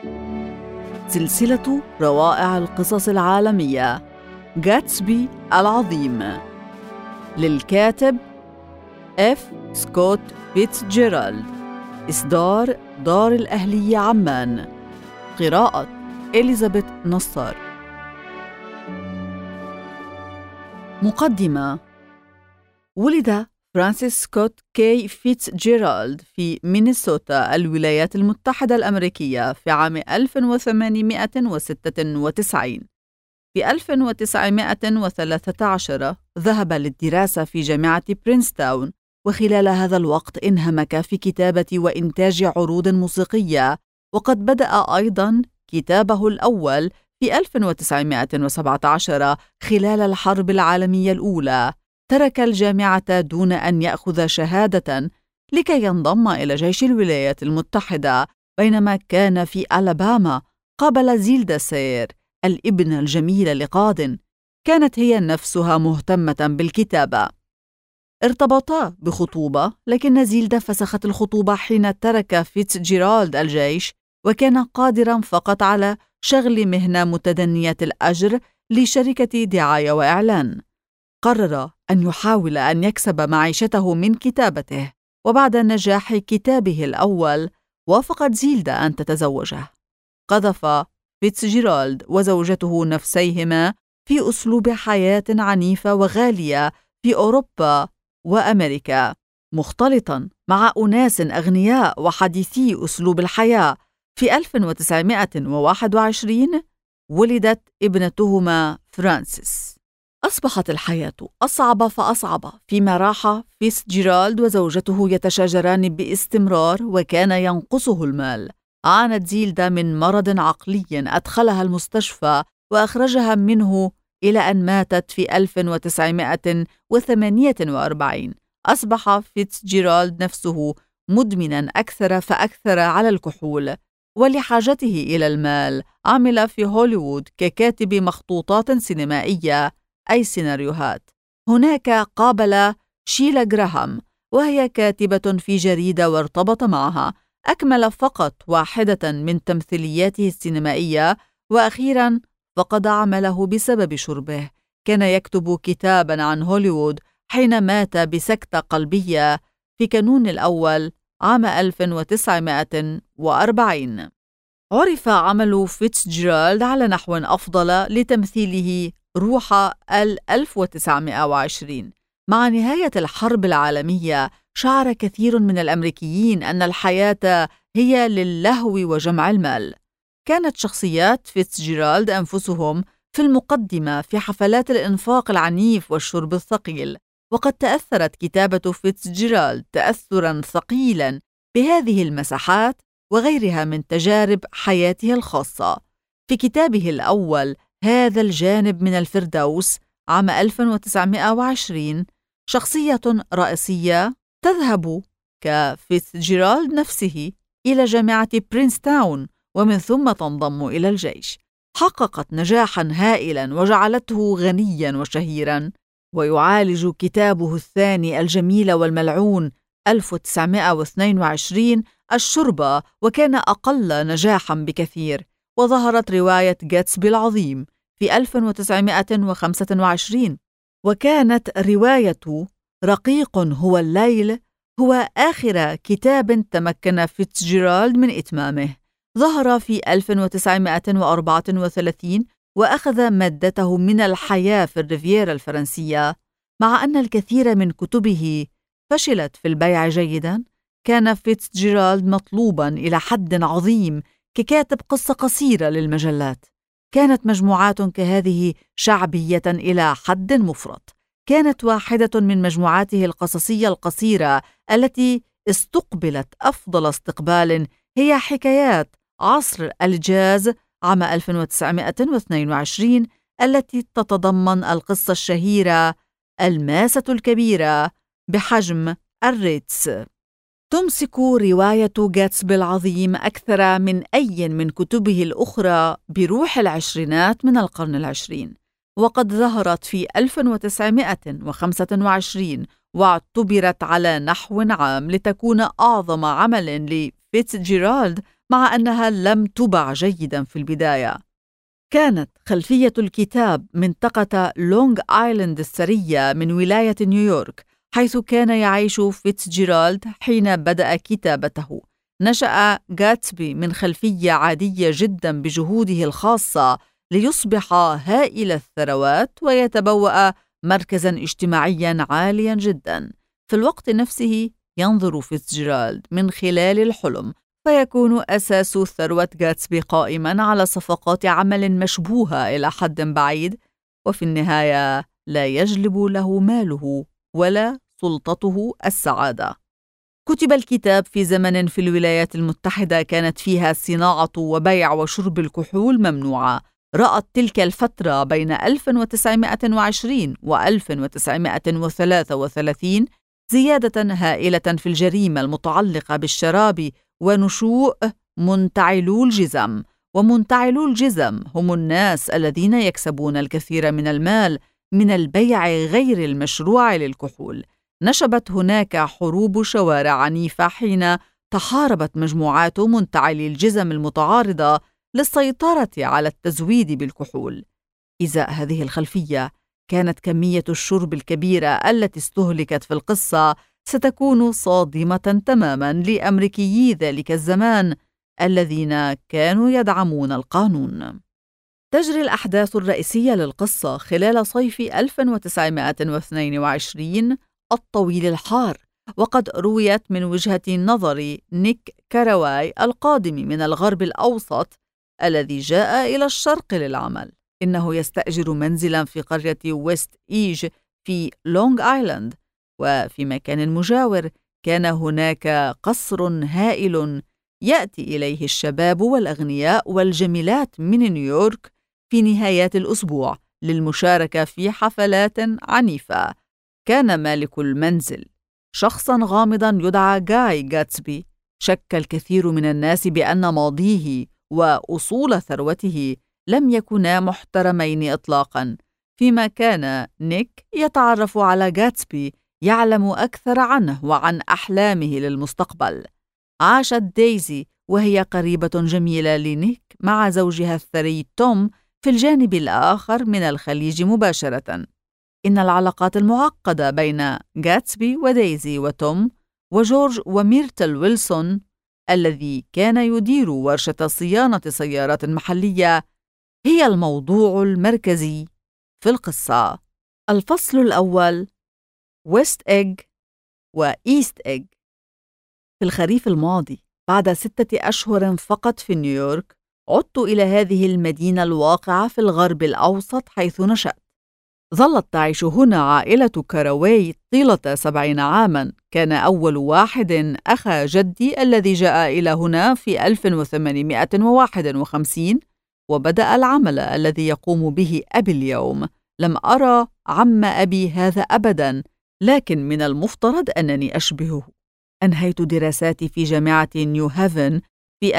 سلسلة روائع القصص العالمية غاتسبي العظيم، للكاتب إف سكوت فيتزجيرالد، إصدار دار الأهلية عمان، قراءة إليزابيث نصار. مقدمة. ولد فرانسيس سكوت كي فيتزجيرالد في مينيسوتا، الولايات المتحدة الأمريكية، في عام 1896. في 1913 ذهب للدراسة في جامعة برينستاون، وخلال هذا الوقت انهمك في كتابة وإنتاج عروض موسيقية، وقد بدأ أيضاً كتابه الأول في 1917 خلال الحرب العالمية الأولى. ترك الجامعة دون أن يأخذ شهادة لكي ينضم إلى جيش الولايات المتحدة. بينما كان في ألاباما قابل زيلدا سير، الابنة الجميلة لقاضٍ كانت هي نفسها مهتمة بالكتابة. ارتبطا بخطوبة، لكن زيلدا فسخت الخطوبة حين ترك فيتزجيرالد الجيش، وكان قادراً فقط على شغل مهنة متدنية الأجر لشركة دعاية وإعلان. قرر أن يحاول أن يكسب معيشته من كتابته، وبعد نجاح كتابه الأول وافقت زيلدا أن تتزوجه. قذف فيتزجيرالد وزوجته نفسيهما في أسلوب حياة عنيفة وغالية في أوروبا وأمريكا، مختلطاً مع أناس أغنياء وحديثي أسلوب الحياة. في 1921 ولدت ابنتهما فرانسيس. أصبحت الحياة أصعب فأصعب، فيما راح فيتزجيرالد وزوجته يتشاجران باستمرار، وكان ينقصه المال. عانت زيلدا من مرض عقلي أدخلها المستشفى وأخرجها منه إلى أن ماتت في 1948. أصبح فيتزجيرالد نفسه مدمناً أكثر فأكثر على الكحول، ولحاجته إلى المال عمل في هوليوود ككاتب مخطوطات سينمائية، أي سيناريوهات. هناك قابل شيلا جراهام، وهي كاتبة في جريدة، وارتبط معها. أكمل فقط واحدة من تمثيلياته السينمائية، وأخيراً فقد عمله بسبب شربه. كان يكتب كتاباً عن هوليوود حين مات بسكتة قلبية في كانون الأول عام 1940. عرف عمل فيتزجيرالد على نحو أفضل لتمثيله روح 1920. مع نهاية الحرب العالمية شعر كثير من الأمريكيين أن الحياة هي للهو وجمع المال. كانت شخصيات فيتزجيرالد أنفسهم في المقدمة في حفلات الإنفاق العنيف والشرب الثقيل، وقد تأثرت كتابة فيتزجيرالد تأثراً ثقيلاً بهذه المساحات وغيرها من تجارب حياته الخاصة. في كتابه الأول هذا الجانب من الفردوس عام 1920، شخصية رئيسية تذهب كفيتزجيرالد نفسه إلى جامعة برينستاون، ومن ثم تنضم إلى الجيش. حققت نجاحاً هائلاً وجعلته غنياً وشهيراً. ويعالج كتابه الثاني الجميل والملعون 1922 الشرب، وكان أقل نجاحاً بكثير. وظهرت رواية غاتسبي العظيم في 1925، وكانت رواية رقيق هو الليل هو آخر كتاب تمكن فيتزجيرالد من إتمامه. ظهر في 1934 وأخذ مادته من الحياة في الريفيرا الفرنسية. مع أن الكثير من كتبه فشلت في البيع جيداً، كان فيتزجيرالد مطلوباً إلى حد عظيم ككاتب قصة قصيرة للمجلات. كانت مجموعات كهذه شعبية إلى حد مفرط. كانت واحدة من مجموعاته القصصية القصيرة التي استقبلت أفضل استقبال هي حكايات عصر الجاز عام 1922، التي تتضمن القصة الشهيرة الماسة الكبيرة بحجم الريتس. تمسك رواية غاتسبي العظيم أكثر من أي من كتبه الأخرى بروح العشرينات من القرن العشرين، وقد ظهرت في 1925 واعتبرت على نحو عام لتكون أعظم عمل لفيتزجيرالد مع أنها لم تُباع جيداً في البداية. كانت خلفية الكتاب منطقة لونغ آيلاند الثرية من ولاية نيويورك، حيث كان يعيش فيتزجيرالد حين بدأ كتابته. نشأ غاتسبي من خلفية عادية جداً بجهوده الخاصة ليصبح هائل الثروات ويتبوأ مركزاً اجتماعياً عالياً جداً. في الوقت نفسه ينظر فيتزجيرالد من خلال الحلم، فيكون أساس ثروة غاتسبي قائماً على صفقات عمل مشبوهة إلى حد بعيد، وفي النهاية لا يجلب له ماله ولا سلطته السعادة. كتب الكتاب في زمن في الولايات المتحدة كانت فيها صناعة وبيع وشرب الكحول ممنوعة. رأت تلك الفترة بين 1920 و 1933 زيادة هائلة في الجريمة المتعلقة بالشراب ونشوء منتعلو الجزم. ومنتعلو الجزم هم الناس الذين يكسبون الكثير من المال من البيع غير المشروع للكحول. نشبت هناك حروب شوارع عنيفة حين تحاربت مجموعات منتعلي الجزم المتعارضة للسيطرة على التزويد بالكحول. إزاء هذه الخلفية، كانت كمية الشرب الكبيرة التي استهلكت في القصة ستكون صادمة تماماً لأمريكيي ذلك الزمان الذين كانوا يدعمون القانون. تجري الأحداث الرئيسية للقصة خلال صيف 1922 الطويل الحار، وقد رويت من وجهة نظر نيك كاراواي القادم من الغرب الأوسط الذي جاء إلى الشرق للعمل. إنه يستأجر منزلاً في قرية ويست إيج في لونغ آيلاند، وفي مكان مجاور كان هناك قصر هائل يأتي إليه الشباب والأغنياء والجميلات من نيويورك في نهايات الأسبوع للمشاركة في حفلات عنيفة. كان مالك المنزل شخصاً غامضاً يدعى غاي غاتسبي. شك الكثير من الناس بأن ماضيه وأصول ثروته لم يكونا محترمين إطلاقاً، فيما كان نيك يتعرف على غاتسبي يعلم أكثر عنه وعن أحلامه للمستقبل. عاشت دايزي وهي قريبة جميلة لنيك مع زوجها الثري توم في الجانب الآخر من الخليج مباشرة. إن العلاقات المعقدة بين غاتسبي ودايزي وتوم وجورج وميرتل ويلسون الذي كان يدير ورشة صيانة سيارات محلية هي الموضوع المركزي في القصة. الفصل الأول: ويست إيج وإيست إيج. في الخريف الماضي، بعد 6 أشهر فقط في نيويورك، عدت إلى هذه المدينة الواقعة في الغرب الأوسط حيث نشأت. ظلت تعيش هنا عائلة كاراواي طيلة 70 عاماً. كان أول واحد أخا جدي الذي جاء إلى هنا في 1851 وبدأ العمل الذي يقوم به أبي اليوم. لم أرى عم أبي هذا أبداً، لكن من المفترض أنني أشبهه. أنهيت دراساتي في جامعة نيو هافن في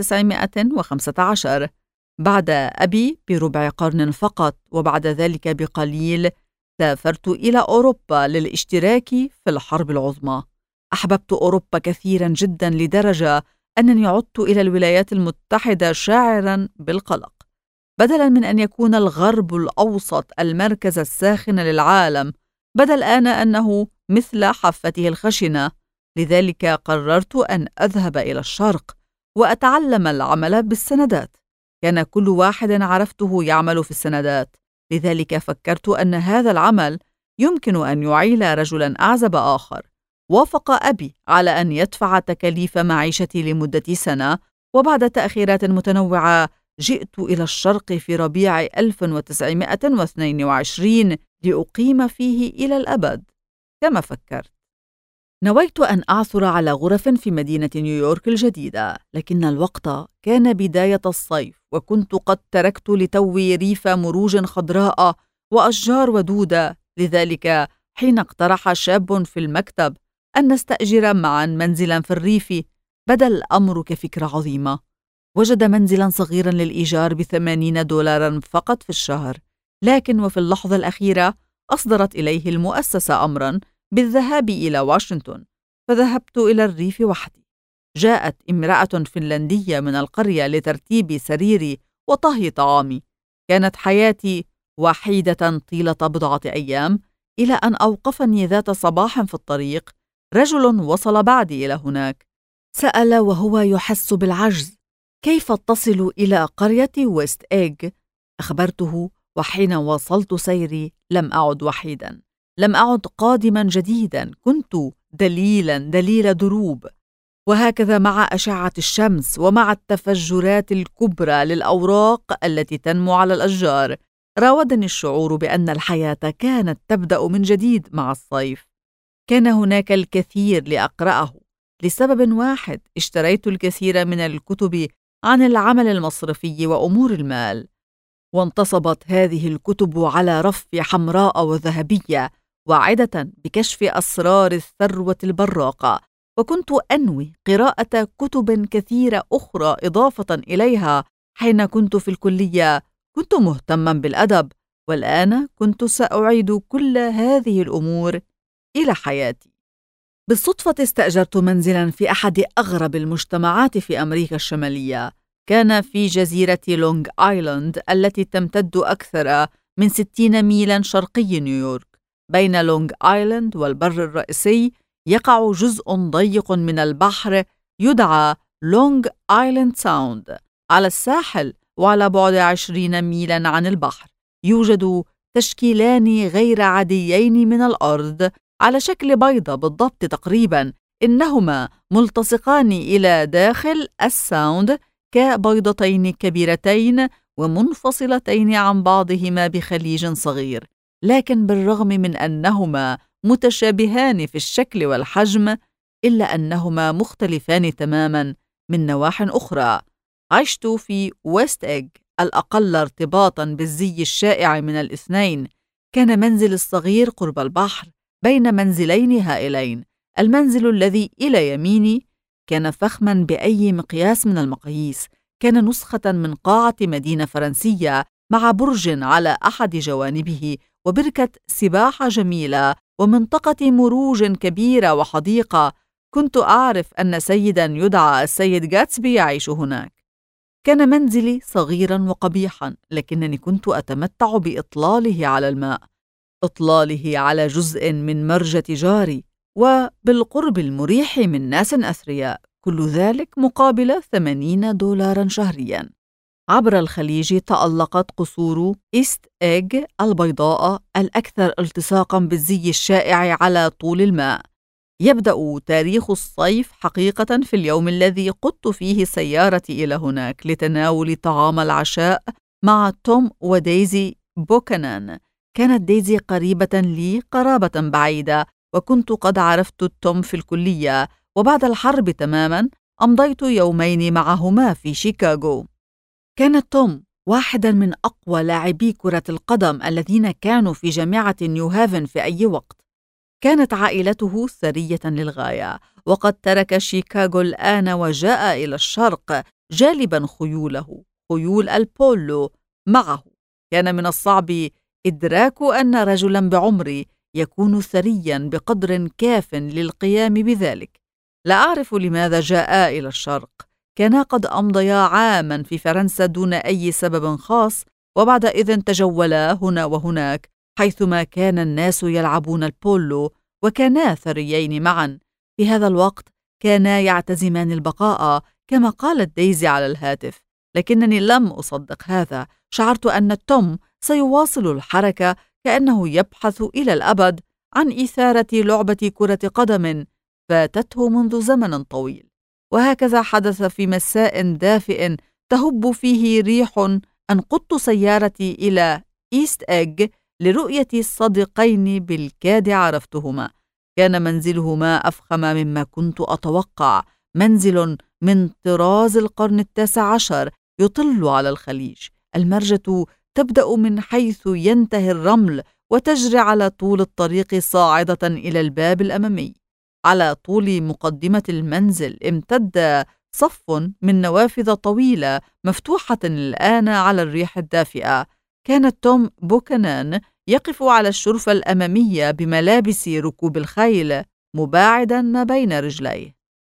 1915 بعد أبي بربع قرن فقط، وبعد ذلك بقليل سافرت إلى أوروبا للاشتراك في الحرب العظمى. أحببت أوروبا كثيرا جدا لدرجة أنني عدت إلى الولايات المتحدة شاعرا بالقلق. بدلا من أن يكون الغرب الأوسط المركز الساخن للعالم، بدا الآن أنه مثل حافته الخشنة. لذلك قررت أن أذهب إلى الشرق وأتعلم العمل بالسندات. كان كل واحد عرفته يعمل في السندات، لذلك فكرت أن هذا العمل يمكن أن يعيل رجلاً أعزب آخر. وافق أبي على أن يدفع تكاليف معيشتي لمدة سنة، وبعد تأخيرات متنوعة جئت إلى الشرق في ربيع 1922 لأقيم فيه إلى الأبد كما فكرت. نويت أن أعثر على غرف في مدينة نيويورك الجديدة، لكن الوقت كان بداية الصيف، وكنت قد تركت لتوي ريف مروج خضراء وأشجار ودودة. لذلك حين اقترح شاب في المكتب أن نستأجر معا منزلا في الريف، بدا الأمر كفكرة عظيمة. وجد منزلا صغيرا للإيجار $80 فقط في الشهر، لكن وفي اللحظة الأخيرة أصدرت إليه المؤسسة أمرا بالذهاب إلى واشنطن، فذهبت إلى الريف وحدي. جاءت امرأة فنلندية من القرية لترتيب سريري وطهي طعامي. كانت حياتي وحيدة طيلة بضعة أيام، إلى أن أوقفني ذات صباح في الطريق رجل وصل بعدي إلى هناك. سأل وهو يحس بالعجز: كيف تصل إلى قرية ويست إيج؟ أخبرته، وحين واصلت سيري لم أعد وحيدا، لم أعد قادما جديدا، كنت دليل دروب. وهكذا مع أشعة الشمس ومع التفجرات الكبرى للأوراق التي تنمو على الأشجار، راودني الشعور بأن الحياة كانت تبدأ من جديد مع الصيف. كان هناك الكثير لأقرأه. لسبب واحد اشتريت الكثير من الكتب عن العمل المصرفي وأمور المال، وانتصبت هذه الكتب على رفي حمراء وذهبية واعدة بكشف أسرار الثروة البراقة. وكنت أنوي قراءة كتب كثيرة أخرى إضافة إليها. حين كنت في الكلية كنت مهتما بالأدب، والآن كنت سأعيد كل هذه الأمور إلى حياتي. بالصدفة استأجرت منزلا في أحد أغرب المجتمعات في أمريكا الشمالية. كان في جزيرة لونغ آيلاند التي تمتد أكثر من 60 ميلا شرقي نيويورك. بين لونغ آيلاند والبر الرئيسي يقع جزء ضيق من البحر يدعى لونغ آيلاند ساوند. على الساحل وعلى بعد 20 ميلا عن البحر يوجد تشكيلان غير عاديين من الأرض على شكل بيضة بالضبط تقريبا. إنهما ملتصقان إلى داخل الساوند كبيضتين كبيرتين ومنفصلتين عن بعضهما بخليج صغير. لكن بالرغم من أنهما متشابهان في الشكل والحجم، إلا أنهما مختلفان تماما من نواح أخرى. عشت في ويست إيج، الأقل ارتباطا بالزي الشائع من الاثنين. كان منزلي الصغير قرب البحر بين منزلين هائلين. المنزل الذي إلى يميني كان فخما بأي مقياس من المقاييس. كان نسخة من قاعة مدينة فرنسية مع برج على أحد جوانبه وبركة سباحة جميلة ومنطقة مروج كبيرة وحديقة. كنت أعرف أن سيدا يدعى السيد جاتسبي يعيش هناك. كان منزلي صغيرا وقبيحا، لكنني كنت أتمتع بإطلاله على الماء، إطلاله على جزء من مرج تجاري، وبالقرب المريح من ناس أثرياء، كل ذلك مقابل $80 شهريا. عبر الخليج تألقت قصور إيست إيج البيضاء الأكثر التصاقا بالزي الشائع على طول الماء. يبدأ تاريخ الصيف حقيقة في اليوم الذي قدت فيه سيارتي إلى هناك لتناول طعام العشاء مع توم وديزي بوكانان. كانت ديزي قريبة لي قرابة بعيدة، وكنت قد عرفت توم في الكلية، وبعد الحرب تماما أمضيت يومين معهما في شيكاغو. كان توم واحدا من أقوى لاعبي كرة القدم الذين كانوا في جامعة نيوهافن في أي وقت. كانت عائلته ثرية للغاية، وقد ترك شيكاغو الآن وجاء إلى الشرق جالبا خيول البولو معه. كان من الصعب إدراك أن رجلا بعمري يكون ثريا بقدر كاف للقيام بذلك. لا أعرف لماذا جاء إلى الشرق. كانا قد أمضيا عاما في فرنسا دون أي سبب خاص، وبعد إذن تجولا هنا وهناك حيثما كان الناس يلعبون البولو، وكانا ثريين معا. في هذا الوقت كانا يعتزمان البقاء كما قالت ديزي على الهاتف، لكنني لم أصدق هذا. شعرت أن توم سيواصل الحركة كأنه يبحث إلى الأبد عن إثارة لعبة كرة قدم فاتته منذ زمن طويل. وهكذا حدث في مساء دافئ تهب فيه ريح أن قدت سيارتي إلى إيست إيج لرؤية الصديقين بالكاد عرفتهما. كان منزلهما أفخم مما كنت أتوقع، منزل من طراز القرن 19 يطل على الخليج. المرجة تبدأ من حيث ينتهي الرمل وتجري على طول الطريق صاعدة إلى الباب الأمامي. على طول مقدمة المنزل امتد صف من نوافذ طويلة مفتوحة الآن على الريح الدافئة. كان توم بوكانان يقف على الشرفة الأمامية بملابس ركوب الخيل مباعدا ما بين رجليه.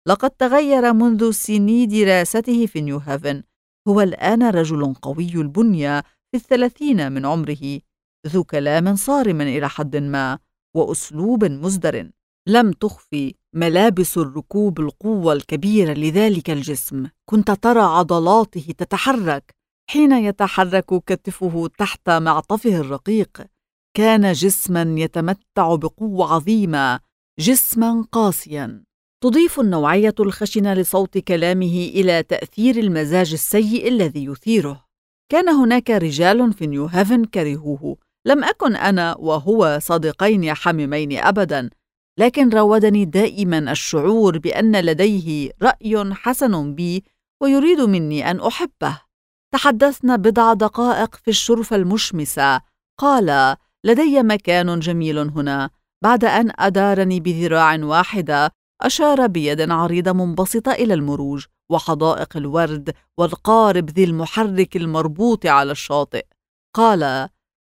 لقد تغير منذ سني دراسته في نيوهافن. هو الآن رجل قوي البنية في 30 من عمره، ذو كلام صارم إلى حد ما وأسلوب مزدر. لم تخفي ملابس الركوب القوة الكبيرة لذلك الجسم. كنت ترى عضلاته تتحرك حين يتحرك كتفه تحت معطفه الرقيق. كان جسما يتمتع بقوة عظيمة، جسما قاسيا. تضيف النوعية الخشنة لصوت كلامه إلى تأثير المزاج السيء الذي يثيره. كان هناك رجال في نيوهافن كرهوه. لم أكن أنا وهو صديقين حميمين أبدا، لكن راودني دائما الشعور بأن لديه رأي حسن بي ويريد مني أن أحبه. تحدثنا بضع دقائق في الشرفة المشمسة. قال: لدي مكان جميل هنا. بعد أن أدارني بذراع واحدة أشار بيد عريضة منبسطة إلى المروج وحدائق الورد والقارب ذي المحرك المربوط على الشاطئ. قال: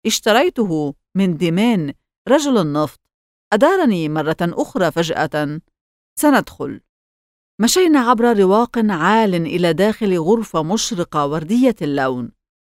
اشتريته من ديمين رجل النفط. أدارني مرة أخرى فجأة. سندخل. مشينا عبر رواق عال إلى داخل غرفة مشرقة وردية اللون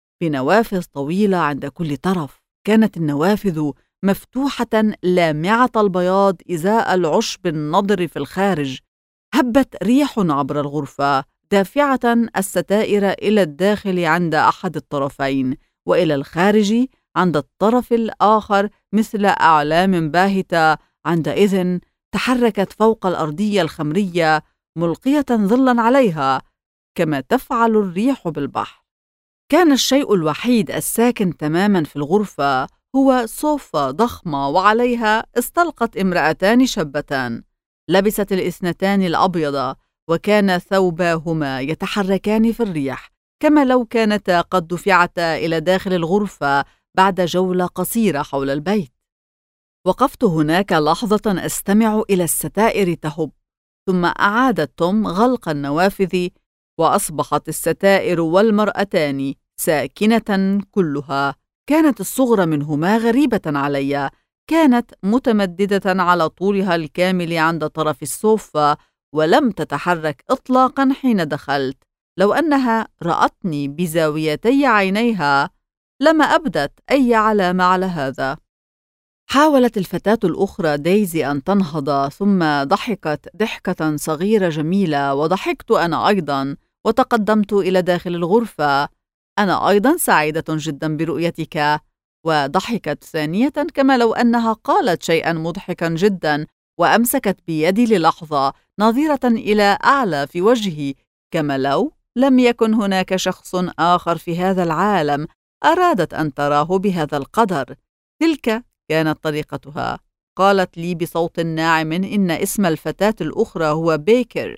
بنوافذ طويلة عند كل طرف. كانت النوافذ مفتوحة لامعة البياض إزاء العشب النضر في الخارج. هبت ريح عبر الغرفة دافعة الستائر إلى الداخل عند أحد الطرفين، وإلى الخارج عند الطرف الآخر مثل أعلام باهتة. عندئذ تحركت فوق الأرضية الخمرية ملقية ظلاً عليها كما تفعل الريح بالبحر. كان الشيء الوحيد الساكن تماماً في الغرفة هو صوفة ضخمة، وعليها استلقت امرأتان شابتان لبست الاثنتان الأبيض، وكان ثوباهما يتحركان في الريح كما لو كانتا قد دفعتا إلى داخل الغرفة بعد جولة قصيرة حول البيت. وقفت هناك لحظة أستمع إلى الستائر تهب، ثم أعادت توم غلق النوافذ، وأصبحت الستائر والمرأتان ساكنة كلها. كانت الصغرى منهما غريبة علي. كانت متمددة على طولها الكامل عند طرف السوفة، ولم تتحرك إطلاقا حين دخلت. لو أنها رأتني بزاويتي عينيها لما أبدت أي علامة على هذا. حاولت الفتاة الأخرى دايزي أن تنهض، ثم ضحكت ضحكة صغيرة جميلة، وضحكت أنا أيضا، وتقدمت إلى داخل الغرفة. أنا أيضا سعيدة جدا برؤيتك. وضحكت ثانية كما لو أنها قالت شيئا مضحكا جدا، وأمسكت بيدي للحظة ناظرة إلى أعلى في وجهي كما لو لم يكن هناك شخص آخر في هذا العالم أرادت أن تراه بهذا القدر. تلك كانت طريقتها. قالت لي بصوت ناعم إن اسم الفتاة الأخرى هو بيكر.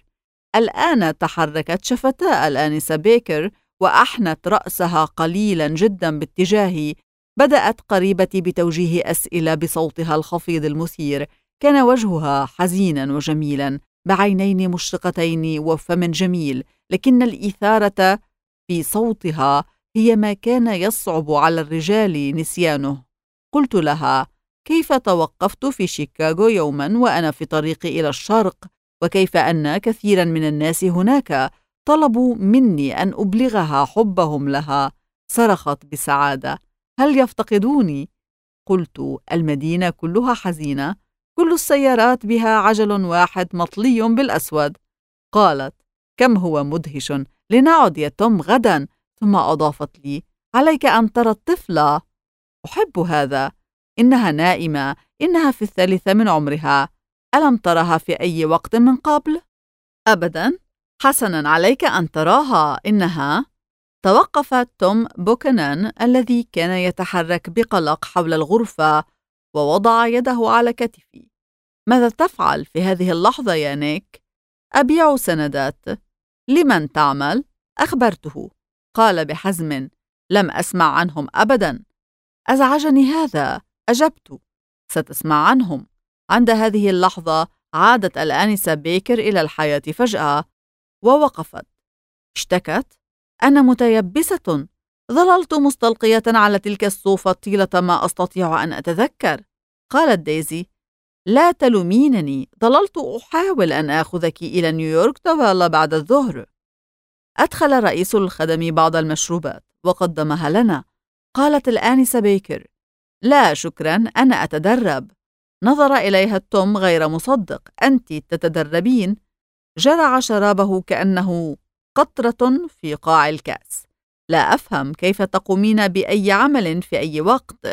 الآن تحركت شفتا الآنسة بيكر وأحنت رأسها قليلا جدا باتجاهي. بدأت قريبتي بتوجيه أسئلة بصوتها الخفيض المثير. كان وجهها حزينا وجميلا، بعينين مشرقتين وفم جميل، لكن الإثارة في صوتها هي ما كان يصعب على الرجال نسيانه. قلت لها: كيف توقفت في شيكاغو يوما وأنا في طريقي إلى الشرق، وكيف أن كثيرا من الناس هناك طلبوا مني أن أبلغها حبهم لها. صرخت بسعادة: هل يفتقدوني؟ قلت: المدينة كلها حزينة، كل السيارات بها عجل واحد مطلي بالأسود. قالت: كم هو مدهش، لنعد يا توم غدا. ثم أضافت لي: عليك أن ترى الطفلة. أحب هذا. إنها نائمة، إنها في 3 من عمرها. ألم ترها في أي وقت من قبل؟ أبدا. حسنا، عليك أن تراها. إنها... توقف توم بوكنان الذي كان يتحرك بقلق حول الغرفة ووضع يده على كتفي. ماذا تفعل في هذه اللحظة يا نيك؟ أبيع سندات. لمن تعمل؟ أخبرته. قال بحزم: لم أسمع عنهم أبدا. أزعجني هذا. أجبت: ستسمع عنهم. عند هذه اللحظة عادت الآنسة بيكر إلى الحياة فجأة ووقفت. اشتكت: أنا متيبسة. ظللت مستلقية على تلك الصوفة طيلة ما أستطيع أن أتذكر. قالت دايزي: لا تلومينني، ظللت أحاول أن آخذك إلى نيويورك طوال بعد الظهر. أدخل رئيس الخدم بعض المشروبات وقدمها لنا. قالت الآنسة بيكر: لا شكرا، أنا أتدرب. نظر إليها توم غير مصدق. أنت تتدربين؟ جرع شرابه كأنه قطرة في قاع الكأس. لا أفهم كيف تقومين بأي عمل في أي وقت.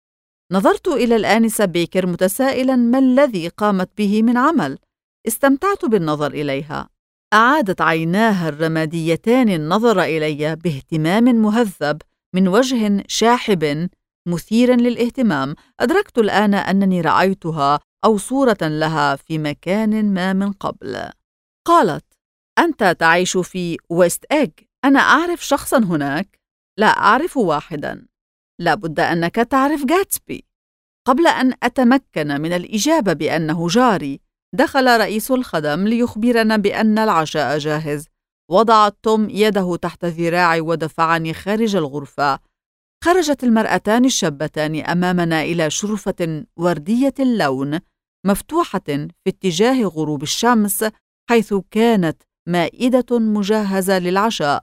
نظرت إلى الآنسة بيكر متسائلا ما الذي قامت به من عمل. استمتعت بالنظر إليها. أعادت عيناها الرماديتان النظر إلي باهتمام مهذب من وجه شاحب مثير للاهتمام. أدركت الآن أنني رأيتها أو صورة لها في مكان ما من قبل. قالت: أنت تعيش في ويست إيج. أنا أعرف شخصا هناك. لا أعرف واحدا. لابد أنك تعرف غاتسبي. قبل أن أتمكن من الإجابة بأنه جاري، دخل رئيس الخدم ليخبرنا بأن العشاء جاهز. وضع توم يده تحت ذراعي ودفعني خارج الغرفة. خرجت المرأتان الشابتان أمامنا إلى شرفة وردية اللون مفتوحة في اتجاه غروب الشمس، حيث كانت مائدة مجهزة للعشاء.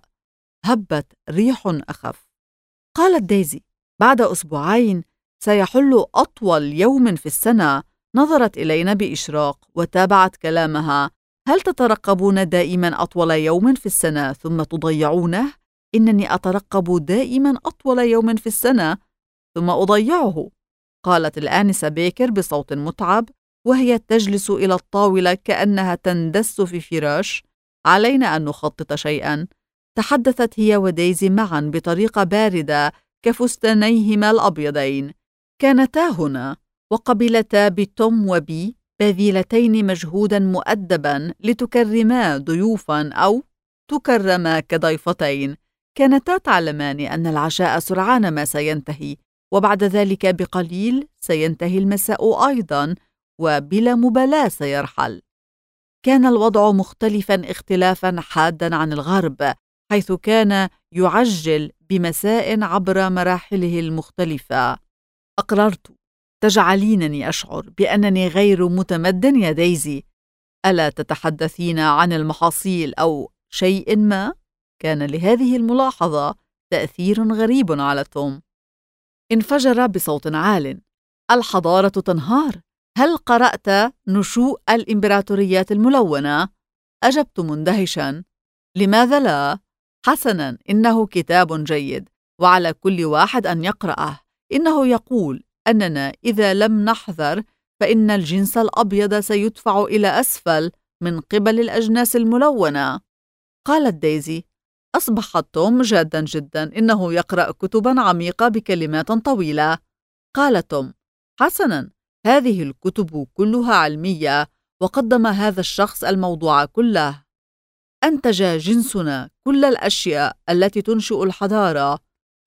هبت ريح أخف. قالت دايزي: بعد أسبوعين سيحل أطول يوم في السنة. نظرت إلينا بإشراق وتابعت كلامها: هل تترقبون دائما أطول يوم في السنة ثم تضيعونه؟ إنني أترقب دائما أطول يوم في السنة ثم أضيعه. قالت الآنسة بيكر بصوت متعب وهي تجلس إلى الطاولة كأنها تندس في فراش. علينا أن نخطط شيئا. تحدثت هي ودايزي معا بطريقة باردة كفستانيهما الأبيضين. كانتا هنا وقبلتا بتوم وبي باذلتين مجهودا مؤدبا لتكرما ضيوفا أو تكرما كضيفتين. كانتا تعلمان أن العشاء سرعان ما سينتهي، وبعد ذلك بقليل سينتهي المساء أيضا، وبلا مبالاة سيرحل. كان الوضع مختلفا اختلافا حادا عن الغرب، حيث كان يعجل بمساء عبر مراحله المختلفة. أقررت. تجعلينني أشعر بأنني غير متمدن يا دايزي. ألا تتحدثين عن المحاصيل أو شيء ما؟ كان لهذه الملاحظة تأثير غريب على توم. انفجر بصوت عال: الحضارة تنهار. هل قرأت نشوء الإمبراطوريات الملونة؟ أجبت مندهشا: لماذا لا؟ حسنا، إنه كتاب جيد وعلى كل واحد أن يقرأه. إنه يقول أننا إذا لم نحذر فإن الجنس الأبيض سيدفع إلى أسفل من قبل الأجناس الملونة. قالت دايزي: أصبح توم جادا جدا، إنه يقرأ كتبا عميقة بكلمات طويلة. قال توم: حسنا، هذه الكتب كلها علمية، وقدم هذا الشخص الموضوع كله. أنتج جنسنا كل الأشياء التي تنشئ الحضارة،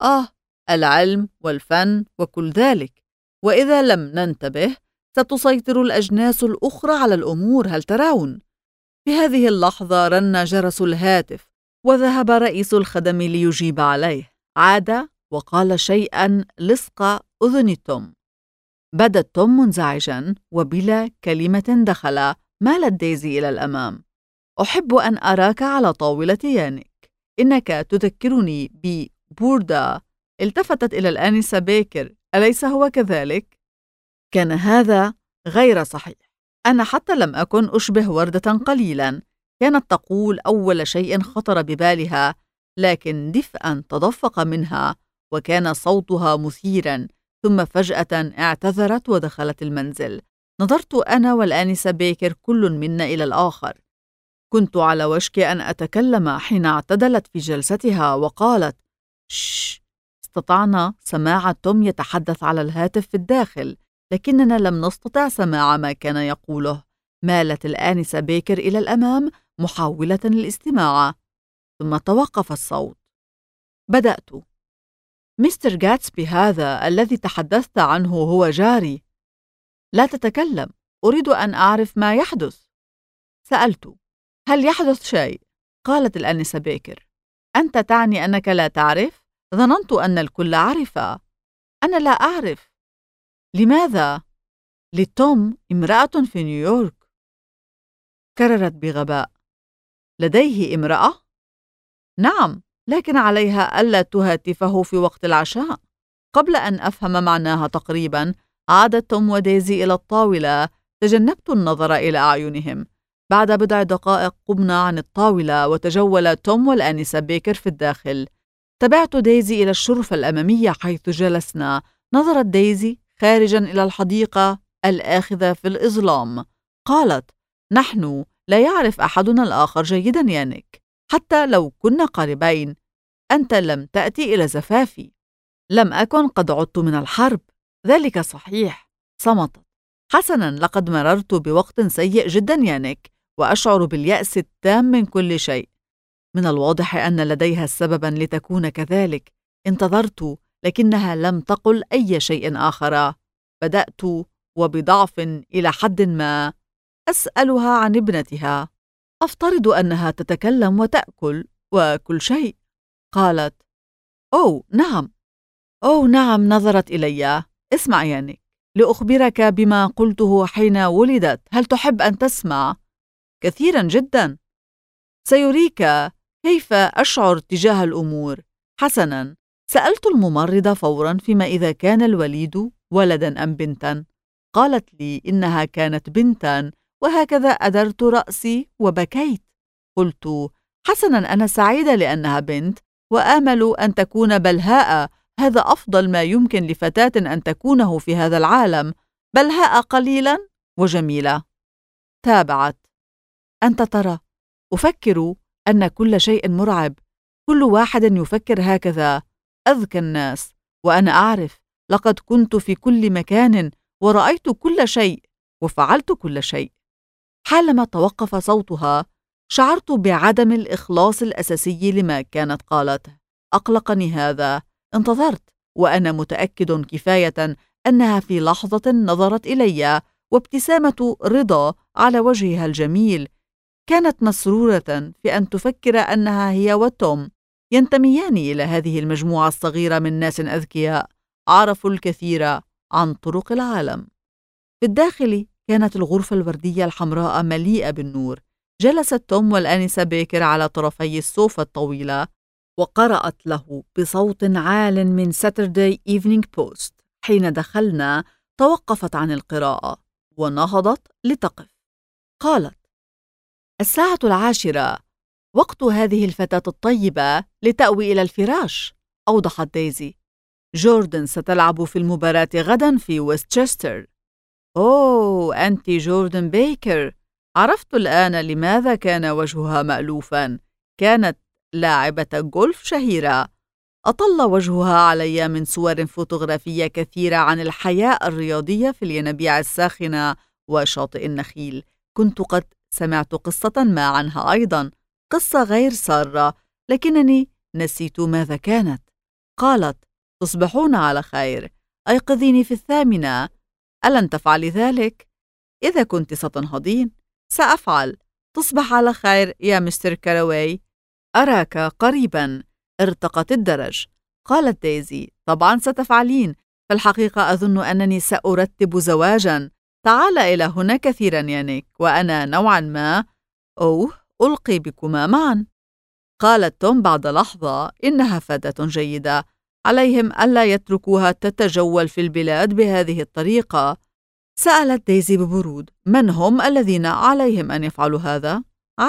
العلم والفن وكل ذلك. وإذا لم ننتبه ستسيطر الأجناس الأخرى على الأمور. هل ترون؟ في هذه اللحظة رن جرس الهاتف، وذهب رئيس الخدم ليجيب عليه. عاد وقال شيئا لصق أذن توم. بدا توم منزعجا، وبلا كلمة دخل. مالت دايزي إلى الأمام. أحب أن أراك على طاولة يانك. إنك تذكرني ببوردا. التفتت إلى الآنسة بيكر: أليس هو كذلك؟ كان هذا غير صحيح. أنا حتى لم أكن أشبه وردة قليلا. كانت تقول أول شيء خطر ببالها، لكن دفئا تدفق منها، وكان صوتها مثيرا. ثم فجأة اعتذرت ودخلت المنزل. نظرت أنا والآنسة بيكر كل منا إلى الآخر. كنت على وشك أن أتكلم حين اعتدلت في جلستها وقالت: شش. استطعنا سماع توم يتحدث على الهاتف في الداخل، لكننا لم نستطع سماع ما كان يقوله. مالت الآنسة بيكر إلى الأمام محاولة الاستماع، ثم توقف الصوت. بدأت: مستر غاتسبي هذا الذي تحدثت عنه هو جاري. لا تتكلم، أريد أن أعرف ما يحدث. سألت: هل يحدث شيء؟ قالت الآنسة بيكر: أنت تعني أنك لا تعرف؟ ظننت أن الكل عرف. أنا لا أعرف. لماذا؟ لتوم امرأة في نيويورك. كررت بغباء: لديه امرأة؟ نعم، لكن عليها ألا تهاتفه في وقت العشاء. قبل أن أفهم معناها تقريبا، عادت توم وديزي إلى الطاولة. تجنبت النظر إلى أعينهم. بعد بضع دقائق قمنا عن الطاولة، وتجول توم والآنسة بيكر في الداخل. تبعت ديزي إلى الشرفة الأمامية حيث جلسنا. نظرت ديزي خارجا إلى الحديقة الآخذة في الإظلام. قالت: نحن لا يعرف أحدنا الآخر جيدا يا نيك، حتى لو كنا قريبين. أنت لم تأتي إلى زفافي. لم أكن قد عدت من الحرب. ذلك صحيح. صمتت. حسنا، لقد مررت بوقت سيء جدا يا نيك، وأشعر باليأس التام من كل شيء. من الواضح أن لديها سببا لتكون كذلك. انتظرت، لكنها لم تقل أي شيء آخر. بدأت وبضعف إلى حد ما أسألها عن ابنتها. أفترض أنها تتكلم وتأكل وكل شيء. قالت: أوه نعم. أوه نعم. نظرت إلي. اسمع يا نيك، لأخبرك بما قلته حين ولدت. هل تحب أن تسمع؟ كثيرا جدا. سيريك كيف أشعر تجاه الأمور. حسنا، سألت الممرضة فورا فيما إذا كان الوليد ولدا أم بنتا. قالت لي إنها كانت بنتا، وهكذا أدرت رأسي وبكيت. قلت: حسنا، أنا سعيدة لأنها بنت، وآمل أن تكون بلهاء. هذا أفضل ما يمكن لفتاة أن تكونه في هذا العالم، بلهاء قليلا وجميلة. تابعت: أنت ترى، أفكر أن كل شيء مرعب. كل واحد يفكر هكذا. أذكى الناس. وأنا أعرف، لقد كنت في كل مكان ورأيت كل شيء وفعلت كل شيء. حالما توقف صوتها، شعرت بعدم الإخلاص الأساسي لما كانت قالته. أقلقني هذا. انتظرت وأنا متأكد كفاية أنها في لحظة نظرت إلي، وابتسامة رضا على وجهها الجميل. كانت مسرورة في أن تفكر أنها هي وتوم ينتميان إلى هذه المجموعة الصغيرة من ناس أذكياء عرفوا الكثير عن طرق العالم. في الداخل كانت الغرفة الوردية الحمراء مليئة بالنور. جلست توم والآنسة بيكر على طرفي السوفة الطويلة، وقرأت له بصوت عال من ساتردي إيفنينغ بوست. حين دخلنا توقفت عن القراءة ونهضت لتقف. قالت: 10:10، وقت هذه الفتاة الطيبة لتأوي إلى الفراش. أوضحت ديزي: جوردن ستلعب في المباراة غدا في ويستشستر. أوه، أنت جوردن بيكر. عرفت الآن لماذا كان وجهها مألوفا. كانت لاعبة جولف شهيرة. أطل وجهها علي من صور فوتوغرافية كثيرة عن الحياة الرياضية في الينابيع الساخنة وشاطئ النخيل. كنت قد سمعت قصة ما عنها أيضا، قصة غير سارة، لكنني نسيت ماذا كانت. قالت: تصبحون على خير. أيقظيني في 8. ألن تفعلي ذلك؟ إذا كنت ستنهضين سأفعل. تصبح على خير يا مستر كاروي. أراك قريبا. ارتقت الدرج. قالت ديزي: طبعا ستفعلين. في الحقيقة أظن أنني سأرتب زواجا. تعال إلى هنا كثيرا يا نيك، وأنا نوعا ما ألقي بكما معا. قالت توم بعد لحظة: إنها فتاة جيدة. عليهم ألا يتركوها تتجول في البلاد بهذه الطريقة. سألت ديزي ببرود: من هم الذين عليهم أن يفعلوا هذا؟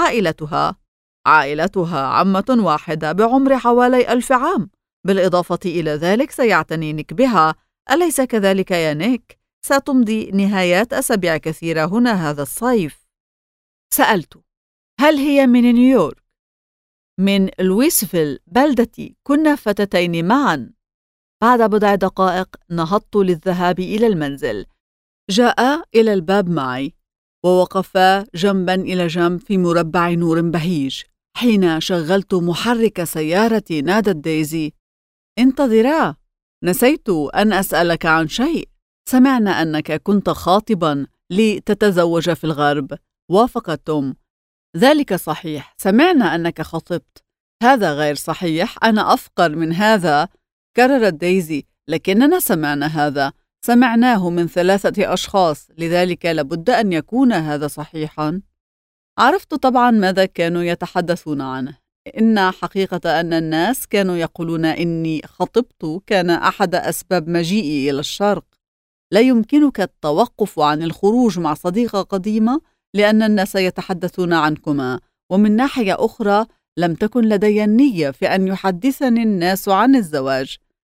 عائلتها عمة واحدة بعمر حوالي 1000 عام. بالإضافة إلى ذلك سيعتني نيك بها. أليس كذلك يا نيك؟ ستمضي نهايات أسابيع كثيرة هنا هذا الصيف. سألت: هل هي من نيويورك؟ من لويسفيل بلدتي. كنا فتاتين معا. بعد بضع دقائق نهضت للذهاب إلى المنزل. جاء إلى الباب معي، ووقفا جنبا إلى جنب في مربع نور بهيج. حين شغلت محرك سيارتي نادت ديزي: انتظرا، نسيت أن أسألك عن شيء. سمعنا أنك كنت خاطبا لتتزوج في الغرب. وافقت توم: ذلك صحيح، سمعنا أنك خطبت. هذا غير صحيح، أنا أفقر من هذا. كررت ديزي: لكننا سمعنا هذا. سمعناه من 3 أشخاص، لذلك لابد أن يكون هذا صحيحاً. عرفت طبعاً ماذا كانوا يتحدثون عنه. إن حقيقة أن الناس كانوا يقولون إني خطبت كان أحد أسباب مجيئي إلى الشرق. لا يمكنك التوقف عن الخروج مع صديقة قديمة لأن الناس يتحدثون عنكما، ومن ناحية أخرى لم تكن لدي النية في أن يحدثني الناس عن الزواج.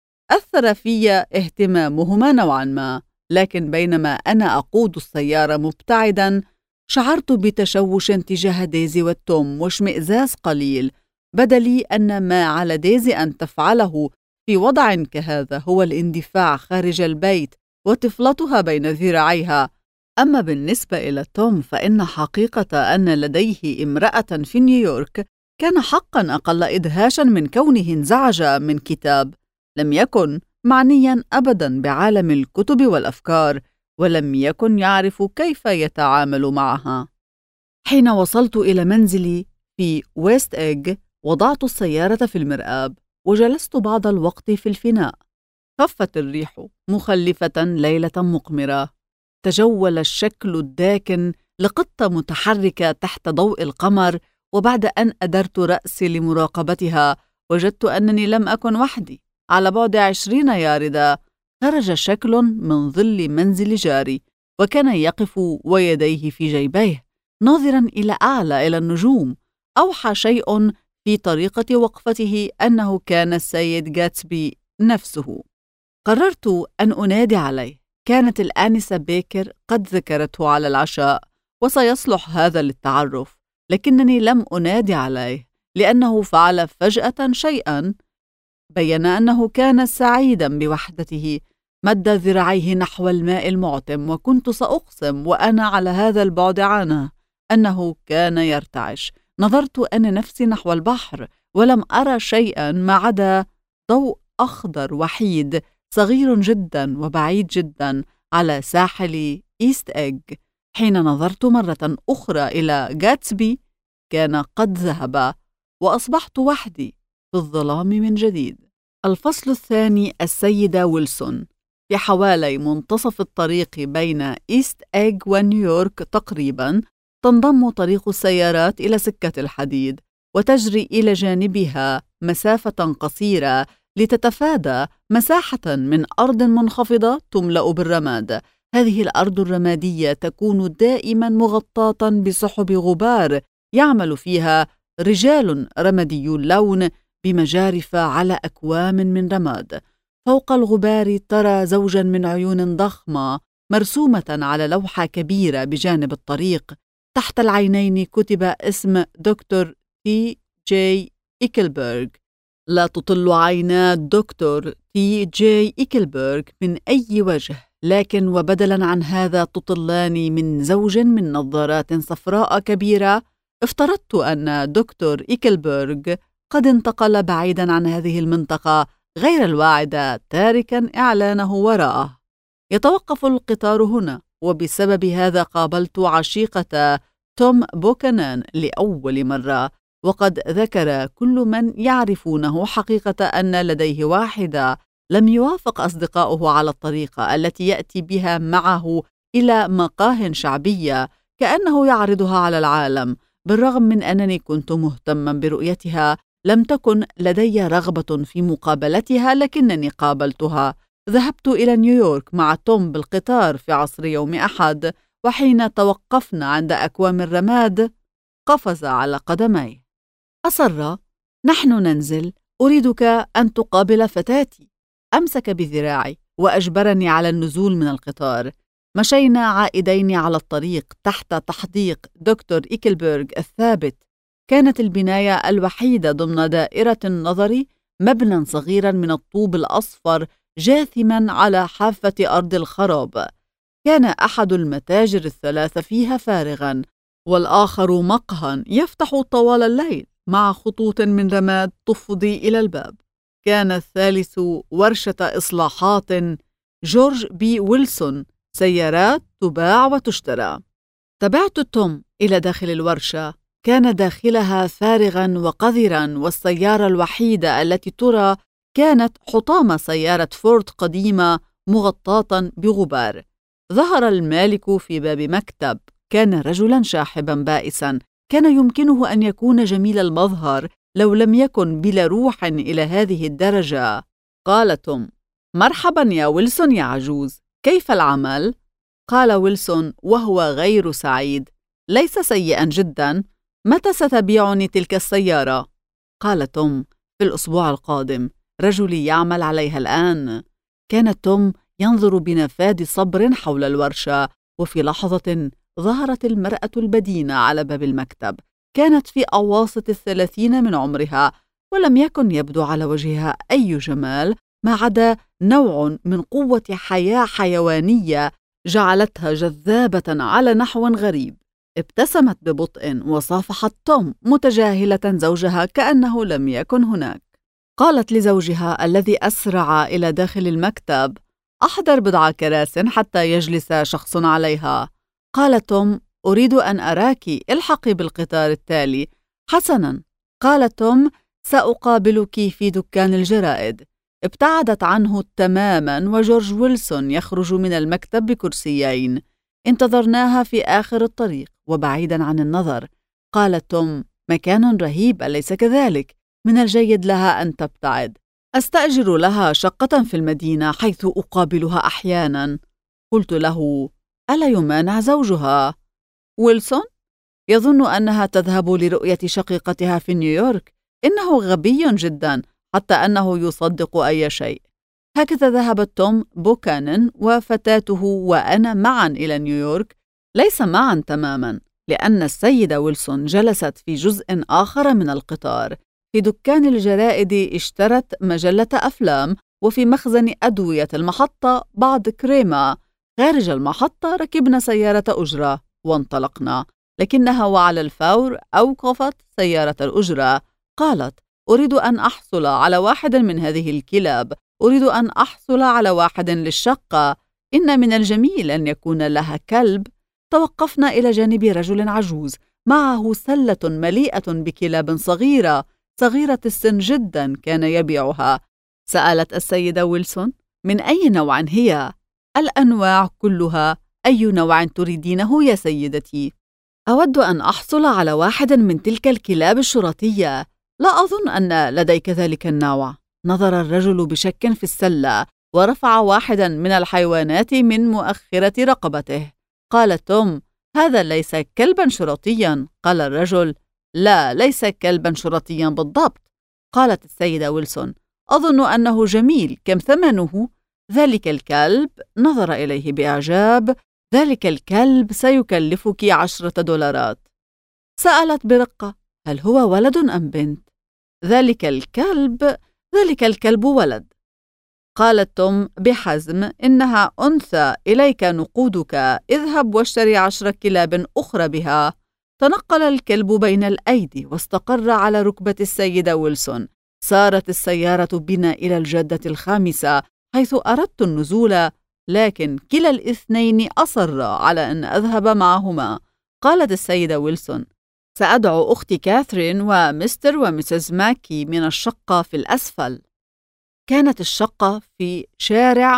أثر في اهتمامهما نوعا ما، لكن بينما أنا أقود السيارة مبتعدا شعرت بتشوش تجاه ديزي والتوم واشمئزاز قليل. بدا لي أن ما على ديزي أن تفعله في وضع كهذا هو الاندفاع خارج البيت وطفلتها بين ذراعيها. أما بالنسبة إلى توم فإن حقيقة أن لديه امرأة في نيويورك كان حقا أقل إدهاشا من كونه انزعج من كتاب. لم يكن معنيا أبدا بعالم الكتب والأفكار، ولم يكن يعرف كيف يتعامل معها. حين وصلت إلى منزلي في ويست إيج وضعت السيارة في المرآب وجلست بعض الوقت في الفناء. خفت الريح مخلفة ليلة مقمرة. تجول الشكل الداكن لقطة متحركة تحت ضوء القمر، وبعد أن أدرت رأسي لمراقبتها وجدت أنني لم أكن وحدي. على بعد 20 ياردة خرج شكل من ظل منزل جاري، وكان يقف ويديه في جيبيه ناظرا إلى أعلى إلى النجوم. أوحى شيء في طريقة وقفته أنه كان السيد جاتسبي نفسه. قررت أن أنادي عليه. كانت الآنسة بيكر قد ذكرته على العشاء وسيصلح هذا للتعرف، لكنني لم أنادي عليه لأنه فعل فجأة شيئا بين أنه كان سعيدا بوحدته. مد ذراعيه نحو الماء المعتم، وكنت سأقسم وأنا على هذا البعد عنه أنه كان يرتعش. نظرت أنا نفسي نحو البحر ولم أرى شيئا ما عدا ضوء أخضر وحيد صغير جدا وبعيد جدا على ساحل إيست إيج. حين نظرت مرة أخرى إلى جاتسبي كان قد ذهب، وأصبحت وحدي في الظلام من جديد. الفصل الثاني. السيدة ويلسون. في حوالي منتصف الطريق بين إيست إيج ونيويورك تقريبا تنضم طريق السيارات إلى سكة الحديد، وتجري إلى جانبها مسافة قصيرة لتتفادى مساحة من أرض منخفضة تملأ بالرماد. هذه الأرض الرمادية تكون دائما مغطاة بسحب غبار يعمل فيها رجال رمادي اللون بمجارف على أكوام من رماد. فوق الغبار ترى زوجا من عيون ضخمة مرسومة على لوحة كبيرة بجانب الطريق. تحت العينين كتب اسم دكتور تي جي إيكلبرغ. لا تطل عينا الدكتور تي جي إيكلبرغ من أي وجه، لكن وبدلا عن هذا تطلان من زوج من نظارات صفراء كبيرة. افترضت أن دكتور إيكلبرغ قد انتقل بعيدا عن هذه المنطقة غير الواعدة، تاركا إعلانه وراءه. يتوقف القطار هنا، وبسبب هذا قابلت عشيقة توم بوكانان لأول مرة، وقد ذكر كل من يعرفونه حقيقة أن لديه واحدة. لم يوافق أصدقاؤه على الطريقة التي يأتي بها معه إلى مقاه شعبية كأنه يعرضها على العالم. بالرغم من أنني كنت مهتما برؤيتها، لم تكن لدي رغبة في مقابلتها، لكنني قابلتها. ذهبت إلى نيويورك مع توم بالقطار في عصر يوم أحد، وحين توقفنا عند أكوام الرماد قفز على قدميه. أصر: نحن ننزل، أريدك أن تقابل فتاتي. أمسك بذراعي وأجبرني على النزول من القطار. مشينا عائدين على الطريق تحت تحديق دكتور إيكلبرغ الثابت. كانت البناية الوحيدة ضمن دائرة النظر مبنى صغيرا من الطوب الأصفر جاثما على حافة أرض الخراب. كان أحد المتاجر الثلاثة فيها فارغا، والآخر مقهى يفتح طوال الليل مع خطوط من رماد تفضي إلى الباب. كان الثالث ورشة إصلاحات جورج بي ويلسون، سيارات تباع وتشترى. تبعت توم إلى داخل الورشة. كان داخلها فارغا وقذرا، والسيارة الوحيدة التي ترى كانت حطام سيارة فورد قديمة مغطاة بغبار. ظهر المالك في باب مكتب. كان رجلاً شاحباً بائساً، كان يمكنه أن يكون جميل المظهر لو لم يكن بلا روح إلى هذه الدرجة. قال توم: مرحباً يا ويلسون يا عجوز، كيف العمل؟ قال ويلسون وهو غير سعيد: ليس سيئاً جداً. متى ستبيعني تلك السيارة؟ قال توم: في الأسبوع القادم، رجلي يعمل عليها الآن. كان توم ينظر بنفاد صبر حول الورشة، وفي لحظة ظهرت المرأة البدينة على باب المكتب. كانت في أواسط 30 من عمرها، ولم يكن يبدو على وجهها أي جمال ما عدا نوع من قوة حياة حيوانية جعلتها جذابة على نحو غريب. ابتسمت ببطء وصافحت توم متجاهلة زوجها كأنه لم يكن هناك. قالت لزوجها الذي أسرع إلى داخل المكتب: أحضر بضع كراس حتى يجلس شخص عليها. قال توم: أريد أن أراكِ، الحقي بالقطار التالي. حسناً، قال توم: سأقابلك في دكان الجرائد. ابتعدت عنه تماماً، وجورج ويلسون يخرج من المكتب بكرسيين. انتظرناها في آخر الطريق وبعيداً عن النظر. قال توم: مكان رهيب، أليس كذلك؟ من الجيد لها أن تبتعد. أستأجر لها شقة في المدينة حيث أقابلها أحياناً. قلت له: ألا يمانع زوجها؟ ويلسون يظن أنها تذهب لرؤية شقيقتها في نيويورك. إنه غبي جداً حتى أنه يصدق أي شيء. هكذا ذهبت توم بوكانن وفتاته وأنا معاً إلى نيويورك. ليس معاً تماماً، لأن السيدة ويلسون جلست في جزء آخر من القطار. في دكان الجرائد اشترت مجلة أفلام، وفي مخزن أدوية المحطة بعض كريمة. خارج المحطة ركبنا سيارة أجرة وانطلقنا، لكنها وعلى الفور أوقفت سيارة الأجرة. قالت: أريد أن أحصل على واحد من هذه الكلاب، أريد أن أحصل على واحد للشقة، إن من الجميل أن يكون لها كلب. توقفنا إلى جانب رجل عجوز معه سلة مليئة بكلاب صغيرة السن جدا كان يبيعها. سألت السيدة ويلسون: من أي نوع هي؟ الأنواع كلها. أي نوع تريدينه يا سيدتي؟ أود أن أحصل على واحد من تلك الكلاب الشرطية. لا أظن أن لديك ذلك النوع. نظر الرجل بشك في السلة ورفع واحدا من الحيوانات من مؤخرة رقبته. قال توم: هذا ليس كلبا شرطيا. قال الرجل: لا، ليس كلبا شرطيا بالضبط. قالت السيدة ويلسون: أظن أنه جميل. كم ثمنه؟ ذلك الكلب نظر إليه بإعجاب. ذلك الكلب سيكلفك 10 دولارات. سألت برقة: هل هو ولد أم بنت؟ ذلك الكلب ولد. قالت توم بحزم: إنها أنثى، إليك نقودك، اذهب واشتري 10 كلاب أخرى بها. تنقل الكلب بين الأيدي واستقر على ركبة السيدة ويلسون. سارت السيارة بنا إلى الجادة الخامسة حيث أردت النزول، لكن كلا الاثنين أصر على أن أذهب معهما. قالت السيدة ويلسون: سأدعو أختي كاثرين ومستر ومسز ماكي من الشقة في الأسفل. كانت الشقة في شارع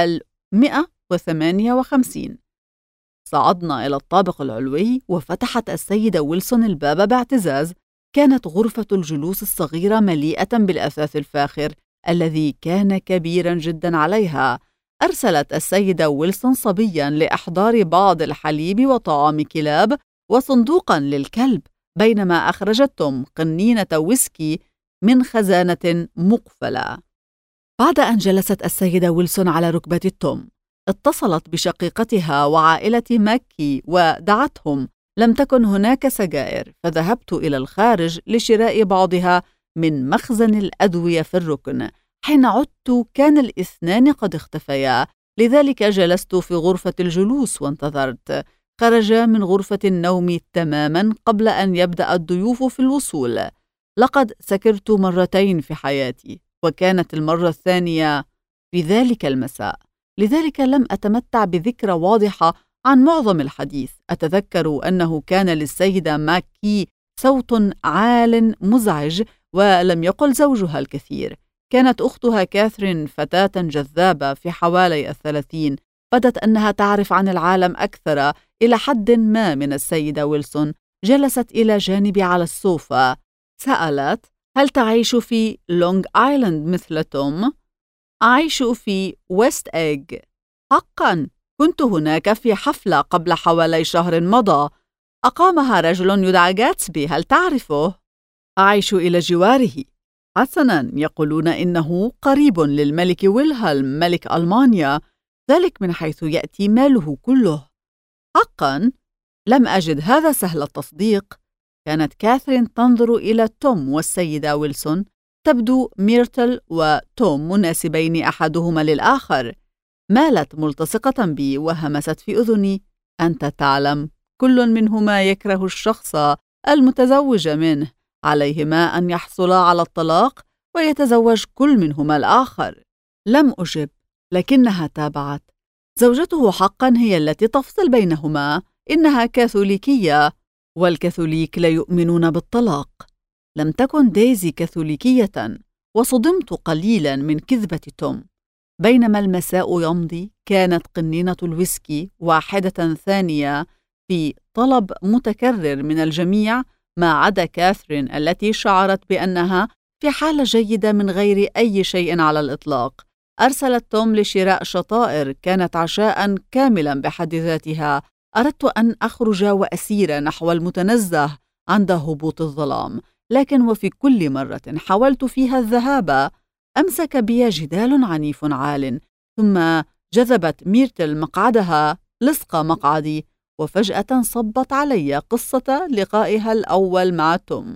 158. صعدنا إلى الطابق العلوي وفتحت السيدة ويلسون الباب باعتزاز. كانت غرفة الجلوس الصغيرة مليئة بالأثاث الفاخر الذي كان كبيرا جدا عليها. أرسلت السيدة ويلسون صبيا لإحضار بعض الحليب وطعام كلاب وصندوقا للكلب، بينما أخرجت توم قنينة ويسكي من خزانة مقفلة. بعد أن جلست السيدة ويلسون على ركبة توم، اتصلت بشقيقتها وعائلة ماكي ودعتهم. لم تكن هناك سجائر، فذهبت إلى الخارج لشراء بعضها من مخزن الأدوية في الركن. حين عدت كان الاثنان قد اختفيا، لذلك جلست في غرفة الجلوس وانتظرت. خرجا من غرفة النوم تماما قبل أن يبدأ الضيوف في الوصول. لقد سكرت مرتين في حياتي، وكانت المرة الثانية في ذلك المساء، لذلك لم أتمتع بذكرى واضحة عن معظم الحديث. أتذكر أنه كان للسيدة ماكي صوت عال مزعج، ولم يقل زوجها الكثير. كانت أختها كاثرين فتاة جذابة في حوالي 30. بدت أنها تعرف عن العالم أكثر إلى حد ما من السيدة ويلسون. جلست إلى جانبي على السوفا. سألت: هل تعيش في لونغ آيلاند مثل توم؟ أعيش في ويست إيج. حقاً، كنت هناك في حفلة قبل حوالي شهر مضى، أقامها رجل يدعى غاتسبي، هل تعرفه؟ أعيش إلى جواره. حسناً، يقولون إنه قريب للملك ويلهلم ملك ألمانيا، ذلك من حيث يأتي ماله كله. حقاً؟ لم أجد هذا سهل التصديق. كانت كاثرين تنظر إلى توم والسيدة ويلسون. تبدو ميرتل وتوم مناسبين أحدهما للآخر. مالت ملتصقة بي وهمست في أذني: أنت تعلم، كل منهما يكره الشخص المتزوج منه، عليهما أن يحصلا على الطلاق ويتزوج كل منهما الآخر. لم أجب، لكنها تابعت: زوجته حقا هي التي تفصل بينهما، إنها كاثوليكية، والكاثوليك لا يؤمنون بالطلاق. لم تكن دايزي كاثوليكية، وصدمت قليلا من كذبة توم. بينما المساء يمضي، كانت قنينة الويسكي واحدة ثانية في طلب متكرر من الجميع ما عدا كاثرين التي شعرت بأنها في حالة جيدة من غير أي شيء على الإطلاق. أرسلت توم لشراء شطائر، كانت عشاء كاملا بحد ذاتها. أردت أن أخرج وأسير نحو المتنزه عند هبوط الظلام، لكن وفي كل مرة حاولت فيها الذهاب أمسك بي جدال عنيف عال، ثم جذبت ميرتل مقعدها لصق مقعدي، وفجأة صبت علي قصة لقائها الأول مع توم.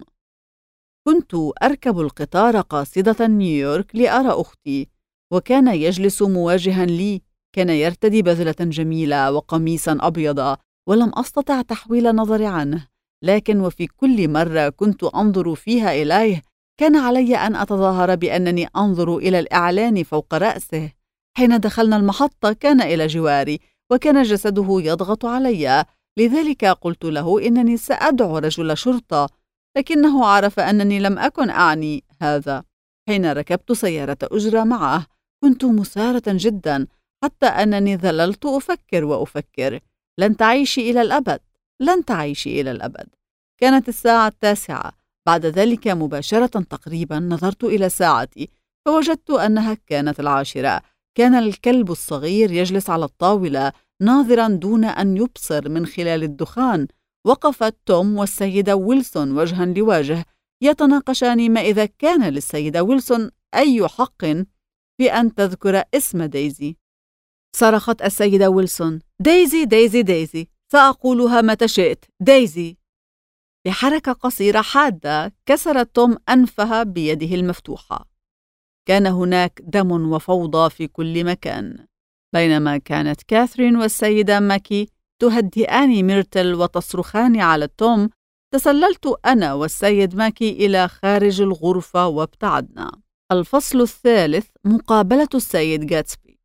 كنت أركب القطار قاصدة نيويورك لأرى أختي، وكان يجلس مواجها لي. كان يرتدي بذلة جميلة وقميصا أبيض، ولم أستطع تحويل نظري عنه، لكن وفي كل مرة كنت أنظر فيها إليه كان علي أن أتظاهر بأنني أنظر إلى الإعلان فوق رأسه. حين دخلنا المحطة كان إلى جواري، وكان جسده يضغط علي، لذلك قلت له إنني سأدعو رجل شرطة، لكنه عرف أنني لم أكن أعني هذا. حين ركبت سيارة أجرة معه كنت مثارة جدا، حتى أنني ظللت أفكر وأفكر: لن تعيشي إلى الأبد، لن تعيشي إلى الأبد. كانت الساعة 9. بعد ذلك مباشرة تقريبا نظرت إلى ساعتي فوجدت أنها كانت 10. كان الكلب الصغير يجلس على الطاولة ناظرا دون أن يبصر من خلال الدخان. وقف توم والسيدة ويلسون وجها لوجه يتناقشان ما إذا كان للسيدة ويلسون أي حق في أن تذكر اسم دايزي. صرخت السيدة ويلسون: دايزي دايزي دايزي، سأقولها متى شئت، دايزي. بحركة قصيرة حادة كسر توم أنفها بيده المفتوحة. كان هناك دم وفوضى في كل مكان. بينما كانت كاثرين والسيدة ماكي تهدئان ميرتل وتصرخان على توم، تسللت أنا والسيد ماكي إلى خارج الغرفة وابتعدنا. الفصل الثالث: مقابلة السيد غاتسبي.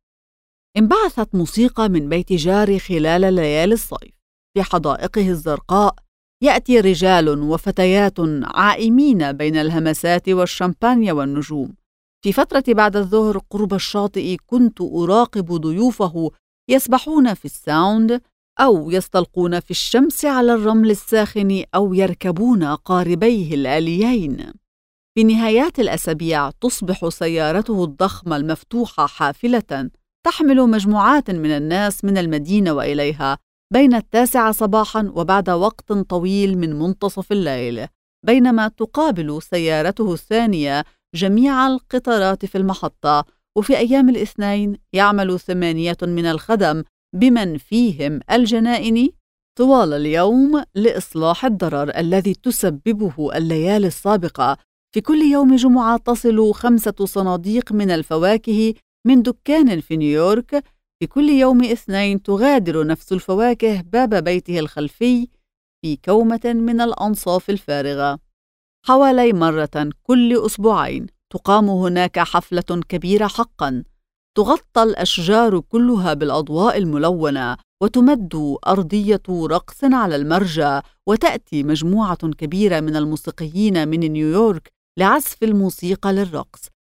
انبعثت موسيقى من بيت جاري خلال ليالي الصيف. في حدائقه الزرقاء يأتي رجال وفتيات عائمين بين الهمسات والشمبانيا والنجوم. في فترة بعد الظهر قرب الشاطئ كنت أراقب ضيوفه يسبحون في الساوند، أو يستلقون في الشمس على الرمل الساخن، أو يركبون قاربيه الآليين. في نهايات الأسابيع تصبح سيارته الضخمة المفتوحة حافلة تحمل مجموعات من الناس من المدينة وإليها بين 9 صباحاً وبعد وقت طويل من منتصف الليل، بينما تقابل سيارته الثانية جميع القطارات في المحطة. وفي أيام الاثنين يعمل 8 من الخدم بمن فيهم الجنائن طوال اليوم لإصلاح الضرر الذي تسببه الليالي السابقة. في كل يوم جمعة تصل 5 صناديق من الفواكه من دكان في نيويورك. في كل يوم اثنين تغادر نفس الفواكه باب بيته الخلفي في كومة من الأنصاف الفارغة. حوالي مرة كل أسبوعين تقام هناك حفلة كبيرة حقا، تغطى الأشجار كلها بالأضواء الملونة، وتمد أرضية رقص على المرجى، وتأتي مجموعة كبيرة من الموسيقيين من نيويورك لعزف الموسيقى للرقص.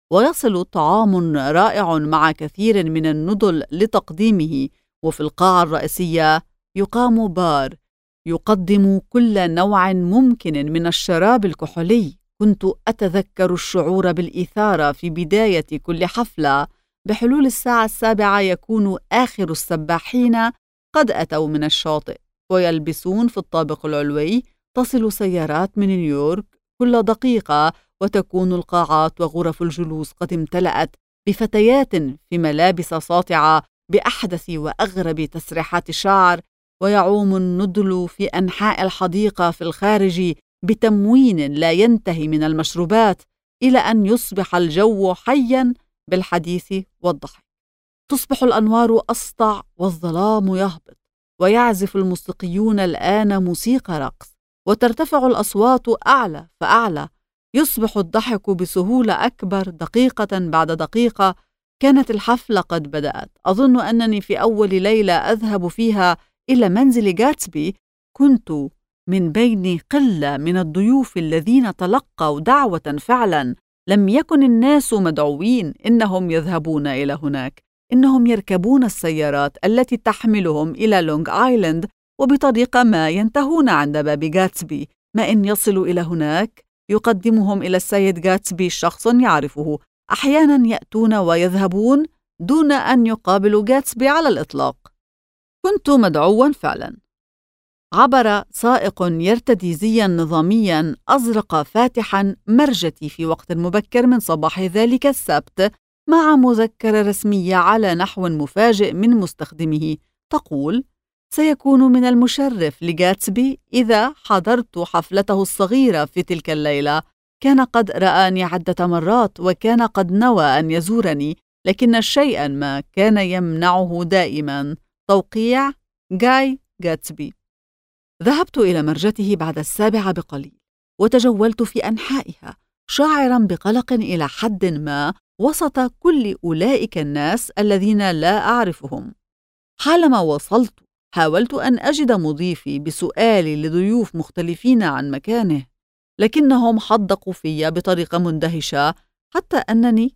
ويصل طعام رائع مع كثير من الندل لتقديمه، وفي القاعة الرئيسية يقام بار يقدم كل نوع ممكن من الشراب الكحولي. كنت أتذكر الشعور بالإثارة في بداية كل حفلة. بحلول الساعة 7 يكون آخر السباحين قد أتوا من الشاطئ ويلبسون في الطابق العلوي. تصل سيارات من نيويورك كل دقيقة، وتكون القاعات وغرف الجلوس قد امتلأت بفتيات في ملابس ساطعة بأحدث وأغرب تسريحات الشعر، ويعوم الندل في أنحاء الحديقة في الخارج بتموين لا ينتهي من المشروبات، إلى أن يصبح الجو حياً بالحديث والضحك. تصبح الأنوار أسطع والظلام يهبط، ويعزف الموسيقيون الآن موسيقى رقص، وترتفع الأصوات أعلى فأعلى. يصبح الضحك بسهولة أكبر دقيقة بعد دقيقة. كانت الحفلة قد بدأت. أظن أنني في أول ليلة أذهب فيها إلى منزل غاتسبي كنت من بين قلة من الضيوف الذين تلقوا دعوة فعلا. لم يكن الناس مدعوين، إنهم يذهبون إلى هناك، إنهم يركبون السيارات التي تحملهم إلى لونغ آيلاند، وبطريقة ما ينتهون عند باب غاتسبي. ما إن يصلوا إلى هناك يقدمهم إلى السيد غاتسبي شخص يعرفه. أحيانا يأتون ويذهبون دون أن يقابلوا غاتسبي على الإطلاق. كنت مدعوا فعلا. عبر سائق يرتدي زياً نظامياً أزرق فاتحاً مرجتي في وقت مبكر من صباح ذلك السبت مع مذكرة رسمية على نحو مفاجئ من مستخدمه تقول: سيكون من المشرف لغاتسبي إذا حضرت حفلته الصغيرة في تلك الليلة. كان قد رآني عدة مرات وكان قد نوى أن يزورني، لكن شيئاً ما كان يمنعه دائماً. توقيع جاي غاتسبي. ذهبت إلى مرجته بعد 7 بقليل، وتجولت في أنحائها شاعراً بقلق إلى حد ما وسط كل أولئك الناس الذين لا أعرفهم. حالما وصلت حاولت أن أجد مضيفي بسؤالي لضيوف مختلفين عن مكانه، لكنهم حدقوا في بطريقة مندهشة حتى أنني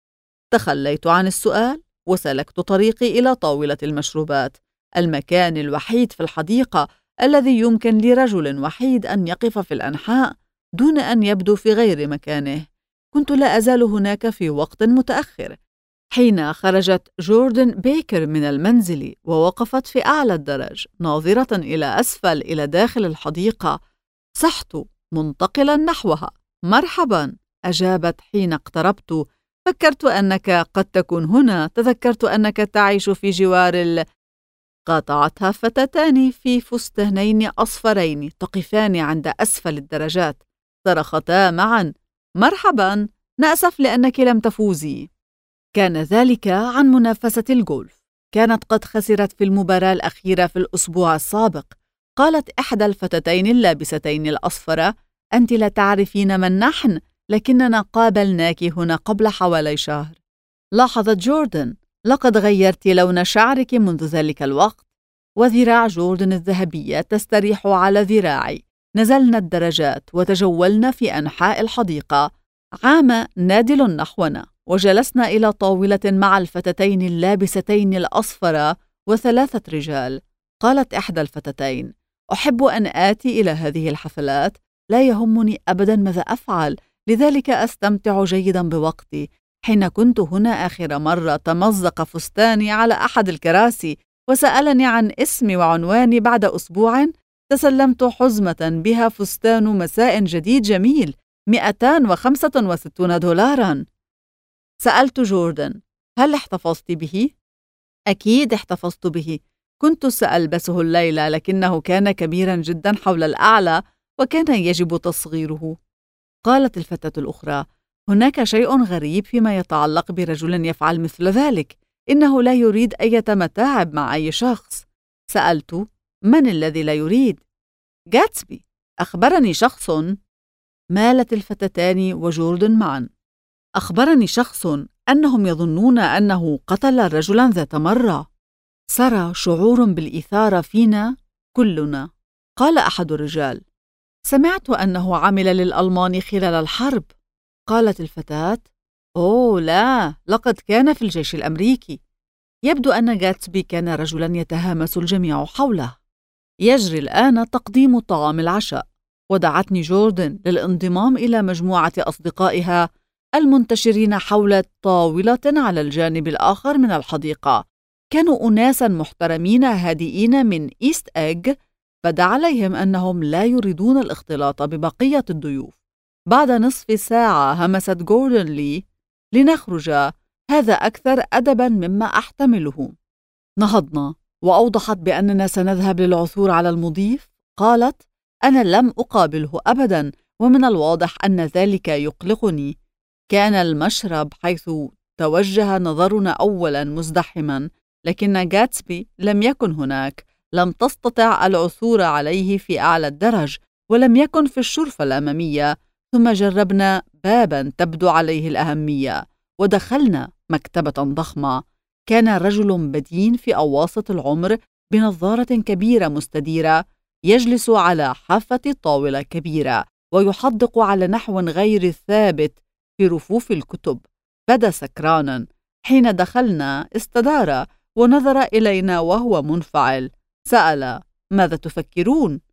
تخليت عن السؤال وسلكت طريقي إلى طاولة المشروبات، المكان الوحيد في الحديقة الذي يمكن لرجل وحيد أن يقف في الأنحاء دون أن يبدو في غير مكانه. كنت لا أزال هناك في وقت متأخر حين خرجت جوردن بيكر من المنزل ووقفت في أعلى الدرج ناظرة إلى أسفل إلى داخل الحديقة. صحت منتقلا نحوها. مرحبا، أجابت حين اقتربت. فكرت أنك قد تكون هنا. تذكرت أنك تعيش في جوار قاطعتها فتاتان في فستانين أصفرين تقفان عند أسفل الدرجات. صرختا معا: مرحبا، نأسف لأنك لم تفوزي. كان ذلك عن منافسة الجولف. كانت قد خسرت في المباراة الأخيرة في الأسبوع السابق. قالت إحدى الفتاتين اللابستين الأصفر: أنت لا تعرفين من نحن، لكننا قابلناك هنا قبل حوالي شهر. لاحظت جوردن: لقد غيرت لون شعرك منذ ذلك الوقت. وذراع جوردن الذهبية تستريح على ذراعي. نزلنا الدرجات وتجولنا في أنحاء الحديقة. عام نادل نحونا وجلسنا إلى طاولة مع الفتاتين اللابستين الأصفر و3 رجال. قالت إحدى الفتاتين: أحب أن آتي إلى هذه الحفلات، لا يهمني أبدا ماذا أفعل، لذلك أستمتع جيدا بوقتي. حين كنت هنا آخر مرة تمزق فستاني على أحد الكراسي وسألني عن اسمي وعنواني. بعد أسبوع تسلمت حزمة بها فستان مساء جديد جميل $265. سألت جوردن: هل احتفظت به؟ أكيد احتفظت به. كنت سألبسه الليلة، لكنه كان كبيرا جدا حول الأعلى وكان يجب تصغيره. قالت الفتاة الأخرى: هناك شيء غريب فيما يتعلق برجل يفعل مثل ذلك. إنه لا يريد أي متاعب مع أي شخص. سألت: من الذي لا يريد؟ غاتسبي، أخبرني شخص. مالت الفتاتان وجوردن معا. أخبرني شخص أنهم يظنون أنه قتل رجلا ذات مرة. سرى شعور بالإثارة فينا كلنا. قال أحد الرجال: سمعت أنه عمل للألمان خلال الحرب. قالت الفتاة: أوه لا، لقد كان في الجيش الأمريكي. يبدو أن غاتسبي كان رجلاً يتهامس الجميع حوله. يجري الآن تقديم طعام العشاء، ودعتني جوردن للانضمام إلى مجموعة أصدقائها المنتشرين حول طاولة على الجانب الآخر من الحديقة. كانوا أناساً محترمين هادئين من إيست إيج. بدا عليهم أنهم لا يريدون الاختلاط ببقية الضيوف. بعد نصف ساعة همست جوردن لي لنخرج، هذا أكثر أدباً مما أحتمله. نهضنا وأوضحت بأننا سنذهب للعثور على المضيف. قالت: أنا لم أقابله أبداً، ومن الواضح أن ذلك يقلقني. كان المشرب حيث توجه نظرنا أولاً مزدحماً، لكن غاتسبي لم يكن هناك. لم تستطع العثور عليه في أعلى الدرج، ولم يكن في الشرفة الأمامية. ثم جربنا باباً تبدو عليه الأهمية، ودخلنا مكتبة ضخمة. كان رجل بدين في أواسط العمر بنظارة كبيرة مستديرة يجلس على حافة طاولة كبيرة ويحدق على نحو غير ثابت في رفوف الكتب. بدا سكرانا. حين دخلنا استدار ونظر إلينا وهو منفعل. سأل: ماذا تفكرون؟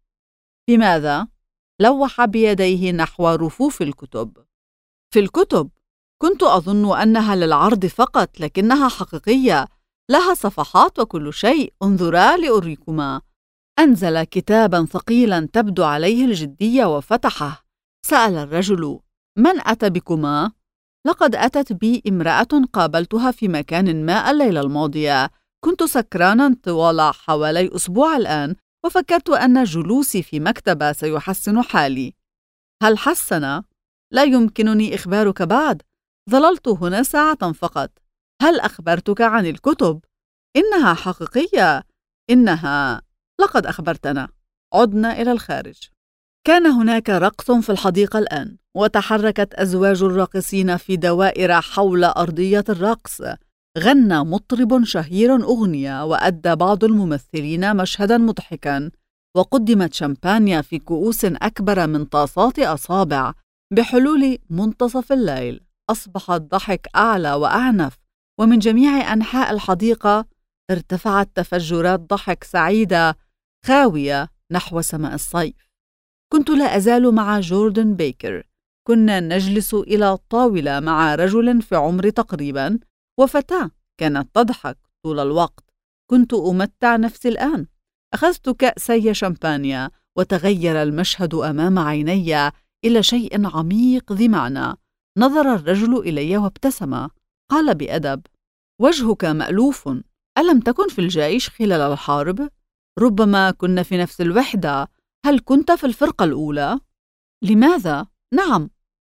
بماذا؟ لوح بيديه نحو رفوف الكتب. في الكتب. كنت أظن أنها للعرض فقط، لكنها حقيقية، لها صفحات وكل شيء. انظرا لأريكما. أنزل كتابا ثقيلا تبدو عليه الجدية وفتحه. سأل الرجل: من أتى بكما؟ لقد أتت بي امرأة قابلتها في مكان ما الليلة الماضية. كنت سكرانا طوال حوالي أسبوع الآن، وفكرت أن جلوسي في مكتبة سيحسن حالي. هل حسن؟ لا يمكنني إخبارك بعد. ظللت هنا ساعة فقط. هل أخبرتك عن الكتب؟ إنها حقيقية. إنها. لقد أخبرتنا. عدنا إلى الخارج. كان هناك رقص في الحديقة الآن، وتحركت أزواج الراقصين في دوائر حول أرضية الرقص. غنى مطرب شهير أغنية، وأدى بعض الممثلين مشهدا مضحكا، وقدمت شامبانيا في كؤوس أكبر من طاسات أصابع. بحلول منتصف الليل أصبح الضحك أعلى وأعنف، ومن جميع أنحاء الحديقة ارتفعت تفجرات ضحك سعيدة خاوية نحو سماء الصيف. كنت لا أزال مع جوردن بيكر. كنا نجلس إلى طاولة مع رجل في عمري تقريبا وفتاة كانت تضحك طول الوقت. كنت أمتع نفسي الآن. أخذت كأسي شامبانيا، وتغير المشهد أمام عيني إلى شيء عميق ذي معنى. نظر الرجل إلي وابتسم. قال بأدب: وجهك مألوف. ألم تكن في الجيش خلال الحرب؟ ربما كنا في نفس الوحدة. هل كنت في الفرقة الأولى؟ لماذا؟ نعم.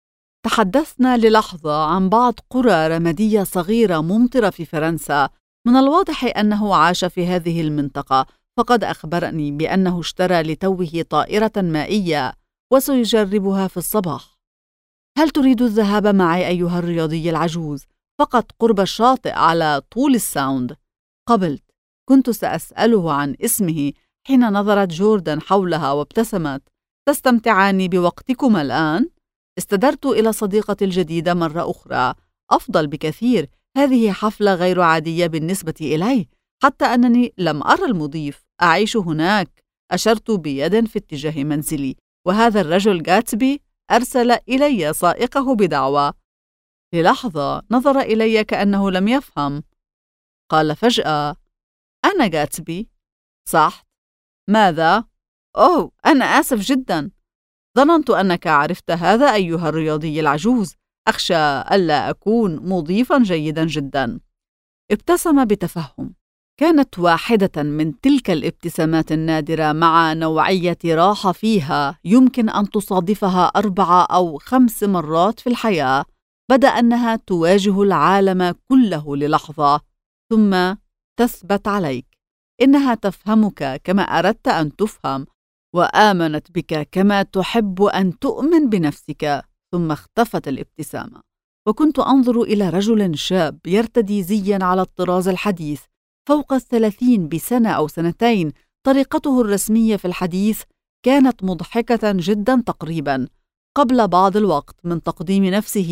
تحدثنا للحظة عن بعض قرى رمادية صغيرة ممطرة في فرنسا. من الواضح أنه عاش في هذه المنطقة، فقد أخبرني بأنه اشترى لتوه طائرة مائية وسيجربها في الصباح. هل تريد الذهاب معي أيها الرياضي العجوز؟ فقط قرب الشاطئ على طول الساوند. قبلت. كنت سأسأله عن اسمه حين نظرت جوردن حولها وابتسمت. تستمتعان بوقتكما الآن؟ استدرت إلى صديقتي الجديدة مرة أخرى. أفضل بكثير. هذه حفلة غير عادية بالنسبة إلي، حتى أنني لم أرى المضيف. أعيش هناك. أشرت بيد في اتجاه منزلي، وهذا الرجل غاتسبي أرسل إلي سائقه بدعوة. للحظة نظر إلي كأنه لم يفهم. قال فجأة: أنا غاتسبي. صح؟ ماذا؟ أوه، أنا آسف جدا. ظننت أنك عرفت هذا أيها الرياضي العجوز. أخشى ألا أكون مضيفا جيدا جدا. ابتسم بتفهم. كانت واحدة من تلك الابتسامات النادرة مع نوعية راحة فيها يمكن أن تصادفها 4 أو 5 مرات في الحياة. بدأ أنها تواجه العالم كله للحظة، ثم تثبت عليك. إنها تفهمك كما أردت أن تفهم، وآمنت بك كما تحب أن تؤمن بنفسك. ثم اختفت الابتسامة، وكنت أنظر إلى رجل شاب يرتدي زياً على الطراز الحديث، فوق 30 بسنة أو سنتين. طريقته الرسمية في الحديث كانت مضحكة جداً تقريباً. قبل بعض الوقت من تقديم نفسه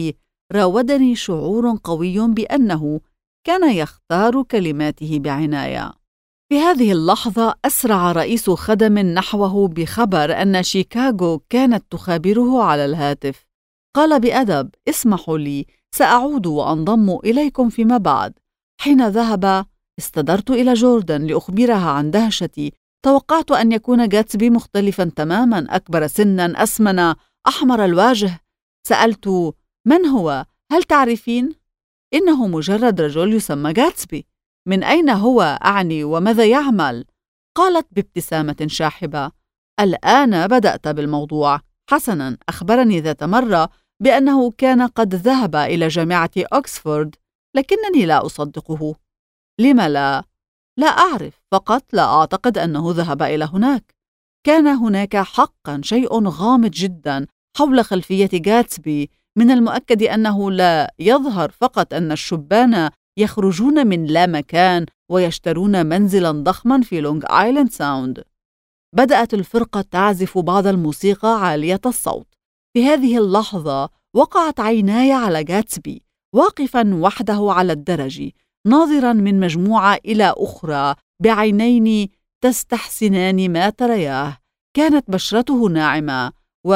راودني شعور قوي بأنه كان يختار كلماته بعناية. في هذه اللحظة أسرع رئيس خدم نحوه بخبر أن شيكاغو كانت تخابره على الهاتف. قال بأدب: اسمحوا لي، سأعود وأنضم إليكم فيما بعد. حين ذهب استدرت إلى جوردن لأخبرها عن دهشتي. توقعت أن يكون جاتسبي مختلفا تماما، أكبر سنا، أسمن، أحمر الوجه. سألت: من هو؟ هل تعرفين؟ إنه مجرد رجل يسمى جاتسبي. من أين هو أعني وماذا يعمل؟ قالت بابتسامة شاحبة: الآن بدأت بالموضوع. حسنا، أخبرني ذات مرة بأنه كان قد ذهب إلى جامعة أكسفورد، لكنني لا أصدقه. لم لا؟ لا أعرف، فقط لا أعتقد أنه ذهب إلى هناك. كان هناك حقا شيء غامض جدا حول خلفية جاتسبي. من المؤكد أنه لا يظهر فقط أن الشبان يخرجون من لا مكان ويشترون منزلا ضخما في لونغ آيلاند ساوند. بدأت الفرقة تعزف بعض الموسيقى عالية الصوت. في هذه اللحظة وقعت عيناي على جاتسبي واقفا وحده على الدرج، ناظرا من مجموعة إلى أخرى بعينين تستحسنان ما ترياه. كانت بشرته ناعمة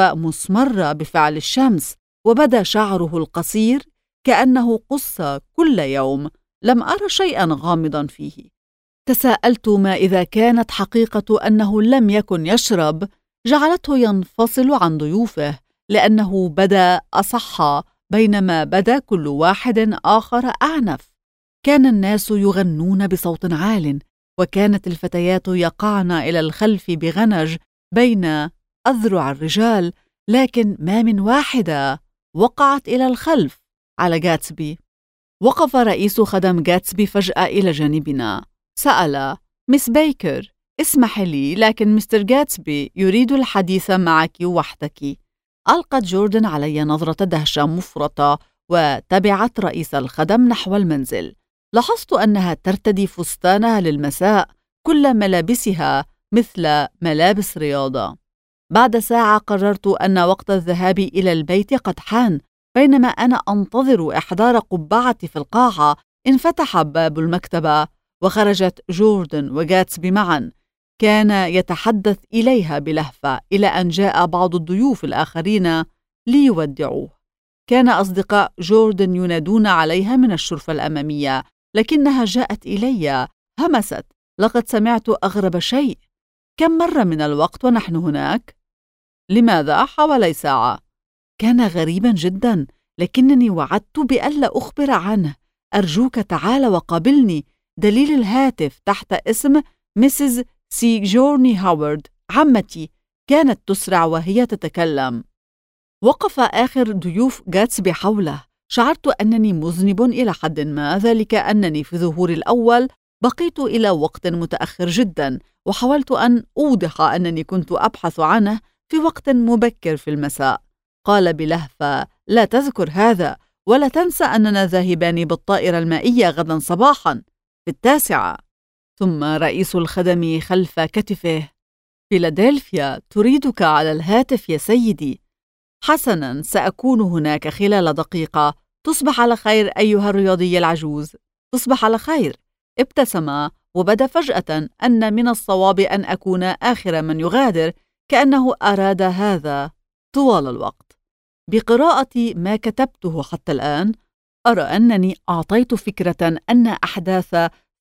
ومسمرة بفعل الشمس، وبدا شعره القصير كأنه قص كل يوم. لم أرى شيئا غامضا فيه. تساءلت ما إذا كانت حقيقة أنه لم يكن يشرب جعلته ينفصل عن ضيوفه، لأنه بدا أصح بينما بدا كل واحد آخر أعنف. كان الناس يغنون بصوت عال، وكانت الفتيات يقعن إلى الخلف بغنج بين أذرع الرجال، لكن ما من واحدة وقعت إلى الخلف على جاتسبي. وقف رئيس خدم جاتسبي فجأة إلى جانبنا. سأل: مس بيكر، اسمح لي، لكن مستر جاتسبي يريد الحديث معك وحدك. ألقت جوردن علي نظرة دهشة مفرطة وتبعت رئيس الخدم نحو المنزل. لاحظت أنها ترتدي فستانها للمساء، كل ملابسها مثل ملابس رياضة. بعد ساعة قررت أن وقت الذهاب إلى البيت قد حان. بينما أنا أنتظر إحضار قبعتي في القاعة، انفتح باب المكتبة وخرجت جوردن وجاتسبي معا. كان يتحدث إليها بلهفة إلى أن جاء بعض الضيوف الآخرين ليودعوه. كان أصدقاء جوردن ينادون عليها من الشرفة الأمامية، لكنها جاءت إلي. همست: لقد سمعت أغرب شيء. كم مرة من الوقت ونحن هناك؟ لماذا؟ حوالي ساعة. كان غريبا جدا، لكنني وعدت بألا أخبر عنه. أرجوك تعال وقابلني. دليل الهاتف تحت اسم ميسيز سي جورني هاورد، عمتي. كانت تسرع وهي تتكلم. وقف آخر ضيوف جاتسبي حوله. شعرت أنني مذنب إلى حد ما، ذلك أنني في ظهور الأول بقيت إلى وقت متأخر جدا، وحاولت أن أوضح أنني كنت أبحث عنه في وقت مبكر في المساء. قال بلهفة: لا تذكر هذا، ولا تنسى أننا ذاهبان بالطائرة المائية غدا صباحا في 9. ثم رئيس الخدم خلف كتفه: فيلادلفيا تريدك على الهاتف يا سيدي. حسنا، سأكون هناك خلال دقيقة. تصبح على خير أيها الرياضي العجوز. تصبح على خير. ابتسم وبدا فجأة أن من الصواب أن أكون آخر من يغادر، كأنه أراد هذا طوال الوقت. بقراءة ما كتبته حتى الآن أرى أنني أعطيت فكرة أن أحداث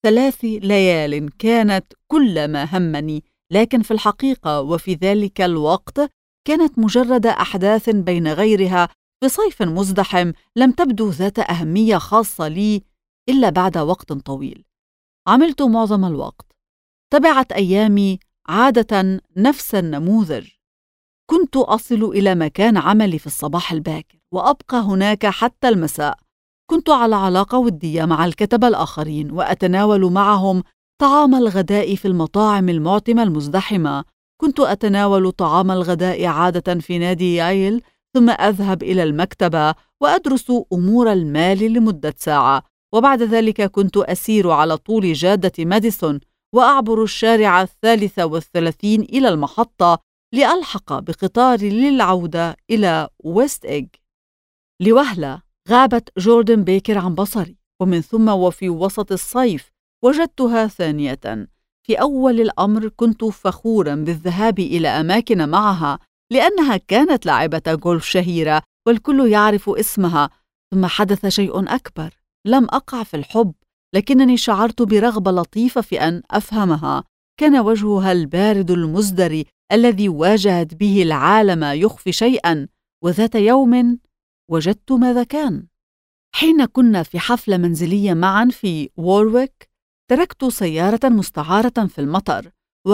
3 ليال كانت كل ما همني، لكن في الحقيقة وفي ذلك الوقت كانت مجرد أحداث بين غيرها في صيف مزدحم لم تبدو ذات أهمية خاصة لي إلا بعد وقت طويل. عملت معظم الوقت. تبعت أيامي عادة نفس النموذج. كنت أصل إلى مكان عملي في الصباح الباكر وأبقى هناك حتى المساء. كنت على علاقة ودية مع الكتبة الآخرين، وأتناول معهم طعام الغداء في المطاعم المعتمة المزدحمة. كنت أتناول طعام الغداء عادة في نادي يايل، ثم أذهب إلى المكتبة وأدرس أمور المال لمدة ساعة، وبعد ذلك كنت أسير على طول جادة ماديسون وأعبر الشارع 33 إلى المحطة لألحق بقطاري للعودة إلى ويست إيج. لوهلة غابت جوردن بيكر عن بصري، ومن ثم وفي وسط الصيف وجدتها ثانية. في أول الأمر كنت فخورا بالذهاب إلى أماكن معها لأنها كانت لاعبة جولف شهيرة والكل يعرف اسمها. ثم حدث شيء أكبر. لم أقع في الحب، لكنني شعرت برغبة لطيفة في أن أفهمها. كان وجهها البارد المزدري الذي واجهت به العالم يخفي شيئا، وذات يوم وجدت ماذا كان. حين كنا في حفلة منزلية معا في وورويك، تركت سيارة مستعارة في المطر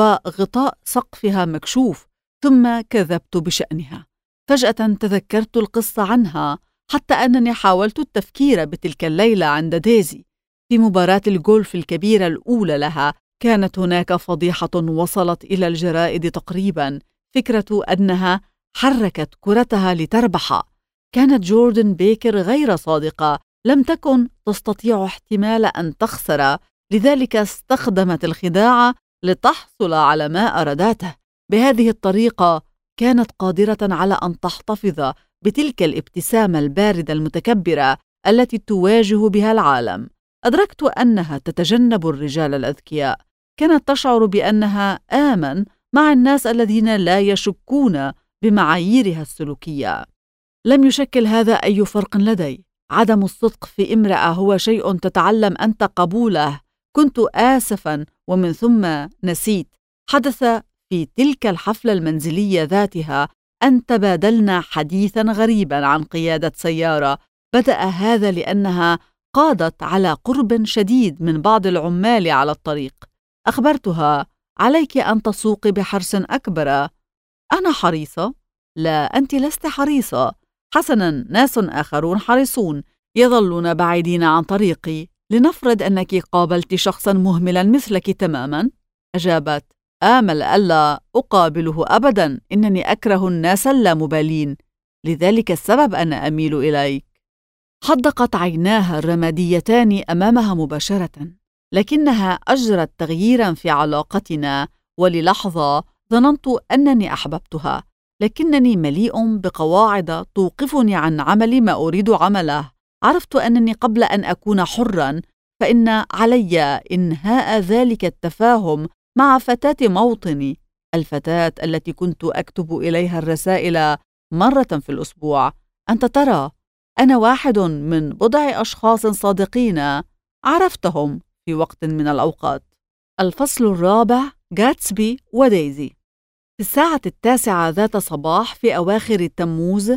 وغطاء سقفها مكشوف، ثم كذبت بشأنها. فجأة تذكرت القصة عنها، حتى أنني حاولت التفكير بتلك الليلة عند ديزي في مباراة الجولف الكبيرة الأولى لها. كانت هناك فضيحة وصلت إلى الجرائد تقريبا، فكرة أنها حركت كرتها لتربح. كانت جوردن بيكر غير صادقة، لم تكن تستطيع احتمال أن تخسر، لذلك استخدمت الخداع لتحصل على ما أرادته. بهذه الطريقة كانت قادرة على أن تحتفظ بتلك الابتسامة الباردة المتكبرة التي تواجه بها العالم. أدركت أنها تتجنب الرجال الأذكياء. كانت تشعر بأنها آمن مع الناس الذين لا يشكون بمعاييرها السلوكية. لم يشكل هذا أي فرق لدي. عدم الصدق في امرأة هو شيء تتعلم أنت قبوله. كنت آسفا، ومن ثم نسيت. حدث في تلك الحفلة المنزلية ذاتها أن تبادلنا حديثا غريبا عن قيادة سيارة. بدأ هذا لأنها قادت على قرب شديد من بعض العمال على الطريق. أخبرتها: عليك أن تسوقي بحرص أكبر. أنا حريصة؟ لا، أنت لست حريصة. حسنا، ناس آخرون حريصون يظلون بعيدين عن طريقي. لنفرض أنك قابلت شخصا مهملا مثلك تماما. أجابت: آمل ألا أقابله أبدا، إنني أكره الناس اللامبالين، لذلك السبب أنا أميل إليك. حدقت عيناها الرماديتان أمامها مباشرة، لكنها أجرت تغييرا في علاقتنا، وللحظة ظننت أنني أحببتها، لكنني مليء بقواعد توقفني عن عمل ما أريد عمله. عرفت أنني قبل أن أكون حرا فإن علي إنهاء ذلك التفاهم مع فتاة موطني، الفتاة التي كنت أكتب إليها الرسائل مرة في الأسبوع. أنت ترى، أنا واحد من بضع أشخاص صادقين عرفتهم في وقت من الأوقات. الفصل الرابع: غاتسبي وديزي. في الساعة 9 ذات صباح في أواخر تموز،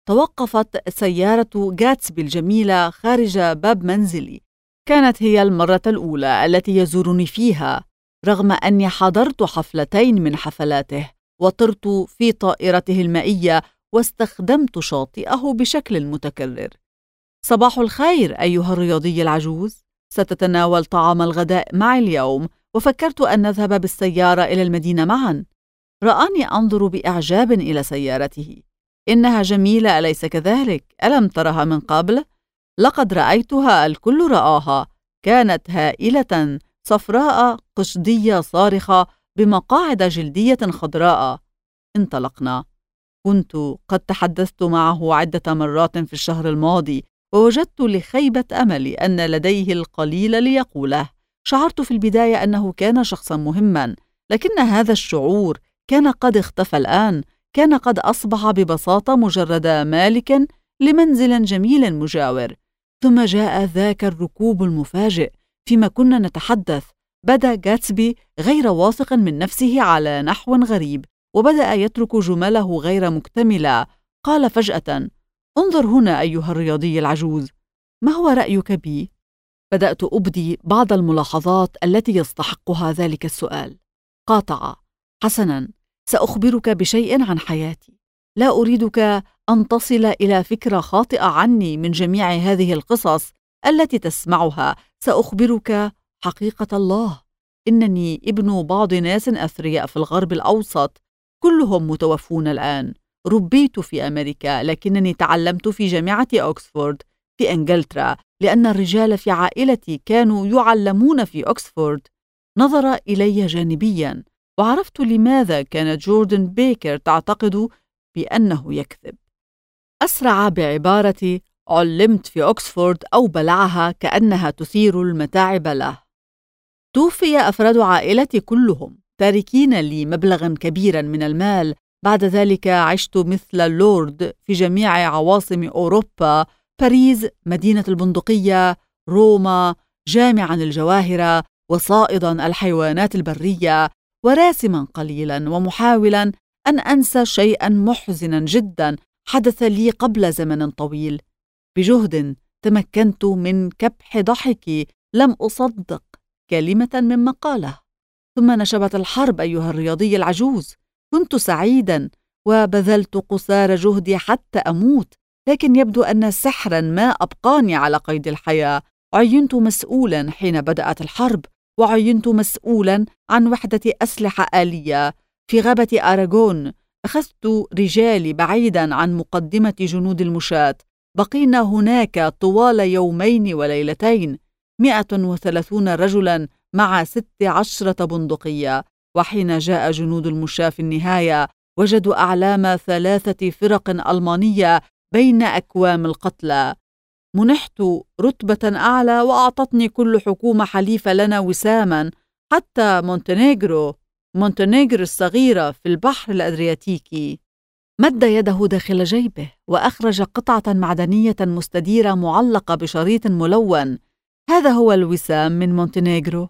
توقفت سيارة غاتسبي الجميلة خارج باب منزلي. كانت هي المرة الأولى التي يزورني فيها، رغم أني حضرت حفلتين من حفلاته، وطرت في طائرته المائية، واستخدمت شاطئه بشكل متكرر. صباح الخير أيها الرياضي العجوز، ستتناول طعام الغداء معي اليوم، وفكرت أن نذهب بالسيارة إلى المدينة معا. رآني أنظر بإعجاب إلى سيارته. إنها جميلة، أليس كذلك؟ ألم ترها من قبل؟ لقد رأيتها، الكل رآها. كانت هائلة، صفراء قشدية صارخة بمقاعد جلدية خضراء. انطلقنا. كنت قد تحدثت معه عدة مرات في الشهر الماضي، ووجدت لخيبة أملي أن لديه القليل ليقوله. شعرت في البداية أنه كان شخصا مهما، لكن هذا الشعور كان قد اختفى الآن. كان قد أصبح ببساطة مجرد مالك لمنزل جميل مجاور. ثم جاء ذاك الركوب المفاجئ. فيما كنا نتحدث، بدأ غاتسبي غير واثق من نفسه على نحو غريب، وبدأ يترك جمله غير مكتملة. قال فجأة: انظر هنا أيها الرياضي العجوز، ما هو رأيك بي؟ بدأت أبدي بعض الملاحظات التي يستحقها ذلك السؤال. قاطع: حسناً، سأخبرك بشيء عن حياتي. لا أريدك أن تصل إلى فكرة خاطئة عني من جميع هذه القصص التي تسمعها. سأخبرك حقيقة الله. إنني ابن بعض ناس أثرياء في الغرب الأوسط، كلهم متوفون الآن. ربيت في أمريكا، لكنني تعلمت في جامعة أوكسفورد في إنجلترا، لأن الرجال في عائلتي كانوا يعلمون في أوكسفورد. نظر إلي جانبياً، وعرفت لماذا كانت جوردن بيكر تعتقد بأنه يكذب. أسرع بعبارة: علمت في أكسفورد أو بلعها كأنها تثير المتاعب له. توفي أفراد عائلتي كلهم تاركين لي مبلغاً كبيراً من المال. بعد ذلك عشت مثل اللورد في جميع عواصم أوروبا: باريس، مدينة البندقية، روما، جامعاً الجواهر، وصائداً الحيوانات البرية، وراسماً قليلاً، ومحاولاً أن أنسى شيئاً محزناً جداً حدث لي قبل زمن طويل. بجهد تمكنت من كبح ضحكي، لم أصدق كلمة مما قاله. ثم نشبت الحرب أيها الرياضي العجوز. كنت سعيداً وبذلت قصارى جهدي حتى أموت، لكن يبدو أن سحراً ما أبقاني على قيد الحياة. عينت مسؤولاً حين بدأت الحرب، وعينت مسؤولاً عن وحدة أسلحة آلية في غابة أراغون. أخذت رجالي بعيداً عن مقدمة جنود المشاة. بقينا هناك طوال يومين وليلتين 130 رجلاً مع 16 بندقية. وحين جاء جنود المشاة في النهاية وجدوا أعلام 3 فرق ألمانية بين أكوام القتلى. منحت رتبة أعلى، وأعطتني كل حكومة حليفة لنا وساماً، حتى مونتينيغرو الصغيرة في البحر الأدرياتيكي. مد يده داخل جيبه وأخرج قطعة معدنية مستديرة معلقة بشريط ملون. هذا هو الوسام من مونتينيغرو.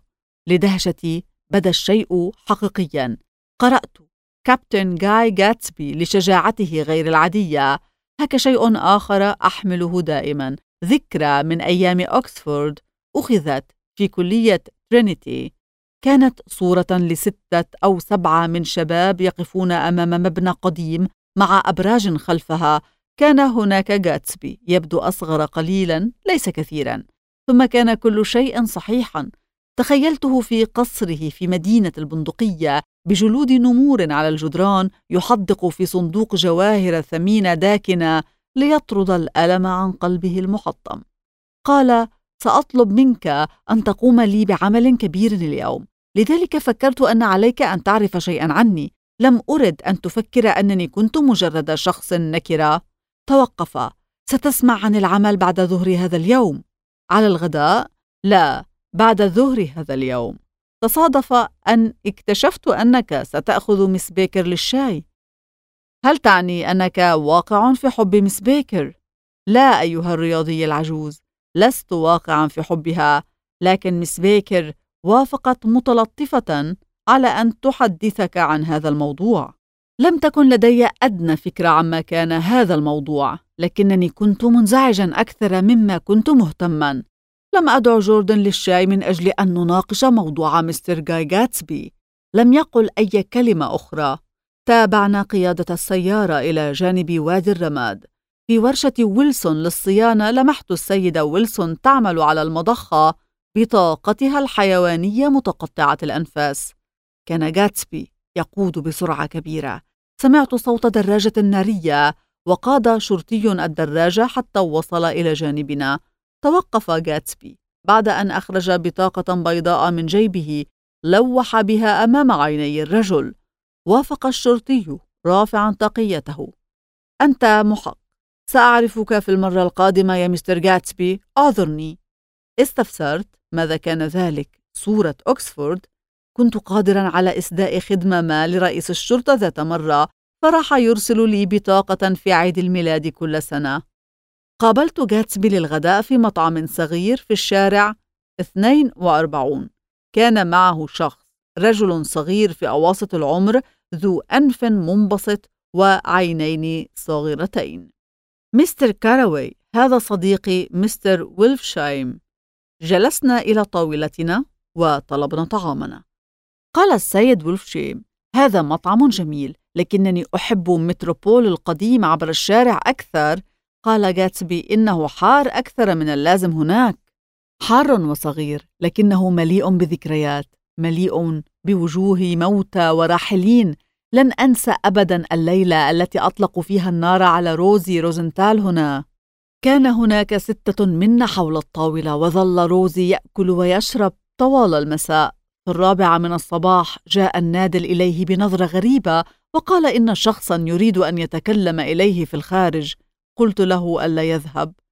لدهشتي بدا الشيء حقيقياً. قرأت: كابتن جاي غاتسبي لشجاعته غير العادية. هك شيء آخر أحمله دائماً، ذكرى من أيام أكسفورد، أخذت في كلية ترينيتي. كانت صورة ل6 أو 7 من شباب يقفون أمام مبنى قديم مع أبراج خلفها. كان هناك غاتسبي، يبدو أصغر قليلاً، ليس كثيراً. ثم كان كل شيء صحيحاً. تخيلته في قصره في مدينة البندقية بجلود نمور على الجدران، يحدق في صندوق جواهر ثمينة داكنة ليطرد الألم عن قلبه المحطم. قال: سأطلب منك أن تقوم لي بعمل كبير اليوم، لذلك فكرت أن عليك أن تعرف شيئا عني. لم أرد أن تفكر أنني كنت مجرد شخص نكرة. توقف. ستسمع عن العمل بعد ظهر هذا اليوم. على الغداء؟ لا، بعد ظهر هذا اليوم. تصادف أن اكتشفت أنك ستأخذ مس بيكر للشاي. هل تعني أنك واقع في حب مس بيكر؟ لا أيها الرياضي العجوز، لست واقعا في حبها، لكن مس بيكر وافقت متلطفة على أن تحدثك عن هذا الموضوع. لم تكن لدي أدنى فكرة عما كان هذا الموضوع، لكنني كنت منزعجا أكثر مما كنت مهتما. لم أدع جوردن للشاي من أجل أن نناقش موضوع مستر جاي غاتسبي. لم يقل أي كلمة أخرى. تابعنا قيادة السيارة إلى جانب وادي الرماد. في ورشة ويلسون للصيانة لمحت السيدة ويلسون تعمل على المضخة بطاقتها الحيوانية متقطعة الأنفاس. كان غاتسبي يقود بسرعة كبيرة. سمعت صوت دراجة نارية، وقاد شرطي الدراجة حتى وصل إلى جانبنا. توقف غاتسبي بعد أن أخرج بطاقة بيضاء من جيبه، لوح بها أمام عيني الرجل. وافق الشرطي رافعا طاقيته: أنت محق، سأعرفك في المرة القادمة يا مستر غاتسبي، أعذرني. استفسرت ماذا كان ذلك؟ صورة أكسفورد؟ كنت قادرا على إسداء خدمة ما لرئيس الشرطة ذات مرة، فراح يرسل لي بطاقة في عيد الميلاد كل سنة. قابلت غاتسبي للغداء في مطعم صغير في الشارع 42. كان معه شخص، رجل صغير في أواسط العمر، ذو أنف منبسط وعينين صغيرتين. مستر كاراوي، هذا صديقي مستر ويلفشايم. جلسنا إلى طاولتنا وطلبنا طعامنا. قال السيد ويلفشايم: هذا مطعم جميل، لكنني أحب متروبول القديم عبر الشارع أكثر. قال غاتسبي: إنه حار أكثر من اللازم هناك. حار وصغير، لكنه مليء بذكريات، مليء بوجوه موتى وراحلين. لن أنسى أبدا الليلة التي أطلقوا فيها النار على روزي روزنتال هنا. كان هناك 6 منا حول الطاولة، وظل روزي يأكل ويشرب طوال المساء. في 4 من الصباح جاء النادل إليه بنظرة غريبة، وقال إن شخصا يريد أن يتكلم إليه في الخارج. قلت له ألا يذهب.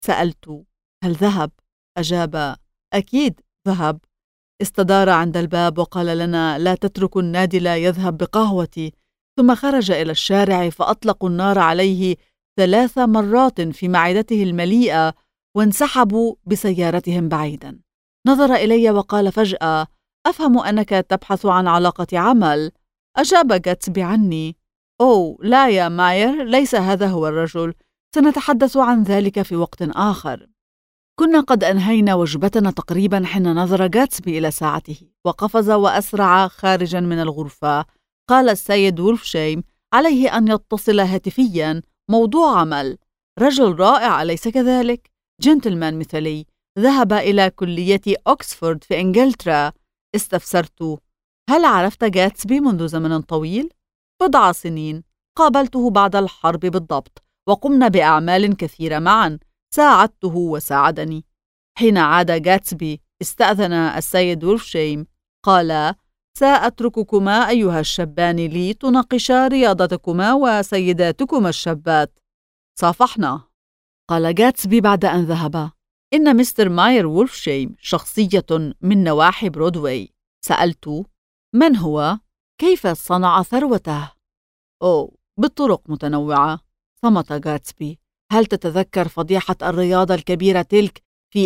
سألت: هل ذهب؟ أجاب: أكيد ذهب. استدار عند الباب وقال لنا: لا تتركوا النادل يذهب بقهوتي. ثم خرج إلى الشارع فأطلقوا النار عليه 3 مرات في معدته المليئة وانسحبوا بسيارتهم بعيدا. نظر إلي وقال فجأة: أفهم أنك تبحث عن علاقة عمل. أجاب غاتسبي عني: أوه لا يا ماير، ليس هذا هو الرجل، سنتحدث عن ذلك في وقت آخر. كنا قد أنهينا وجبتنا تقريبا حين نظر غاتسبي إلى ساعته وقفز وأسرع خارجا من الغرفة. قال السيد وولفشايم: عليه أن يتصل هاتفيا، موضوع عمل. رجل رائع أليس كذلك؟ جنتلمان مثلي، ذهب إلى كلية أكسفورد في إنجلترا. استفسرت: هل عرفت غاتسبي منذ زمن طويل؟ 10 سنين، قابلته بعد الحرب بالضبط، وقمنا بأعمال كثيرة معا، ساعدته وساعدني. حين عاد غاتسبي استأذن السيد وولفشايم. قال: سأترككما أيها الشابان لي تناقشا رياضتكما وسيداتكما الشابات. صافحنا. قال غاتسبي بعد أن ذهب: إن مستر ماير وولفشايم شخصية من نواحي برودواي. سألت: من هو؟ كيف صنع ثروته؟ أوه، بالطرق متنوعة. صمت غاتسبي. هل تتذكر فضيحة الرياضة الكبيرة تلك في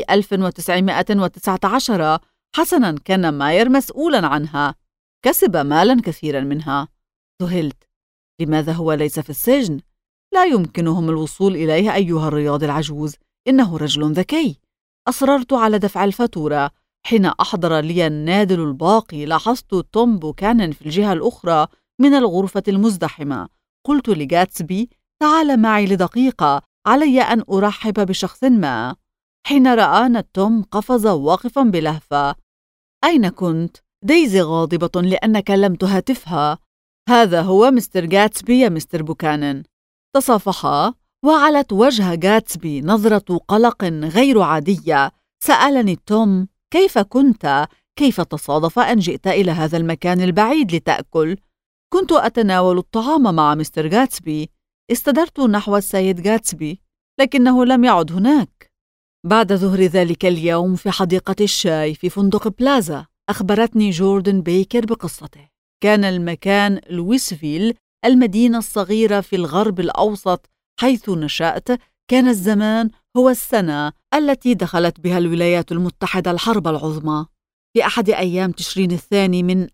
1919؟ حسناً، كان ماير مسؤولاً عنها، كسب مالاً كثيراً منها. ذهلت. لماذا هو ليس في السجن؟ لا يمكنهم الوصول إليه أيها الرياضي العجوز، إنه رجل ذكي. أصررت على دفع الفاتورة. حين أحضر لي النادل الباقي لاحظت توم بوكانن في الجهة الأخرى من الغرفة المزدحمة. قلت لغاتسبي: تعال معي لدقيقة، علي أن أرحب بشخص ما. حين رآنا توم قفز واقفا بلهفة. أين كنت؟ دايزي غاضبة لأنك لم تهاتفها. هذا هو مستر غاتسبي يا مستر بوكانن. تصافحا، وعلت وجه غاتسبي نظرة قلق غير عادية. سألني توم: كيف كنت؟ كيف تصادف أن جئت إلى هذا المكان البعيد لتأكل؟ كنت أتناول الطعام مع مستر غاتسبي. استدرت نحو السيد غاتسبي، لكنه لم يعد هناك. بعد ظهر ذلك اليوم في حديقة الشاي في فندق بلازا، أخبرتني جوردن بيكر بقصته. كان المكان لويسفيل، المدينة الصغيرة في الغرب الأوسط حيث نشأت. كان الزمان هو السنة التي دخلت بها الولايات المتحدة الحرب العظمى. في أحد أيام تشرين الثاني من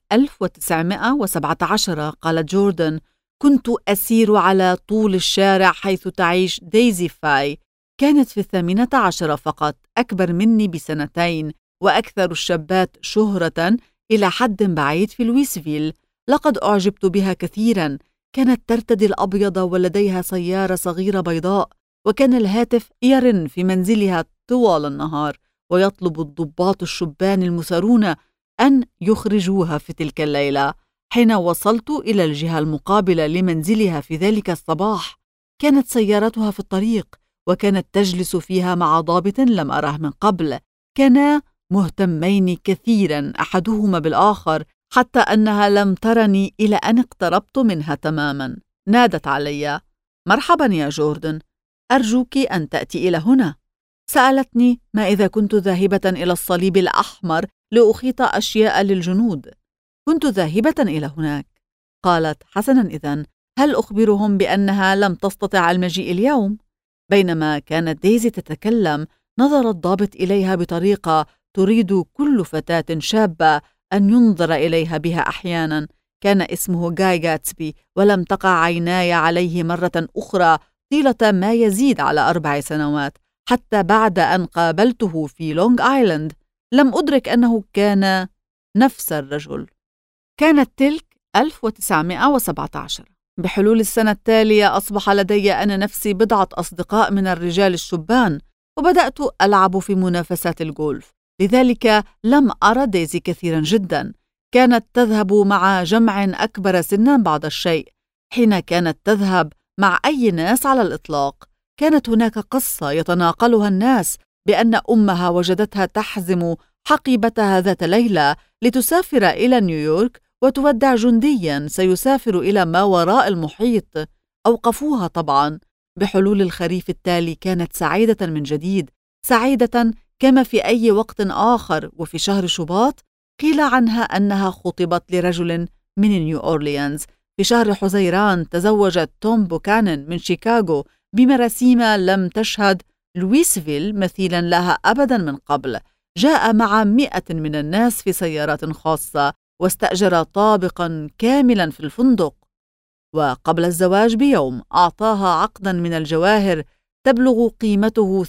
1917، قالت جوردن: كنت أسير على طول الشارع حيث تعيش دايزي فاي. كانت في 18 فقط، أكبر مني ب2 وأكثر الشابات شهرة إلى حد بعيد في لويسفيل. لقد أعجبت بها كثيرا. كانت ترتدي الأبيض ولديها سيارة صغيرة بيضاء، وكان الهاتف يرن في منزلها طوال النهار، ويطلب الضباط الشبان المثارون أن يخرجوها في تلك الليلة. حين وصلت إلى الجهة المقابلة لمنزلها في ذلك الصباح، كانت سيارتها في الطريق، وكانت تجلس فيها مع ضابط لم أره من قبل. كانا مهتمين كثيرا أحدهما بالآخر، حتى أنها لم ترني إلى أن اقتربت منها تماما. نادت علي: مرحبا يا جوردن، أرجوك أن تأتي إلى هنا. سألتني ما إذا كنت ذاهبة إلى الصليب الأحمر لأخيط أشياء للجنود. كنت ذاهبة إلى هناك. قالت: حسنا، إذن هل أخبرهم بأنها لم تستطع المجيء اليوم؟ بينما كانت دايزي تتكلم، نظر الضابط إليها بطريقة تريد كل فتاة شابة أن ينظر إليها بها أحيانا. كان اسمه غاي غاتسبي، ولم تقع عيناي عليه مرة أخرى طيلة ما يزيد على 4 سنوات، حتى بعد أن قابلته في لونغ آيلاند لم أدرك أنه كان نفس الرجل. كانت تلك 1917. بحلول السنة التالية أصبح لدي أنا نفسي بضعة أصدقاء من الرجال الشبان، وبدأت ألعب في منافسات الجولف، لذلك لم أرى دايزي كثيرا جدا. كانت تذهب مع جمع أكبر سنا بعض الشيء، حين كانت تذهب مع أي ناس على الإطلاق. كانت هناك قصة يتناقلها الناس بأن أمها وجدتها تحزم حقيبتها ذات ليلة لتسافر إلى نيويورك وتودع جنديا سيسافر إلى ما وراء المحيط. أوقفوها طبعا، بحلول الخريف التالي كانت سعيدة من جديد، سعيدة كما في أي وقت آخر. وفي شهر شباط قيل عنها أنها خطبت لرجل من نيو أورليانز. في شهر حزيران تزوجت توم بوكانن من شيكاغو بمراسيم لم تشهد لويسفيل مثيلا لها أبدا من قبل. جاء مع 100 من الناس في سيارات خاصة واستأجر طابقا كاملا في الفندق. وقبل الزواج بيوم أعطاها عقدا من الجواهر تبلغ قيمته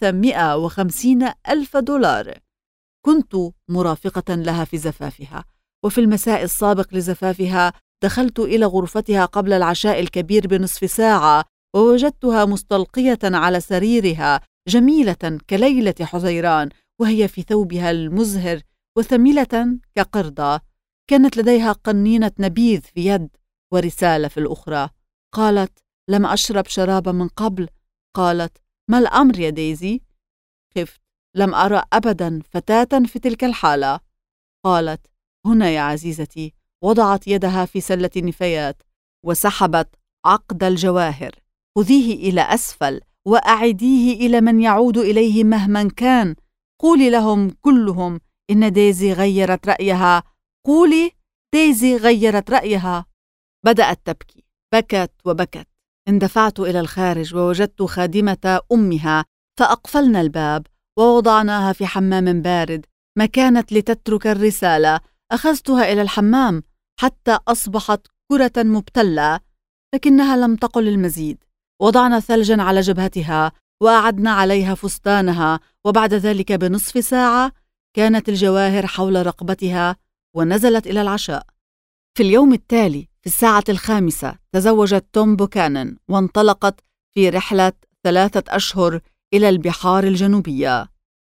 350,000 دولار. كنت مرافقة لها في زفافها، وفي المساء السابق لزفافها دخلت إلى غرفتها قبل العشاء الكبير بنصف ساعة، ووجدتها مستلقية على سريرها جميلة كليلة حزيران، وهي في ثوبها المزهر وثميلة كقردة. كانت لديها قنينة نبيذ في يد ورسالة في الأخرى. قالت: لم أشرب شرابا من قبل. قالت: ما الأمر يا ديزي؟ خفت، لم أرى أبدا فتاة في تلك الحالة. قالت: هنا يا عزيزتي. وضعت يدها في سلة النفايات وسحبت عقد الجواهر. خذيه إلى أسفل وأعديه إلى من يعود إليه مهما كان. قولي لهم كلهم إن ديزي غيرت رأيها. قولي: ديزي غيرت رأيها. بدأت تبكي، بكت وبكت. اندفعت إلى الخارج ووجدت خادمة أمها، فأقفلنا الباب ووضعناها في حمام بارد. ما كانت لتترك الرسالة. أخذتها إلى الحمام حتى أصبحت كرة مبتلة، لكنها لم تقل المزيد. وضعنا ثلجا على جبهتها وأعدنا عليها فستانها، وبعد ذلك بنصف ساعة كانت الجواهر حول رقبتها ونزلت إلى العشاء. في اليوم التالي في الساعة 5 تزوجت توم بوكانن وانطلقت في رحلة 3 أشهر إلى البحار الجنوبية.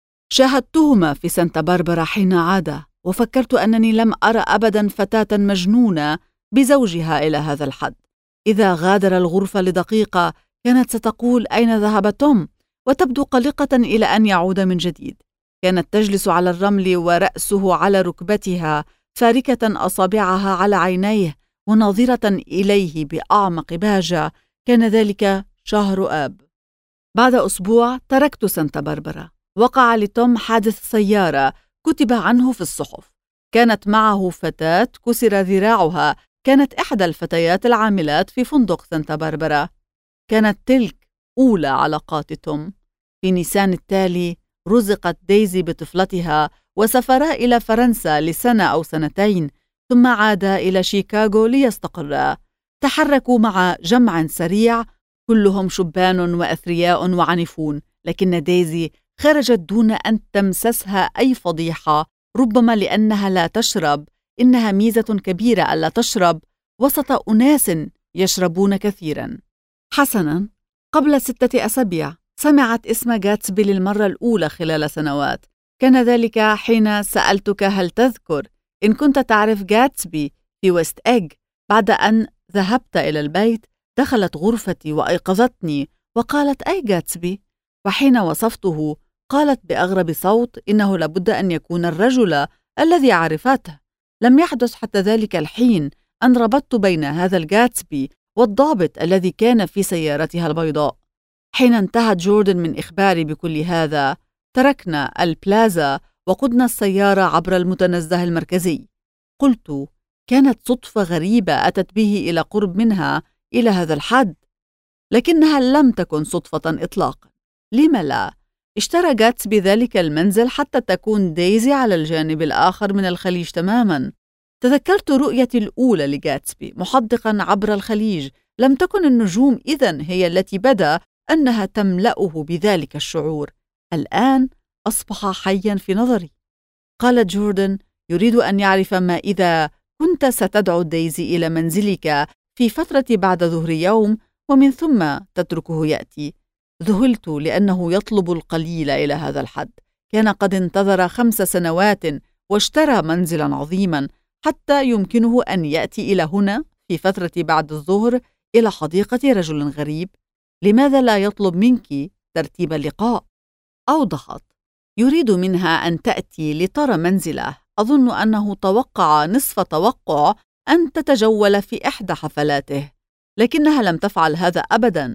شاهدتهما في سانتا باربرا حين عادا، وفكرت أنني لم أرى أبدا فتاة مجنونة بزوجها إلى هذا الحد. إذا غادر الغرفة لدقيقة كانت ستقول: أين ذهب توم؟ وتبدو قلقة إلى أن يعود من جديد. كانت تجلس على الرمل ورأسه على ركبتها، فاركة أصابعها على عينيه وناظرة إليه بأعمق بهجة. كان ذلك شهر آب. بعد أسبوع تركت سانتا باربرا. وقع لتوم حادث سيارة كتب عنه في الصحف. كانت معه فتاة كسر ذراعها. كانت إحدى الفتيات العاملات في فندق سانتا باربرا. كانت تلك أولى علاقات توم. في نيسان التالي رزقت ديزي بطفلتها، وسافرا إلى فرنسا لسنة أو سنتين، ثم عادا إلى شيكاغو ليستقرا. تحركوا مع جمع سريع، كلهم شبان وأثرياء وعنفون، لكن ديزي خرجت دون أن تمسسها أي فضيحة، ربما لأنها لا تشرب. إنها ميزة كبيرة ألا تشرب وسط أناس يشربون كثيرا. حسنا، قبل 6 أسابيع سمعت اسم غاتسبي للمرة الأولى خلال سنوات. كان ذلك حين سألتك: هل تذكر إن كنت تعرف غاتسبي في ويست إيج؟ بعد أن ذهبت إلى البيت دخلت غرفتي وأيقظتني وقالت: أي غاتسبي؟ وحين وصفته قالت بأغرب صوت: إنه لابد أن يكون الرجل الذي عرفته. لم يحدث حتى ذلك الحين أن ربطت بين هذا الغاتسبي والضابط الذي كان في سيارتها البيضاء. حين انتهت جوردن من إخباري بكل هذا تركنا البلازا وقدنا السيارة عبر المتنزه المركزي. قلت: كانت صدفة غريبة أتت به إلى قرب منها إلى هذا الحد، لكنها لم تكن صدفة إطلاقا. لم لا؟ اشترى غاتسبي ذلك المنزل حتى تكون ديزي على الجانب الآخر من الخليج تماما. تذكرت رؤيتي الأولى لغاتسبي محدقا عبر الخليج. لم تكن النجوم إذن هي التي بدا أنها تملأه بذلك الشعور. الآن أصبح حيا في نظري. قالت جوردن: يريد أن يعرف ما إذا كنت ستدعو ديزي إلى منزلك في فترة بعد ظهر يوم ومن ثم تتركه يأتي. ذهلت لأنه يطلب القليل إلى هذا الحد. كان قد انتظر 5 سنوات واشترى منزلا عظيما حتى يمكنه أن يأتي إلى هنا في فترة بعد الظهر إلى حديقة رجل غريب. لماذا لا يطلب منك ترتيب اللقاء؟ أوضحت: يريد منها أن تأتي لترى منزله. أظن أنه توقع نصف توقع أن تتجول في إحدى حفلاته، لكنها لم تفعل هذا أبدا.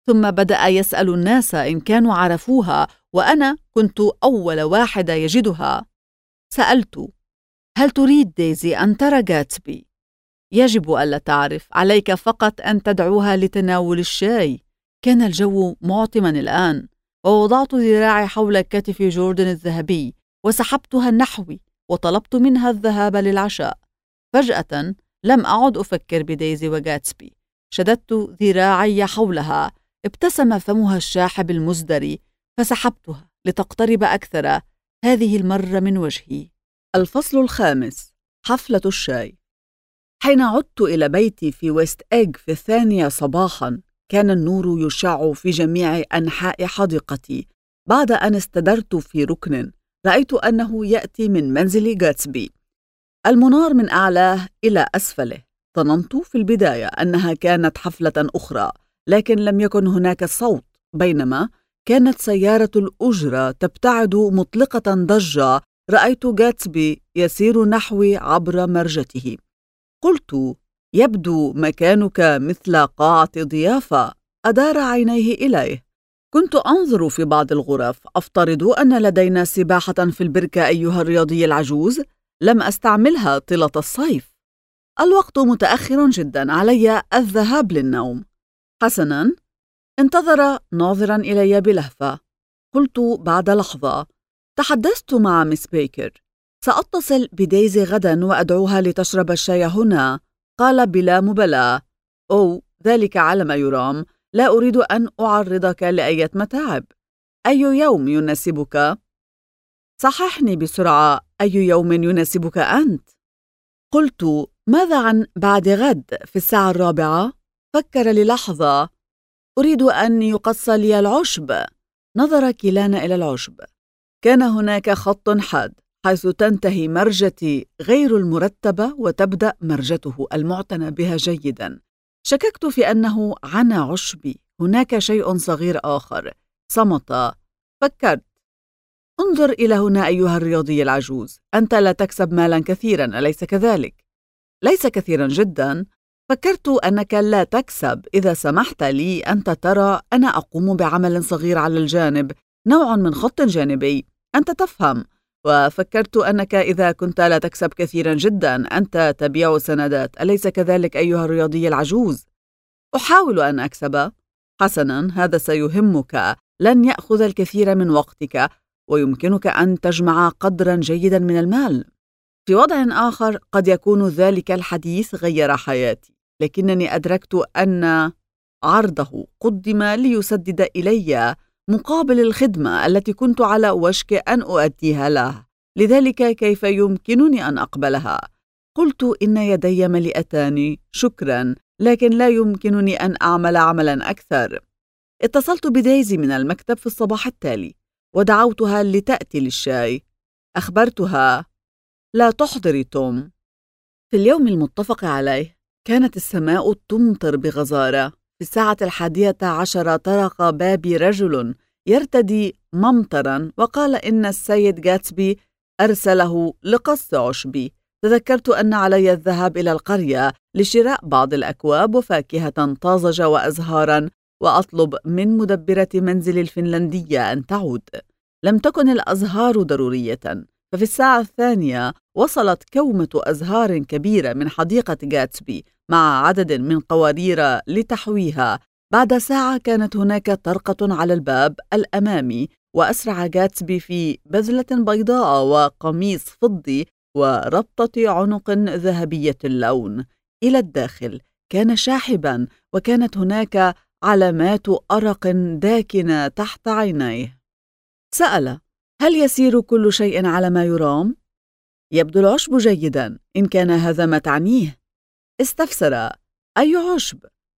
ثم بدأ يسأل الناس إن كانوا عرفوها، وأنا كنت أول واحد يجدها. سألت: هل تريد دايزي أن ترى غاتسبي؟ يجب ألا تعرف، عليك فقط أن تدعوها لتناول الشاي. كان الجو معتما الآن، ووضعت ذراعي حول كتف جوردن الذهبي وسحبتها نحوي وطلبت منها الذهاب للعشاء. فجأة لم أعد أفكر بدايزي وغاتسبي، شددت ذراعي حولها، ابتسم فمها الشاحب المزدري فسحبتها لتقترب أكثر، هذه المرة من وجهي. الفصل الخامس: حفلة الشاي. حين عدت إلى بيتي في ويست إيغ في 2 صباحاً، كان النور يشع في جميع أنحاء حديقتي. بعد أن استدرت في ركن، رأيت أنه يأتي من منزل غاتسبي، المنار من أعلاه إلى أسفله. ظننت في البداية أنها كانت حفلة أخرى، لكن لم يكن هناك صوت، بينما كانت سيارة الأجرة تبتعد مطلقة ضجة. رأيت غاتسبي يسير نحوي عبر مرجته. قلت: يبدو مكانك مثل قاعة ضيافة. أدار عينيه إليه. كنت أنظر في بعض الغرف. أفترض أن لدينا سباحة في البركة أيها الرياضي العجوز؟ لم أستعملها طيلة الصيف. الوقت متأخر جدا، علي الذهاب للنوم. حسنا. انتظر ناظرا إلي بلهفة. قلت بعد لحظة: تحدثت مع مس بيكر، سأتصل بدايزي غدا وأدعوها لتشرب الشاي هنا. قال بلا مبالاة: أو ذلك على ما يرام، لا أريد أن أعرضك لأية متاعب. أي يوم يناسبك؟ صححني بسرعة، أي يوم يناسبك أنت؟ قلت: ماذا عن بعد غد في 4:00؟ فكر للحظة. أريد أن يقص لي العشب. نظر كلانا إلى العشب. كان هناك خط حاد حيث تنتهي مرجتي غير المرتبة وتبدأ مرجته المعتنى بها جيدا. شككت في أنه عن عشبي هناك شيء صغير آخر. صمت. فكرت: انظر إلى هنا أيها الرياضي العجوز، أنت لا تكسب مالا كثيرا، أليس كذلك؟ ليس كثيرا جدا. فكرت أنك لا تكسب. إذا سمحت لي، أنت ترى أنا أقوم بعمل صغير على الجانب، نوع من خط جانبي، أنت تفهم. وفكرت أنك إذا كنت لا تكسب كثيرا جدا، أنت تبيع سندات، أليس كذلك أيها الرياضي العجوز؟ أحاول أن أكسب. حسنا، هذا سيهمك، لن يأخذ الكثير من وقتك، ويمكنك أن تجمع قدرا جيدا من المال. في وضع آخر قد يكون ذلك الحديث غير حياتي، لكنني أدركت أن عرضه قدم ليسدد إلي مقابل الخدمة التي كنت على وشك أن أؤديها له، لذلك كيف يمكنني أن أقبلها؟ قلت: إن يدي مليئتان، شكرا، لكن لا يمكنني أن أعمل عملا أكثر. اتصلت بدايزي من المكتب في الصباح التالي ودعوتها لتأتي للشاي. أخبرتها: لا تحضري توم. في اليوم المتفق عليه كانت السماء تمطر بغزارة. في 11:10 طرق بابي رجل يرتدي ممطرا وقال إن السيد غاتسبي أرسله لقص عشبي. تذكرت أن علي الذهاب إلى القرية لشراء بعض الأكواب وفاكهة طازجة وأزهارا، وأطلب من مدبرة منزل الفنلندية أن تعود. لم تكن الأزهار ضرورية، ففي 2:00 وصلت كومة أزهار كبيرة من حديقة غاتسبي مع عدد من قوارير لتحويها. بعد ساعة كانت هناك طرقة على الباب الأمامي، وأسرع غاتسبي في بذلة بيضاء وقميص فضي وربطة عنق ذهبية اللون إلى الداخل. كان شاحبا، وكانت هناك علامات أرق داكنة تحت عينيه. سأل: هل يسير كل شيء على ما يرام؟ يبدو العشب جيدا، إن كان هذا ما تعنيه. استفسر: أي عشب؟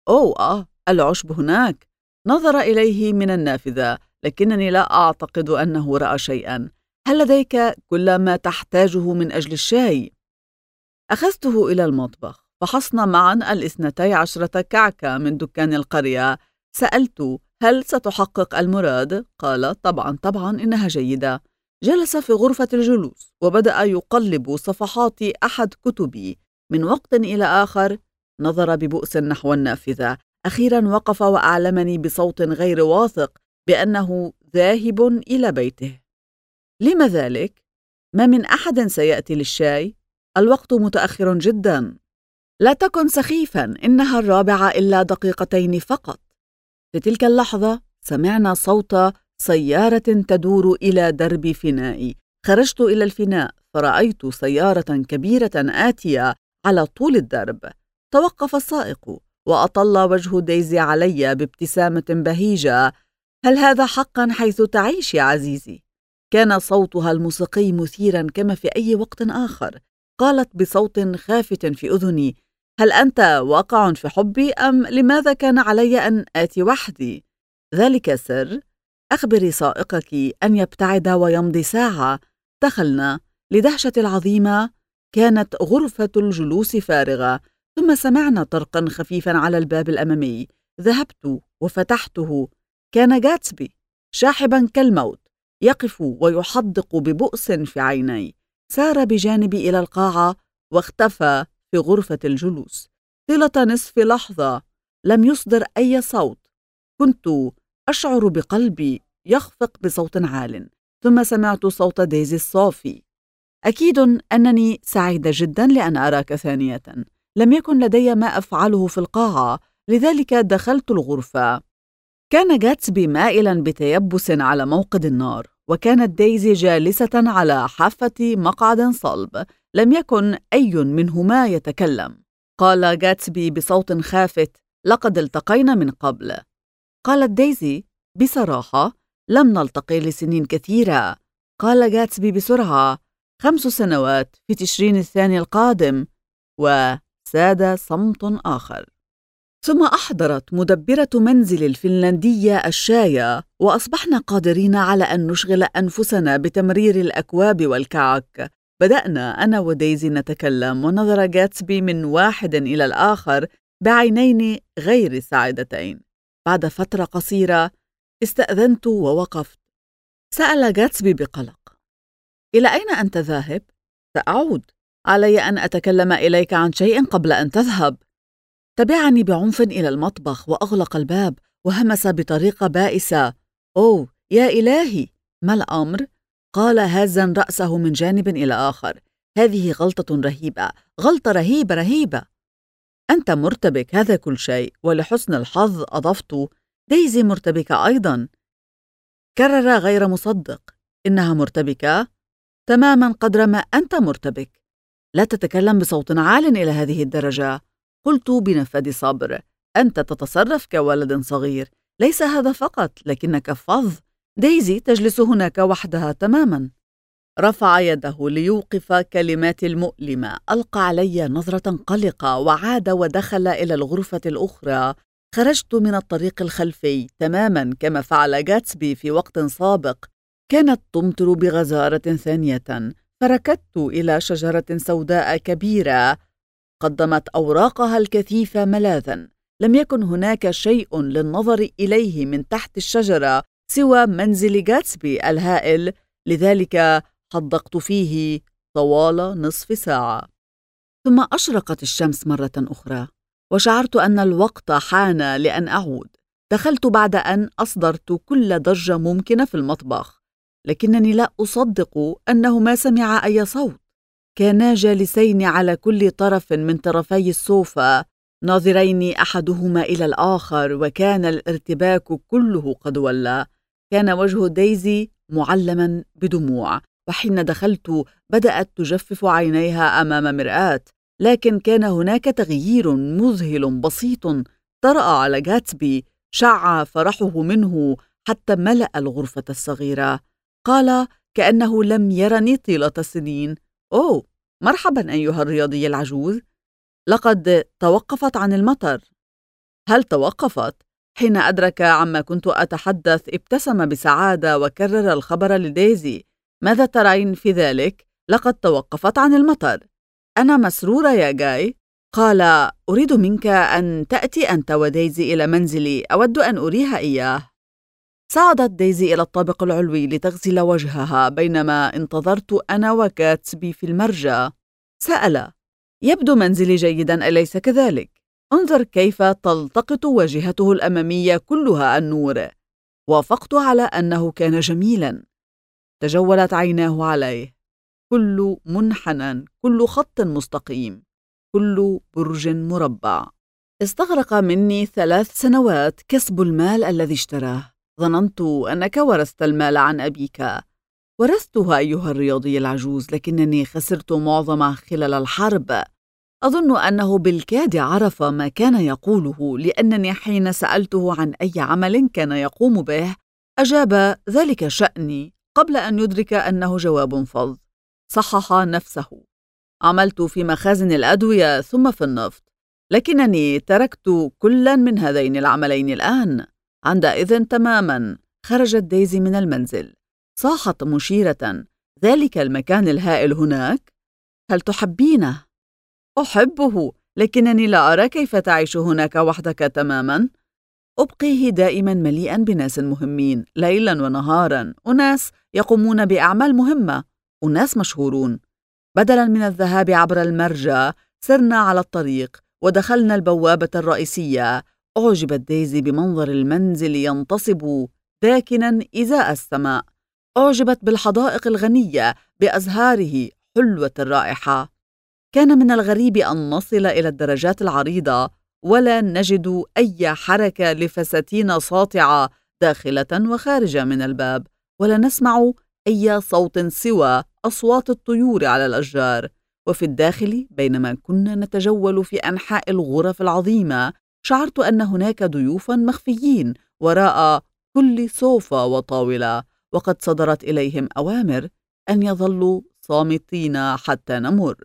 العشب هناك. نظر إليه من النافذة، لكنني لا أعتقد أنه رأى شيئا. هل لديك كل ما تحتاجه من أجل الشاي؟ أخذته إلى المطبخ، فحصنا معا 12 كعكة من دكان القرية. سألت: هل ستحقق المراد؟ قال: طبعا إنها جيدة. جلس في غرفة الجلوس وبدأ يقلب صفحات أحد كتبي. من وقت إلى آخر نظر ببؤس نحو النافذة. أخيرا وقف وأعلمني بصوت غير واثق بأنه ذاهب إلى بيته. لم ذلك؟ ما من أحد سيأتي للشاي؟ الوقت متأخر جدا. لا تكن سخيفا، إنها 4 إلا دقيقتين فقط. في تلك اللحظة سمعنا صوت سيارة تدور إلى درب فنائي. خرجت إلى الفناء فرأيت سيارة كبيرة آتية على طول الدرب. توقف السائق وأطل وجه دايزي علي بابتسامة بهيجة. هل هذا حقا حيث تعيش يا عزيزي؟ كان صوتها الموسيقي مثيرا كما في أي وقت آخر. قالت بصوت خافت في أذني: هل أنت واقع في حبي أم لماذا كان علي أن آتي وحدي؟ ذلك سر. أخبري سائقك أن يبتعد ويمضي ساعة. دخلنا. لدهشة العظيمة كانت غرفة الجلوس فارغة، ثم سمعنا طرقا خفيفا على الباب الأمامي. ذهبت وفتحته. كان غاتسبي شاحبا كالموت، يقف ويحدق ببؤس في عيني. سار بجانبي إلى القاعة واختفى في غرفة الجلوس. طيلة نصف لحظة لم يصدر أي صوت. كنت أشعر بقلبي يخفق بصوت عال، ثم سمعت صوت دايزي الصافي: أكيد أنني سعيدة جدا لأن أراك ثانية. لم يكن لدي ما أفعله في القاعة، لذلك دخلت الغرفة. كان غاتسبي مائلا بتيبس على موقد النار، وكانت دايزي جالسة على حافة مقعد صلب. لم يكن أي منهما يتكلم. قال غاتسبي بصوت خافت: لقد التقينا من قبل. قالت دايزي: بصراحة لم نلتقي لسنين كثيرة. قال غاتسبي بسرعة: 5 سنوات في تشرين الثاني القادم. وساد صمت آخر. ثم أحضرت مدبرة منزل الفنلندية الشاي، وأصبحنا قادرين على أن نشغل أنفسنا بتمرير الأكواب والكعك. بدأنا أنا ودايزي نتكلم، ونظر غاتسبي من واحد إلى الآخر بعينين غير سعيدتين. بعد فترة قصيرة استأذنت ووقفت. سأل غاتسبي بقلق: إلى أين أنت ذاهب؟ سأعود. علي أن أتكلم إليك عن شيء قبل أن تذهب. تبعني بعنف إلى المطبخ وأغلق الباب وهمس بطريقة بائسة: أوه يا إلهي، ما الأمر؟ قال هازا رأسه من جانب إلى آخر: هذه غلطة رهيبة، غلطة رهيبة رهيبة. أنت مرتبك، هذا كل شيء. ولحسن الحظ أضفت: دايزي مرتبكة أيضا. كرر غير مصدق: إنها مرتبكة تماما قدر ما أنت مرتبك. لا تتكلم بصوت عال إلى هذه الدرجة. قلت بنفاد صبر: أنت تتصرف كولد صغير. ليس هذا فقط، لكنك فظ. دايزي تجلس هناك وحدها تماما. رفع يده ليوقف كلمات المؤلمة. ألقى علي نظرة قلقة وعاد ودخل إلى الغرفة الأخرى. خرجت من الطريق الخلفي تماما كما فعل غاتسبي في وقت سابق. كانت تمطر بغزارة ثانية، فركضت إلى شجرة سوداء كبيرة قدمت أوراقها الكثيفة ملاذا. لم يكن هناك شيء للنظر إليه من تحت الشجرة سوى منزل غاتسبي الهائل، لذلك حدقت فيه طوال نصف ساعة. ثم أشرقت الشمس مرة أخرى، وشعرت أن الوقت حان لأن أعود. دخلت بعد أن أصدرت كل ضجة ممكنة في المطبخ، لكنني لا أصدق أنه ما سمع أي صوت. كانا جالسين على كل طرف من طرفي السوفا، ناظرين أحدهما إلى الآخر، وكان الارتباك كله قد ولى. كان وجه دايزي معلما بدموع، وحين دخلت بدأت تجفف عينيها أمام مرآة، لكن كان هناك تغيير مذهل بسيط طرأ على غاتسبي. شع فرحه منه حتى ملأ الغرفة الصغيرة. قال كأنه لم يرني طيلة السنين: أوه، مرحبا أيها الرياضي العجوز. لقد توقفت عن المطر. هل توقفت؟ حين أدرك عما كنت أتحدث ابتسم بسعادة وكرر الخبر لدايزي: ماذا ترين في ذلك؟ لقد توقفت عن المطر. أنا مسرورة يا جاي. قال: أريد منك أن تأتي أنت ودايزي إلى منزلي، أود أن أريها إياه. صعدت دايزي إلى الطابق العلوي لتغسل وجهها، بينما انتظرت أنا وغاتسبي في المرجع. سأل: يبدو منزلي جيدا، أليس كذلك؟ انظر كيف تلتقط واجهته الأمامية كلها النور. وافقت على أنه كان جميلاً. تجولت عيناه عليه، كل منحنى، كل خط مستقيم، كل برج مربع. استغرق مني 3 سنوات كسب المال الذي اشتراه. ظننت أنك ورثت المال عن أبيك. ورثته أيها الرياضي العجوز، لكنني خسرت معظمه خلال الحرب. أظن أنه بالكاد عرف ما كان يقوله، لأنني حين سألته عن أي عمل كان يقوم به أجاب ذلك شأني قبل أن يدرك أنه جواب فظ. صحح نفسه: عملت في مخازن الأدوية ثم في النفط، لكنني تركت كلا من هذين العملين الآن. عندئذ تماما خرجت دايزي من المنزل. صاحت مشيرة: ذلك المكان الهائل هناك؟ هل تحبينه؟ أحبه، لكنني لا أرى كيف تعيش هناك وحدك تماما. أبقيه دائما مليئا بناس مهمين ليلا ونهارا، أناس يقومون بأعمال مهمة، أناس مشهورون. بدلا من الذهاب عبر المرجى سرنا على الطريق ودخلنا البوابة الرئيسية. أعجبت دايزي بمنظر المنزل ينتصب داكنا إزاء السماء. أعجبت بالحدائق الغنية بأزهاره حلوة الرائحة. كان من الغريب أن نصل إلى الدرجات العريضة ولا نجد أي حركة لفساتين ساطعة داخلة وخارجة من الباب، ولا نسمع أي صوت سوى أصوات الطيور على الأشجار. وفي الداخل، بينما كنا نتجول في أنحاء الغرف العظيمة، شعرت أن هناك ضيوفا مخفيين وراء كل صوفة وطاولة، وقد صدرت إليهم أوامر أن يظلوا صامتين حتى نمر.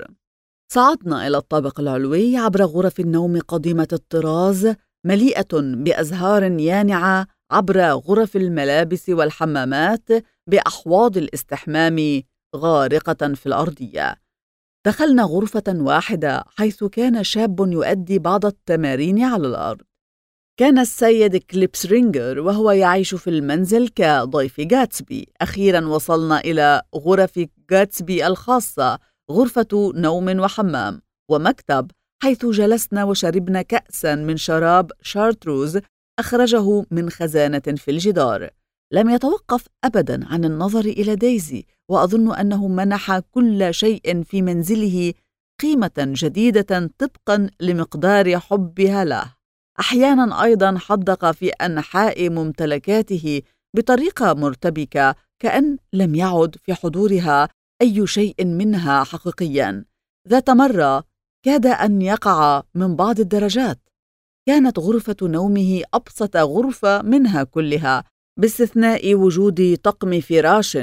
صعدنا إلى الطابق العلوي عبر غرف النوم قديمة الطراز مليئة بأزهار يانعة، عبر غرف الملابس والحمامات بأحواض الاستحمام غارقة في الأرضية. دخلنا غرفة واحدة حيث كان شاب يؤدي بعض التمارين على الأرض. كان السيد كليبسرينجر وهو يعيش في المنزل كضيف غاتسبي. أخيرا وصلنا إلى غرف غاتسبي الخاصة، غرفة نوم وحمام ومكتب، حيث جلسنا وشربنا كأسا من شراب شارتروز أخرجه من خزانة في الجدار. لم يتوقف أبدا عن النظر إلى دايزي، وأظن أنه منح كل شيء في منزله قيمة جديدة طبقا لمقدار حبها له. أحيانا أيضا حدق في أنحاء ممتلكاته بطريقة مرتبكة، كأن لم يعد في حضورها أي شيء منها حقيقيا. ذات مرة كاد أن يقع من بعض الدرجات. كانت غرفة نومه أبسط غرفة منها كلها، باستثناء وجود طقم فراش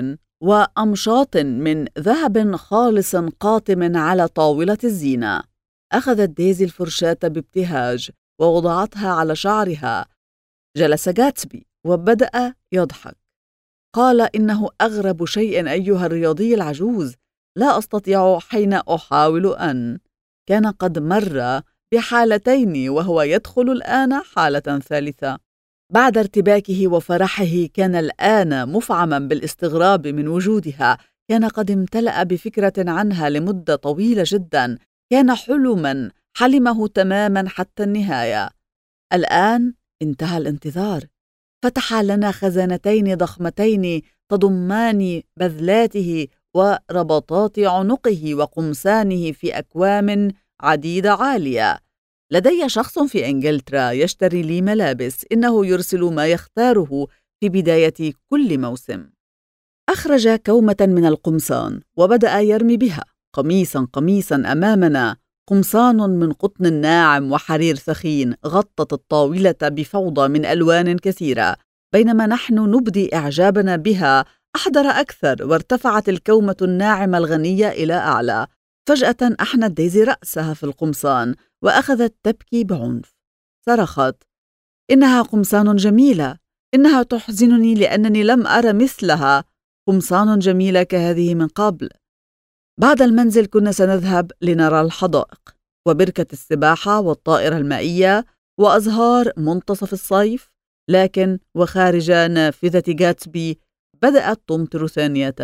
وأمشاط من ذهب خالص قاتم على طاولة الزينة. أخذت دايزي الفرشاة بابتهاج ووضعتها على شعرها. جلس غاتسبي وبدأ يضحك. قال: إنه أغرب شيء أيها الرياضي العجوز، لا أستطيع حين أحاول أن. كان قد مر بحالتين وهو يدخل الآن حالة ثالثة. بعد ارتباكه وفرحه كان الآن مفعما بالاستغراب من وجودها. كان قد امتلأ بفكرة عنها لمدة طويلة جدا. كان حلما حلمه تماما حتى النهاية. الآن انتهى الانتظار. فتح لنا خزانتين ضخمتين تضمان بذلاته وربطات عنقه وقمصانه في أكوام عديدة عالية. لدي شخص في إنجلترا يشتري لي ملابس، إنه يرسل ما يختاره في بداية كل موسم. أخرج كومة من القمصان وبدأ يرمي بها قميصا قميصا أمامنا. قمصان من قطن ناعم وحرير ثخين غطت الطاولة بفوضى من ألوان كثيرة. بينما نحن نبدي إعجابنا بها أحضر أكثر، وارتفعت الكومة الناعمة الغنية إلى أعلى. فجأة أحنت دايزي رأسها في القمصان وأخذت تبكي بعنف. صرخت: إنها قمصان جميلة، إنها تحزنني لأنني لم أرى مثلها قمصان جميلة كهذه من قبل. بعد المنزل كنا سنذهب لنرى الحدائق وبركة السباحة والطائرة المائية وأزهار منتصف الصيف، لكن وخارج نافذة غاتسبي بدأت تمطر ثانية.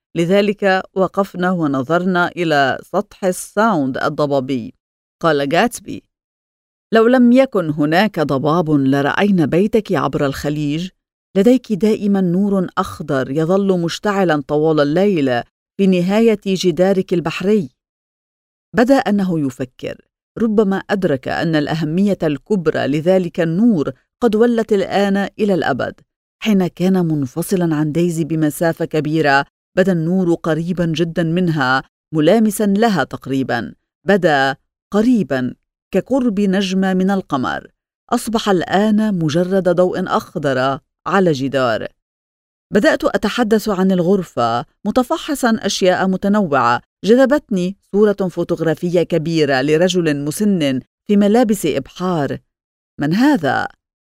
لذلك وقفنا ونظرنا إلى سطح الساوند الضبابي. قال غاتسبي: لو لم يكن هناك ضباب لرأينا بيتك عبر الخليج. لديك دائما نور أخضر يظل مشتعلا طوال الليل في نهاية جدارك البحري. بدا أنه يفكر. ربما أدرك أن الأهمية الكبرى لذلك النور قد ولت الآن إلى الأبد. حين كان منفصلا عن دايزي بمسافة كبيرة بدا النور قريبا جدا منها، ملامسا لها تقريبا. بدا قريبا كقرب نجمة من القمر. أصبح الآن مجرد ضوء أخضر على جدار. بدأت أتحدث عن الغرفة متفحصا أشياء متنوعة. جذبتني صورة فوتوغرافية كبيرة لرجل مسن في ملابس إبحار. من هذا؟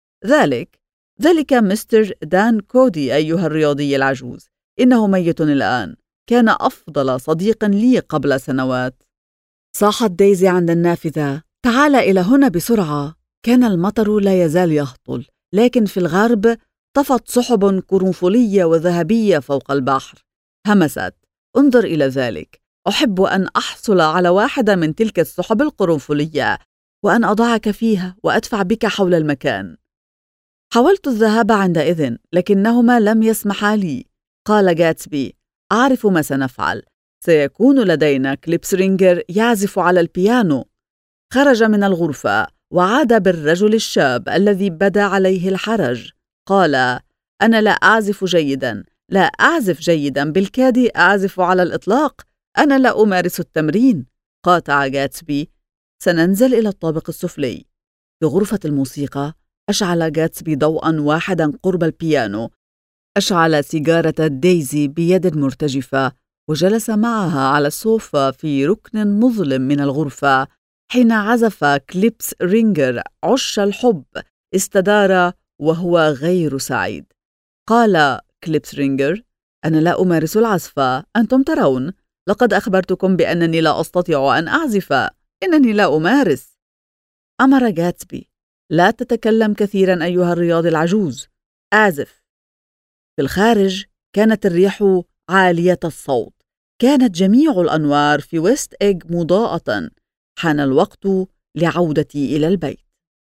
ذلك مستر دان كودي أيها الرياضي العجوز. إنه ميت الآن. كان أفضل صديق لي قبل سنوات. صاحت دايزي عند النافذة: تعال إلى هنا بسرعة. كان المطر لا يزال يهطل، لكن في الغرب طفت سحب قرنفلية وذهبية فوق البحر. همست: انظر إلى ذلك. أحب أن أحصل على واحدة من تلك السحب القرنفلية وأن أضعك فيها وأدفع بك حول المكان. حاولت الذهاب عندئذ لكنهما لم يسمحا لي. قال غاتسبي: أعرف ما سنفعل. سيكون لدينا كليبس رينجر يعزف على البيانو. خرج من الغرفة وعاد بالرجل الشاب الذي بدا عليه الحرج. قال: أنا لا أعزف جيدا. لا أعزف جيدا بالكاد أعزف على الإطلاق. أنا لا أمارس التمرين. قاطع غاتسبي: سننزل إلى الطابق السفلي. في غرفة الموسيقى أشعل غاتسبي ضوءا واحدا قرب البيانو. أشعل سيجارة دايزي بيد مرتجفة وجلس معها على السوفا في ركن مظلم من الغرفة. حين عزف كليبس رينجر عش الحب استدار وهو غير سعيد. قال كليبس رينجر: أنا لا أمارس العزف. أنتم ترون، لقد أخبرتكم بأنني لا أستطيع أن أعزف. إنني لا أمارس. أمر غاتسبي: لا تتكلم كثيرا أيها الرياضي العجوز. أعزف. في الخارج كانت الريح عالية الصوت. كانت جميع الأنوار في ويست إيج مضاءة. حان الوقت لعودتي إلى البيت.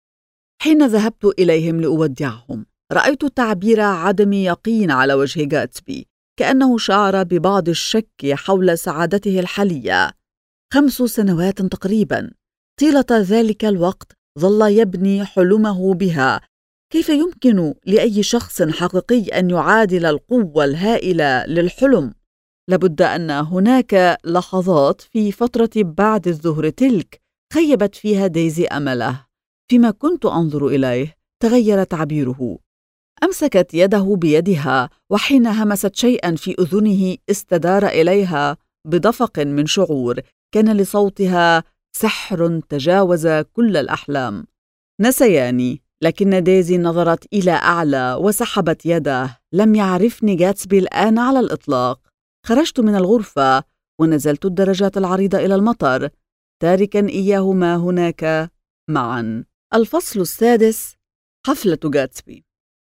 حين ذهبت إليهم لأودعهم رأيت تعبير عدم يقين على وجه غاتسبي، كأنه شعر ببعض الشك حول سعادته الحالية. 5 سنوات تقريبا. طيلة ذلك الوقت ظل يبني حلمه بها. كيف يمكن لأي شخص حقيقي أن يعادل القوة الهائلة للحلم؟ لابد أن هناك لحظات في فترة بعد الظهر تلك خيبت فيها دايزي أمله. فيما كنت أنظر إليه تغير تعبيره. أمسكت يده بيدها، وحين همست شيئا في أذنه استدار إليها بدفق من شعور. كان لصوتها سحر تجاوز كل الأحلام. نسياني، لكن دايزي نظرت إلى أعلى وسحبت يده. لم يعرفني غاتسبي الآن على الإطلاق. خرجت من الغرفة ونزلت الدرجات العريضة إلى المطر، تاركا إياهما هناك معا. الفصل 6: حفلة غاتسبي.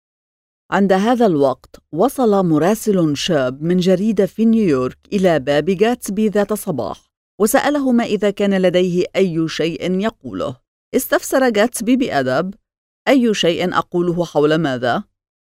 عند هذا الوقت وصل مراسل شاب من جريدة في نيويورك إلى باب غاتسبي ذات صباح وسأله ما إذا كان لديه أي شيء يقوله. استفسر غاتسبي بأدب: أي شيء أقوله حول ماذا؟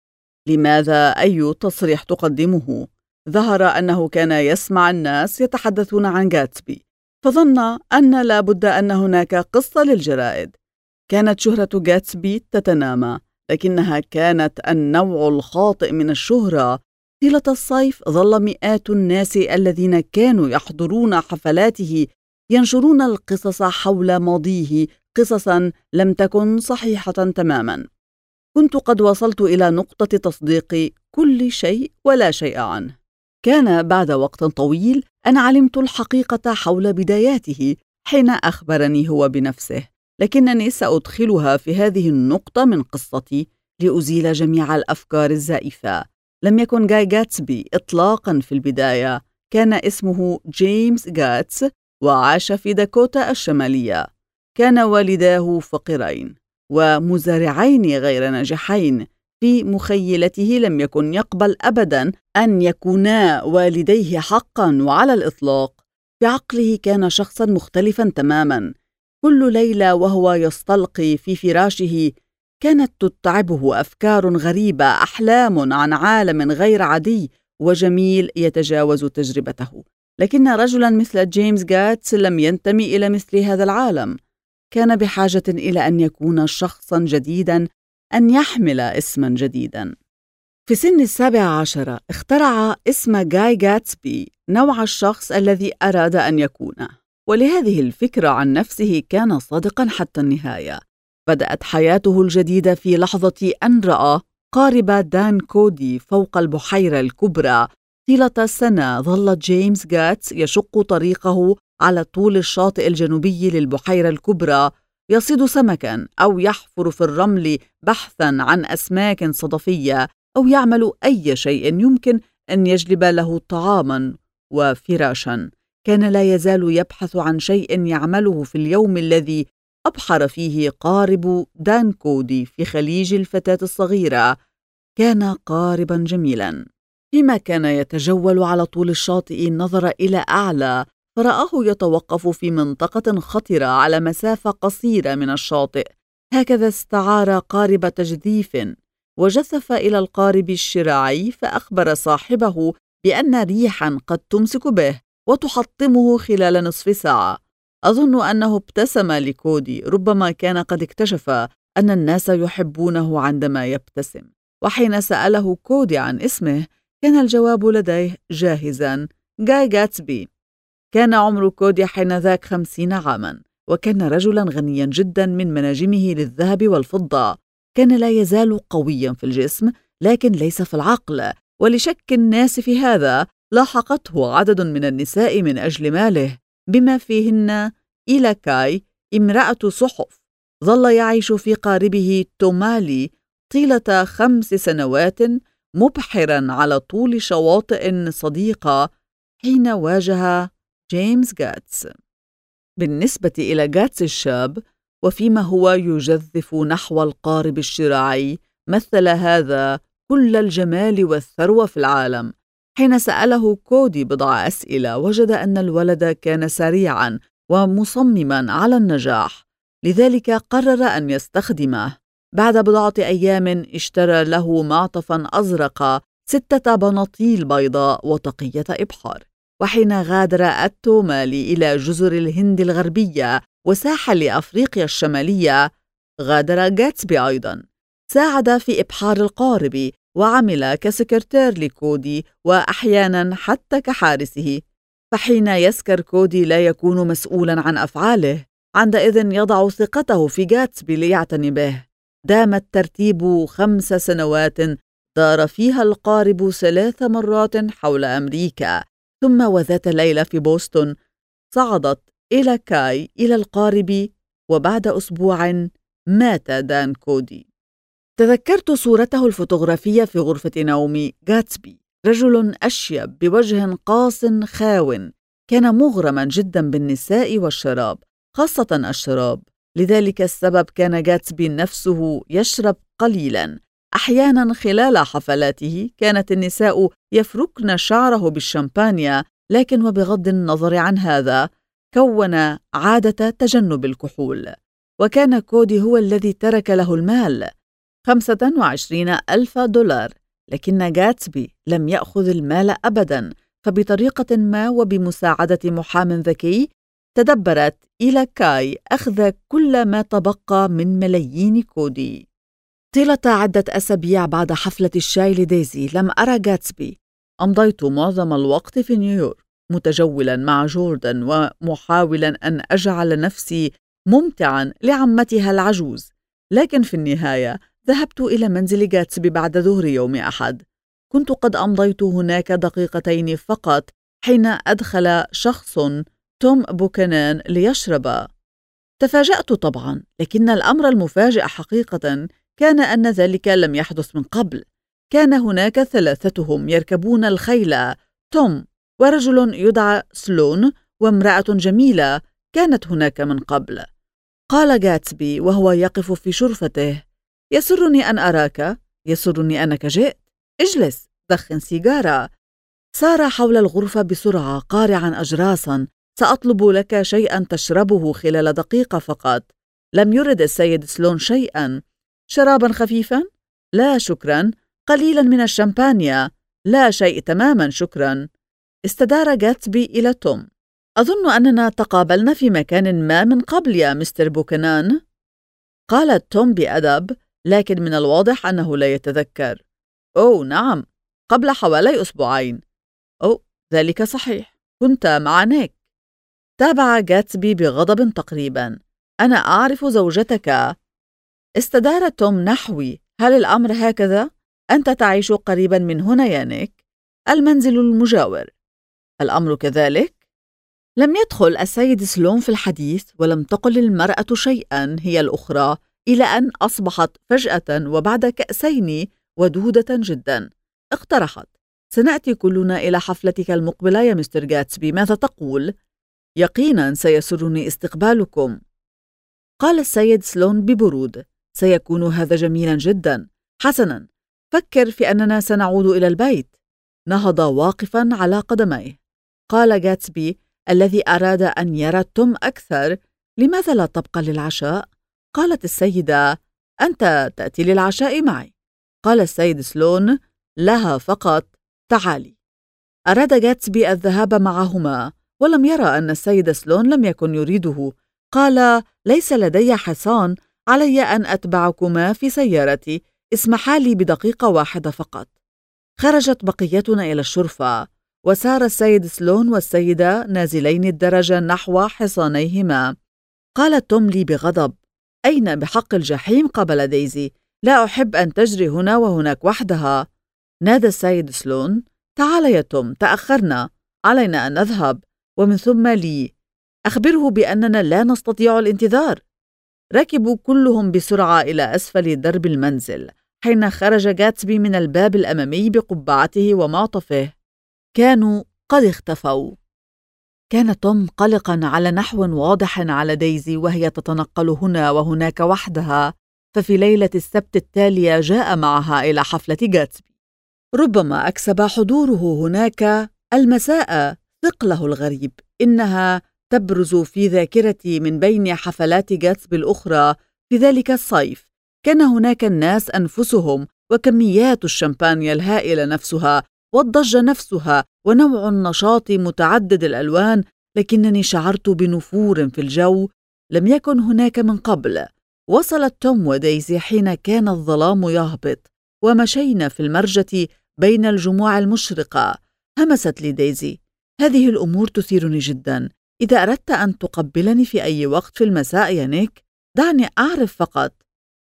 لماذا أي تصريح تقدمه؟ ظهر أنه كان يسمع الناس يتحدثون عن غاتسبي، فظن أن لا بد أن هناك قصة للجرائد. كانت شهرة غاتسبي تتنامى، لكنها كانت النوع الخاطئ من الشهرة. طيلة الصيف ظل مئات الناس الذين كانوا يحضرون حفلاته ينشرون القصص حول ماضيه، قصصا لم تكن صحيحة تماما. كنت قد وصلت إلى نقطة تصديق كل شيء ولا شيء عنه. كان بعد وقت طويل أن علمت الحقيقة حول بداياته حين أخبرني هو بنفسه، لكنني سأدخلها في هذه النقطة من قصتي لأزيل جميع الأفكار الزائفة. لم يكن غاتسبي إطلاقا في البداية. كان اسمه جيمس غاتس وعاش في داكوتا الشمالية. كان والداه فقيرين ومزارعين غير ناجحين. في مخيلته لم يكن يقبل أبدا أن يكونا والديه حقا وعلى الإطلاق. في عقله كان شخصا مختلفا تماما. كل ليلة وهو يستلقي في فراشه كانت تتعبه أفكار غريبة، أحلام عن عالم غير عادي وجميل يتجاوز تجربته. لكن رجلاً مثل جيمس غاتس لم ينتمي إلى مثل هذا العالم. كان بحاجة إلى أن يكون شخصاً جديداً، أن يحمل اسماً جديداً. في سن 17 اخترع اسم جاي غاتسبي، نوع الشخص الذي أراد أن يكونه، ولهذه الفكرة عن نفسه كان صادقاً حتى النهاية. بدأت حياته الجديدة في لحظة أن رأى قارب دان كودي فوق البحيرة الكبرى. طيلة سنة ظل جيمس غاتس يشق طريقه على طول الشاطئ الجنوبي للبحيرة الكبرى، يصيد سمكاً أو يحفر في الرمل بحثاً عن أسماك صدفية، أو يعمل أي شيء يمكن أن يجلب له طعاماً وفراشاً. كان لا يزال يبحث عن شيء يعمله في اليوم الذي أبحر فيه قارب دان كودي في خليج الفتاة الصغيرة. كان قارباً جميلاً. فيما كان يتجول على طول الشاطئ نظر إلى أعلى، فرآه يتوقف في منطقة خطرة على مسافة قصيرة من الشاطئ. هكذا استعار قارب تجديف وجثف إلى القارب الشراعي، فأخبر صاحبه بأن ريحاً قد تمسك به وتحطمه خلال نصف ساعة. أظن أنه ابتسم لكودي، ربما كان قد اكتشف أن الناس يحبونه عندما يبتسم. وحين سأله كودي عن اسمه كان الجواب لديه جاهزاً: جاي غاتسبي. كان عمر كودي حينذاك 50 عاماً، وكان رجلاً غنياً جداً من مناجمه للذهب والفضة. كان لا يزال قوياً في الجسم لكن ليس في العقل، ولشك الناس في هذا لاحقته عدد من النساء من أجل ماله، بما فيهن إيلاكاي، امرأة صحف. ظل يعيش في قاربه تومالي طيلة 5 سنوات، مبحراً على طول شواطئ صديقة، حين واجه جيمس غاتس. بالنسبة إلى غاتس الشاب، وفيما هو يجذف نحو القارب الشراعي، مثل هذا كل الجمال والثروة في العالم. حين سأله كودي بضع أسئلة وجد أن الولد كان سريعاً ومصمماً على النجاح، لذلك قرر أن يستخدمه. بعد بضعة أيام اشترى له معطفاً أزرق، 6 بناطيل بيضاء وطاقية إبحار. وحين غادر التومالي إلى جزر الهند الغربية وساحل أفريقيا الشمالية، غادر غاتسبي أيضاً. ساعد في إبحار القارب وعمل كسكرتير لكودي وأحياناً حتى كحارسه. فحين يسكر كودي لا يكون مسؤولاً عن أفعاله، عندئذ يضع ثقته في غاتسبي ليعتني به. دام الترتيب 5 سنوات دار فيها القارب 3 مرات حول أمريكا، ثم وذات ليلة في بوسطن صعدت إيلاكاي إلى القارب، وبعد أسبوع مات دان كودي. تذكرت صورته الفوتوغرافية في غرفة نوم غاتسبي، رجل أشيب بوجه قاص خاو. كان مغرما جدا بالنساء والشراب، خاصة الشراب. لذلك السبب كان غاتسبي نفسه يشرب قليلا. أحيانا خلال حفلاته كانت النساء يفركن شعره بالشامبانيا، لكن وبغض النظر عن هذا كون عادة تجنب الكحول. وكان كودي هو الذي ترك له المال، 25,000 دولار. لكن غاتسبي لم يأخذ المال أبدا، فبطريقة ما وبمساعدة محام ذكي تدبرت إيلاكاي أخذ كل ما تبقى من ملايين كودي. طيلة عدة أسابيع بعد حفلة الشاي لديزي لم أرى غاتسبي. أمضيت معظم الوقت في نيويورك متجولا مع جوردن ومحاولا أن أجعل نفسي ممتعا لعمتها العجوز. لكن في النهاية ذهبت إلى منزل غاتسبي بعد ظهر يوم أحد. كنت قد أمضيت هناك دقيقتين فقط حين أدخل شخص توم بوكانان ليشرب. تفاجأت طبعا، لكن الأمر المفاجئ حقيقة كان أن ذلك لم يحدث من قبل. كان هناك 3 يركبون الخيل، توم ورجل يدعى سلون وامرأة جميلة كانت هناك من قبل. قال غاتسبي وهو يقف في شرفته: يسرني أن أراك، يسرني أنك جئت، اجلس، دخن سيجارة. سار حول الغرفة بسرعة قارعا أجراسا، سأطلب لك شيئا تشربه خلال دقيقة فقط. لم يرد السيد سلون شيئا. شرابا خفيفا؟ لا شكرا. قليلا من الشمبانيا؟ لا شيء تماما شكرا. استدار غاتسبي إلى توم. أظن أننا تقابلنا في مكان ما من قبل يا مستر بوكنان. قال توم بأدب، لكن من الواضح أنه لا يتذكر. أوه نعم، قبل حوالي أسبوعين. أوه ذلك صحيح، كنت مع نيك. تابع غاتسبي بغضب تقريبا. أنا أعرف زوجتك. استدار توم نحوي. هل الأمر هكذا؟ أنت تعيش قريبا من هنا يا نيك؟ المنزل المجاور. الأمر كذلك؟ لم يدخل السيد سلون في الحديث، ولم تقل المرأة شيئا هي الأخرى، إلى أن أصبحت فجأة وبعد كأسين ودودة جدا. اقترحت: سنأتي كلنا إلى حفلتك المقبلة يا مستر غاتسبي، ماذا تقول؟ يقينا سيسرني استقبالكم. قال السيد سلون ببرود: سيكون هذا جميلا جدا. حسنا، فكر في أننا سنعود إلى البيت. نهض واقفا على قدميه. قال غاتسبي الذي أراد أن يرى توم أكثر: لماذا لا تبقى للعشاء؟ قالت السيدة: أنت تأتي للعشاء معي. قال السيد سلون لها فقط: تعالي. أراد غاتسبي الذهاب معهما، ولم يرى أن السيد سلون لم يكن يريده. قال: ليس لدي حصان، علي أن أتبعكما في سيارتي، اسمحا لي بدقيقة واحدة فقط. خرجت بقيتنا إلى الشرفة، وسار السيد سلون والسيدة نازلين الدرجة نحو حصانيهما. قال توم لي بغضب: أين بحق الجحيم قبل دايزي؟ لا أحب أن تجري هنا وهناك وحدها. نادى السيد سلون: تعال يا توم، تأخرنا، علينا أن نذهب. ومن ثم لي: أخبره بأننا لا نستطيع الانتظار. ركبوا كلهم بسرعة إلى أسفل درب المنزل. حين خرج غاتسبي من الباب الأمامي بقبعته ومعطفه، كانوا قد اختفوا. كان توم قلقا على نحو واضح على دايزي وهي تتنقل هنا وهناك وحدها، ففي ليلة السبت التالية جاء معها إلى حفلة غاتسبي. ربما أكسب حضوره هناك المساء ثقله الغريب. إنها تبرز في ذاكرتي من بين حفلات غاتسبي الأخرى في ذلك الصيف. كان هناك الناس أنفسهم، وكميات الشمبانيا الهائلة نفسها، والضجة نفسها، ونوع النشاط متعدد الألوان، لكنني شعرت بنفور في الجو لم يكن هناك من قبل. وصلت توم ودايزي حين كان الظلام يهبط، ومشينا في المرجة بين الجموع المشرقة. همست لي دايزي: هذه الأمور تثيرني جدا. إذا أردت أن تقبلني في أي وقت في المساء يا نيك، دعني أعرف فقط،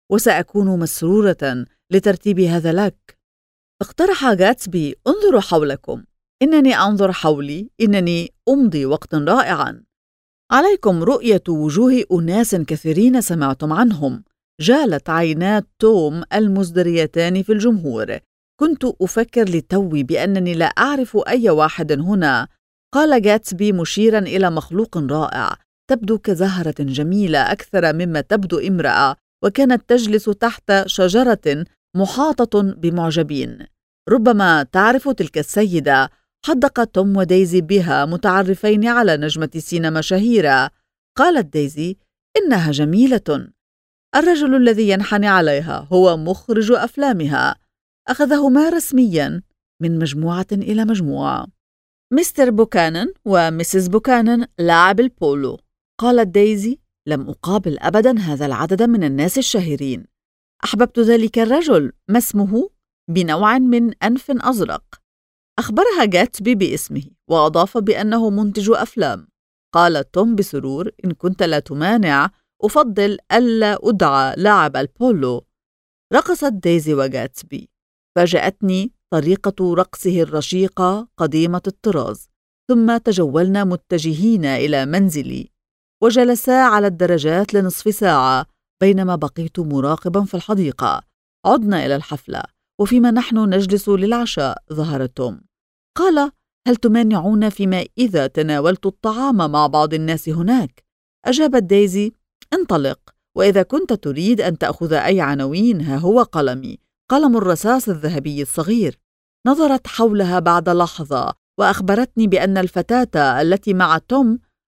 وسأكون مسرورة لترتيب هذا لك. اقترح غاتسبي: انظروا حولكم. إنني أنظر حولي، إنني أمضي وقتا رائعا. عليكم رؤية وجوه أناس كثيرين سمعتم عنهم. جالت عينات توم المزدريتان في الجمهور. كنت أفكر لتوي بأنني لا أعرف أي واحد هنا. قال غاتسبي مشيرا إلى مخلوق رائع، تبدو كزهرة جميلة أكثر مما تبدو امرأة، وكانت تجلس تحت شجرة محاطة بمعجبين. ربما تعرف تلك السيدة. حدق توم ودايزي بها متعرفين على نجمة سينما شهيرة. قالت دايزي: إنها جميلة. الرجل الذي ينحني عليها هو مخرج أفلامها. أخذهما رسميا من مجموعة إلى مجموعة. مستر بوكانن وميسيس بوكانن لاعب البولو. قالت دايزي: لم أقابل أبدا هذا العدد من الناس الشهيرين. أحببت ذلك الرجل، ما اسمه؟ بنوع من أنف أزرق. أخبرها غاتسبي باسمه، وأضاف بأنه منتج أفلام. قال توم بسرور: إن كنت لا تمانع، أفضل ألا أدعى لاعب البولو. رقصت دايزي وغاتسبي. فاجأتني طريقة رقصه الرشيقة قديمة الطراز. ثم تجولنا متجهين إلى منزلي، وجلسا على الدرجات لنصف ساعة بينما بقيت مراقبا في الحديقة. عدنا إلى الحفلة، وفيما نحن نجلس للعشاء ظهر توم. قال: هل تمانعون فيما إذا تناولت الطعام مع بعض الناس هناك؟ أجابت دايزي: انطلق، وإذا كنت تريد أن تأخذ أي عناوين ها هو قلمي، قلم الرصاص الذهبي الصغير. نظرت حولها بعد لحظة وأخبرتني بأن الفتاة التي مع توم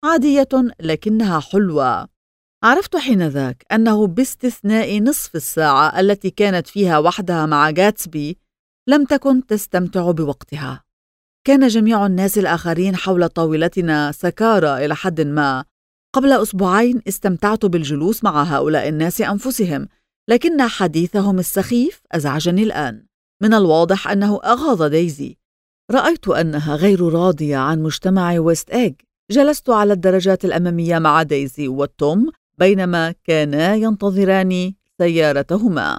عادية لكنها حلوة. عرفت حينذاك أنه باستثناء نصف الساعة التي كانت فيها وحدها مع غاتسبي لم تكن تستمتع بوقتها. كان جميع الناس الآخرين حول طاولتنا سكارى إلى حد ما. قبل أسبوعين استمتعت بالجلوس مع هؤلاء الناس أنفسهم، لكن حديثهم السخيف أزعجني الآن. من الواضح أنه أغاظ دايزي. رأيت أنها غير راضية عن مجتمع ويست إيغ. جلست على الدرجات الأمامية مع دايزي وتوم بينما كانا ينتظران سيارتهما.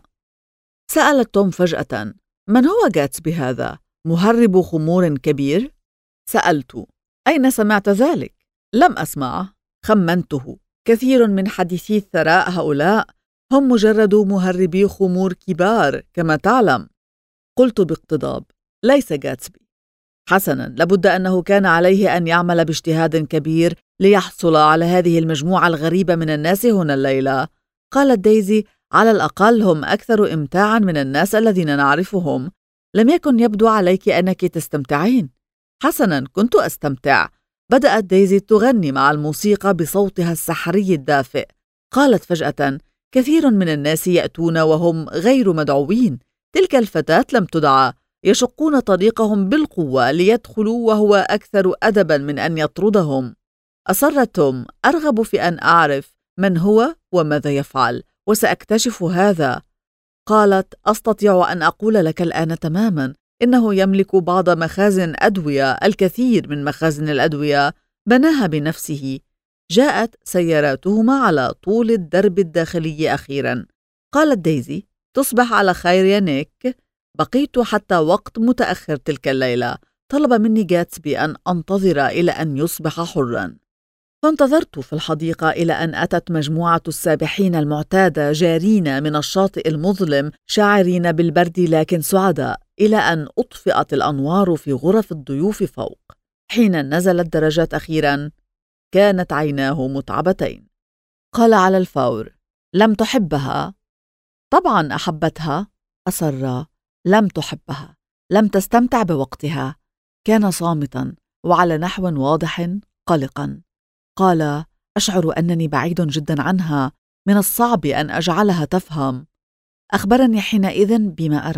سأل توم فجأة: من هو غاتسبي هذا؟ مهرب خمور كبير؟ سألت: أين سمعت ذلك؟ لم أسمعه، خمنته. كثير من حديثي الثراء هؤلاء هم مجرد مهربي خمور كبار كما تعلم. قلت باقتضاب: ليس غاتسبي. حسناً، لابد أنه كان عليه أن يعمل باجتهاد كبير ليحصل على هذه المجموعة الغريبة من الناس هنا الليلة. قالت دايزي: على الأقل هم أكثر إمتاعاً من الناس الذين نعرفهم. لم يكن يبدو عليك أنك تستمتعين. حسناً، كنت أستمتع. بدأت دايزي تغني مع الموسيقى بصوتها السحري الدافئ. قالت فجأة: كثير من الناس يأتون وهم غير مدعوين. تلك الفتاة لم تدعى. يشقون طريقهم بالقوة ليدخلوا وهو أكثر أدباً من أن يطردهم. أصرت توم: أرغب في أن أعرف من هو وماذا يفعل، وسأكتشف هذا. قالت: أستطيع أن أقول لك الآن تماماً. إنه يملك بعض مخازن أدوية، الكثير من مخازن الأدوية بناها بنفسه. جاءت سياراتهما على طول الدرب الداخلي أخيراً. قالت دايزي: تصبح على خير يا نيك. بقيت حتى وقت متأخر تلك الليلة. طلب مني غاتسبي أن أنتظر إلى أن يصبح حراً. فانتظرت في الحديقة إلى أن أتت مجموعة السابحين المعتادة جارين من الشاطئ المظلم شاعرين بالبرد لكن سعداء، إلى أن أطفئت الأنوار في غرف الضيوف فوق. حين نزل الدرجات أخيراً كانت عيناه متعبتين. قال على الفور: لم تحبها؟ طبعاً أحبتها. أصر: لم تحبها، لم تستمتع بوقتها. كان صامتاً وعلى نحو واضح قلقاً. قال: أشعر أنني بعيد جدا عنها، من الصعب أن أجعلها تفهم. أخبرني حينئذ بما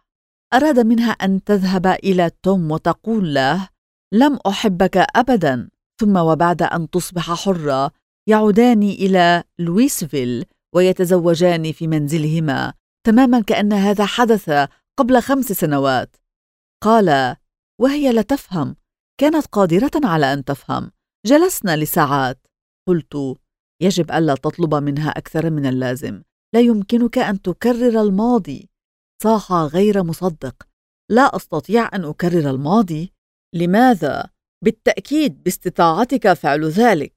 أراد منها أن تذهب إلى توم وتقول له: لم أحبك أبدا، ثم وبعد أن تصبح حرة يعودان إلى لويسفيل ويتزوجان في منزلهما، تماما كأن هذا حدث قبل 5 سنوات. قال: وهي لا تفهم. كانت قادرة على أن تفهم. جلسنا لساعات. قلت: يجب ألا تطلب منها أكثر من اللازم. لا يمكنك أن تكرر الماضي. صاح غير مصدق: لا أستطيع أن أكرر الماضي. لماذا؟ بالتأكيد باستطاعتك فعل ذلك.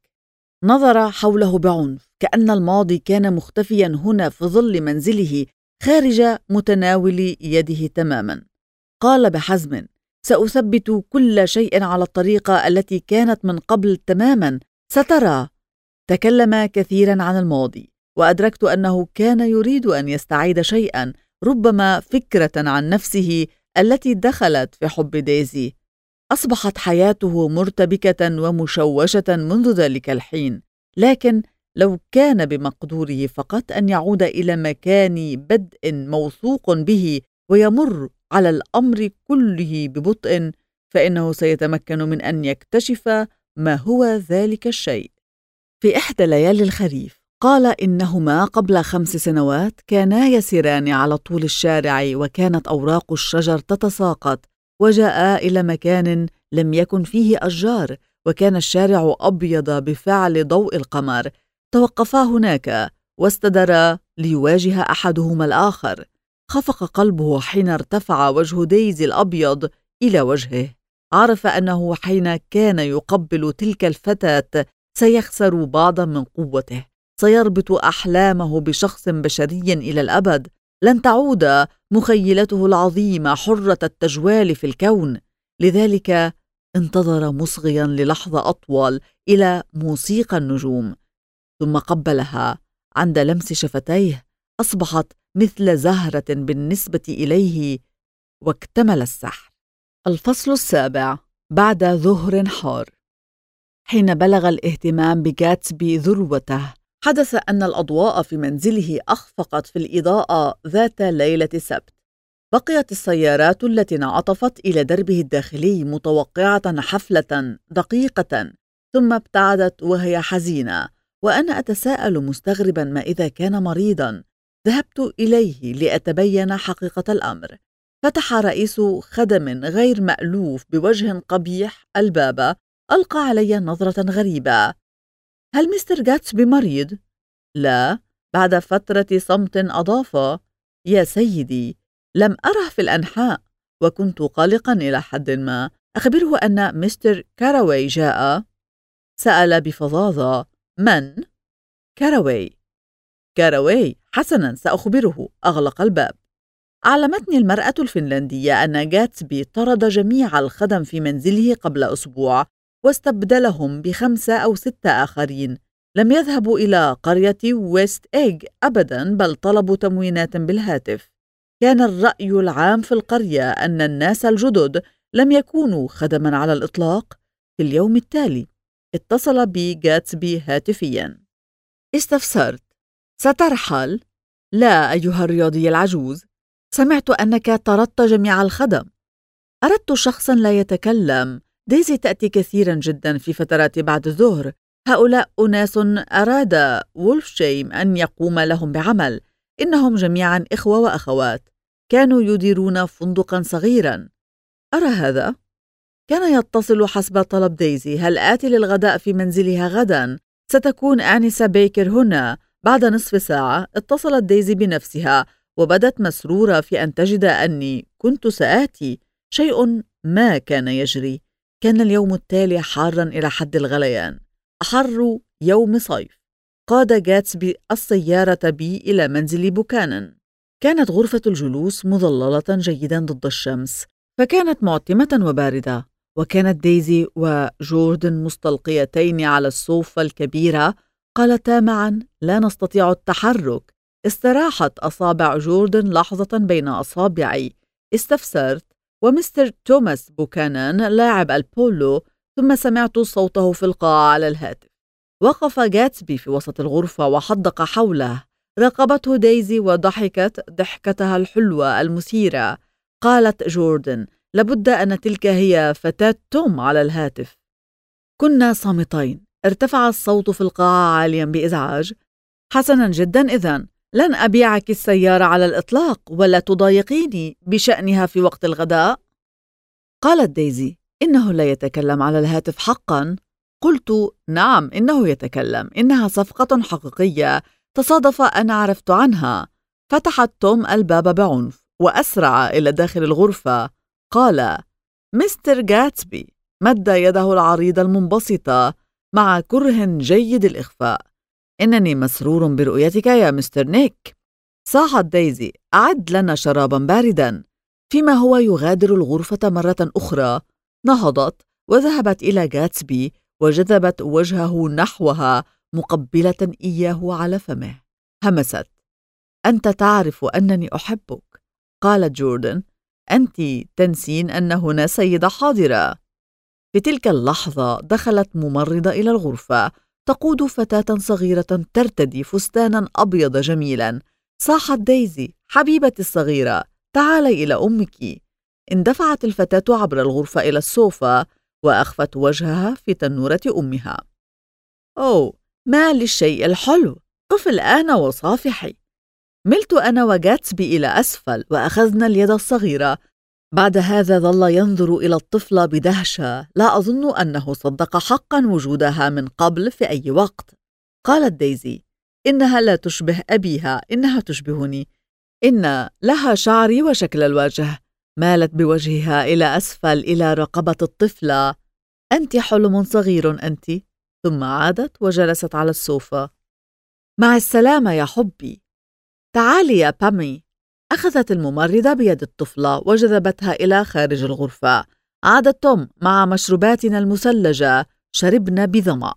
نظر حوله بعنف، كأن الماضي كان مختفيا هنا في ظل منزله خارج متناول يده تماما. قال بحزم: سأثبت كل شيء على الطريقة التي كانت من قبل تماما، سترى. تكلم كثيرا عن الماضي، وأدركت أنه كان يريد أن يستعيد شيئا، ربما فكرة عن نفسه التي دخلت في حب دايزي. أصبحت حياته مرتبكة ومشوشة منذ ذلك الحين، لكن لو كان بمقدوره فقط أن يعود إلى مكان بدء موثوق به ويمر على الأمر كله ببطء، فإنه سيتمكن من أن يكتشف ما هو ذلك الشيء. في إحدى ليالي الخريف قال إنهما قبل 5 سنوات كانا يسيران على طول الشارع، وكانت أوراق الشجر تتساقط، وجاءا إلى مكان لم يكن فيه أشجار، وكان الشارع أبيض بفعل ضوء القمر. توقفا هناك واستدرا ليواجه أحدهما الآخر. خفق قلبه حين ارتفع وجه دايزي الأبيض إلى وجهه. عرف أنه حين كان يقبل تلك الفتاة سيخسر بعضا من قوته، سيربط أحلامه بشخص بشري إلى الأبد. لن تعود مخيلته العظيمة حرة التجوال في الكون. لذلك انتظر مصغيا للحظة أطول إلى موسيقى النجوم، ثم قبلها. عند لمس شفتيه أصبحت مثل زهرة بالنسبة إليه، واكتمل السحر. الفصل 7. بعد ظهر حار. حين بلغ الاهتمام بغاتسبي ذروته، حدث أن الأضواء في منزله أخفقت في الإضاءة ذات ليلة السبت. بقيت السيارات التي انعطفت إلى دربه الداخلي متوقعة حفلة دقيقة، ثم ابتعدت وهي حزينة، وأنا أتساءل مستغربا ما إذا كان مريضا. ذهبت إليه لأتبين حقيقة الأمر. فتح رئيس خدم غير مألوف بوجه قبيح الباب، ألقى علي نظرة غريبة. هل مستر غاتسبي مريض؟ لا. بعد فترة صمت أضاف: يا سيدي، لم أره في الأنحاء، وكنت قلقا إلى حد ما. أخبره أن مستر كاراوي جاء. سأل بفظاظة: من؟ كاراوي. كاراوي، حسنا، سأخبره. أغلق الباب. أعلمتني المرأة الفنلندية أن غاتسبي طرد جميع الخدم في منزله قبل أسبوع، واستبدلهم ب5 أو 6 آخرين. لم يذهبوا إلى قرية ويست إيغ أبدا، بل طلبوا تموينات بالهاتف. كان الرأي العام في القرية أن الناس الجدد لم يكونوا خدما على الإطلاق. في اليوم التالي اتصل بي غاتسبي هاتفيا. استفسرت: سترحل؟ لا أيها الرياضي العجوز، سمعت أنك طردت جميع الخدم. أردت شخصا لا يتكلم. ديزي تأتي كثيرا جدا في فترات بعد الظهر. هؤلاء أناس أراد وولفشايم أن يقوم لهم بعمل. إنهم جميعا إخوة وأخوات. كانوا يديرون فندقا صغيرا. أرى هذا؟ كان يتصل حسب طلب ديزي: هل آتي للغداء في منزلها غدا؟ ستكون آنسة بيكر هنا بعد نصف ساعة. اتصلت ديزي بنفسها وبدت مسرورة في أن تجد أني كنت سآتي. شيء ما كان يجري. كان اليوم التالي حارا إلى حد الغليان، أحر يوم صيف. قاد غاتسبي السيارة بي إلى منزل بوكانن. كانت غرفة الجلوس مظللة جيدا ضد الشمس، فكانت معتمة وباردة. وكانت ديزي وجوردن مستلقيتين على السوفة الكبيرة. قالتا معا: لا نستطيع التحرك. استراحت أصابع جوردن لحظة بين أصابعي. استفسرت: ومستر توماس بوكانان لاعب البولو؟ ثم سمعت صوته في القاعة على الهاتف. وقف غاتسبي في وسط الغرفة وحدق حوله. راقبته ديزي وضحكت ضحكتها الحلوة المثيرة. قالت جوردن: لابد أن تلك هي فتاة توم على الهاتف. كنا صامتين. ارتفع الصوت في القاعة عاليا بإزعاج. حسنا جدا، إذن لن أبيعك السيارة على الإطلاق، ولا تضايقيني بشأنها في وقت الغداء. قالت ديزي: إنه لا يتكلم على الهاتف حقا. قلت: نعم، إنه يتكلم. إنها صفقة حقيقية تصادف أن عرفت عنها. فتحت توم الباب بعنف وأسرع إلى داخل الغرفة. قال: مستر غاتسبي. مد يده العريضة المنبسطة مع كره جيد الإخفاء. إنني مسرور برؤيتك يا مستر نيك. صاحت ديزي: أعد لنا شرابا باردا. فيما هو يغادر الغرفة مرة أخرى، نهضت وذهبت إلى غاتسبي وجذبت وجهه نحوها مقبلة إياه على فمه. همست: أنت تعرف أنني أحبك. قالت جوردن: أنت تنسين أن هنا سيدة حاضرة. في تلك اللحظة دخلت ممرضة إلى الغرفة تقود فتاة صغيرة ترتدي فستانا أبيض جميلا. صاحت ديزي: حبيبتي الصغيرة، تعالي إلى أمك. اندفعت الفتاة عبر الغرفة إلى السوفا وأخفت وجهها في تنورة أمها. أوه، ما للشيء الحلو، قف الآن وصافحي. ملت أنا وغاتسبي إلى أسفل وأخذنا اليد الصغيرة. بعد هذا ظل ينظر إلى الطفلة بدهشة. لا أظن أنه صدق حقا وجودها من قبل في أي وقت. قالت ديزي: إنها لا تشبه أبيها، إنها تشبهني. إن لها شعري وشكل الوجه. مالت بوجهها إلى أسفل إلى رقبة الطفلة. أنت حلم صغير أنت. ثم عادت وجلست على السوفا. مع السلامة يا حبي. تعالي يا بامي. أخذت الممرضة بيد الطفلة وجذبتها إلى خارج الغرفة. عاد توم مع مشروباتنا المثلجة. شربنا بظمأ.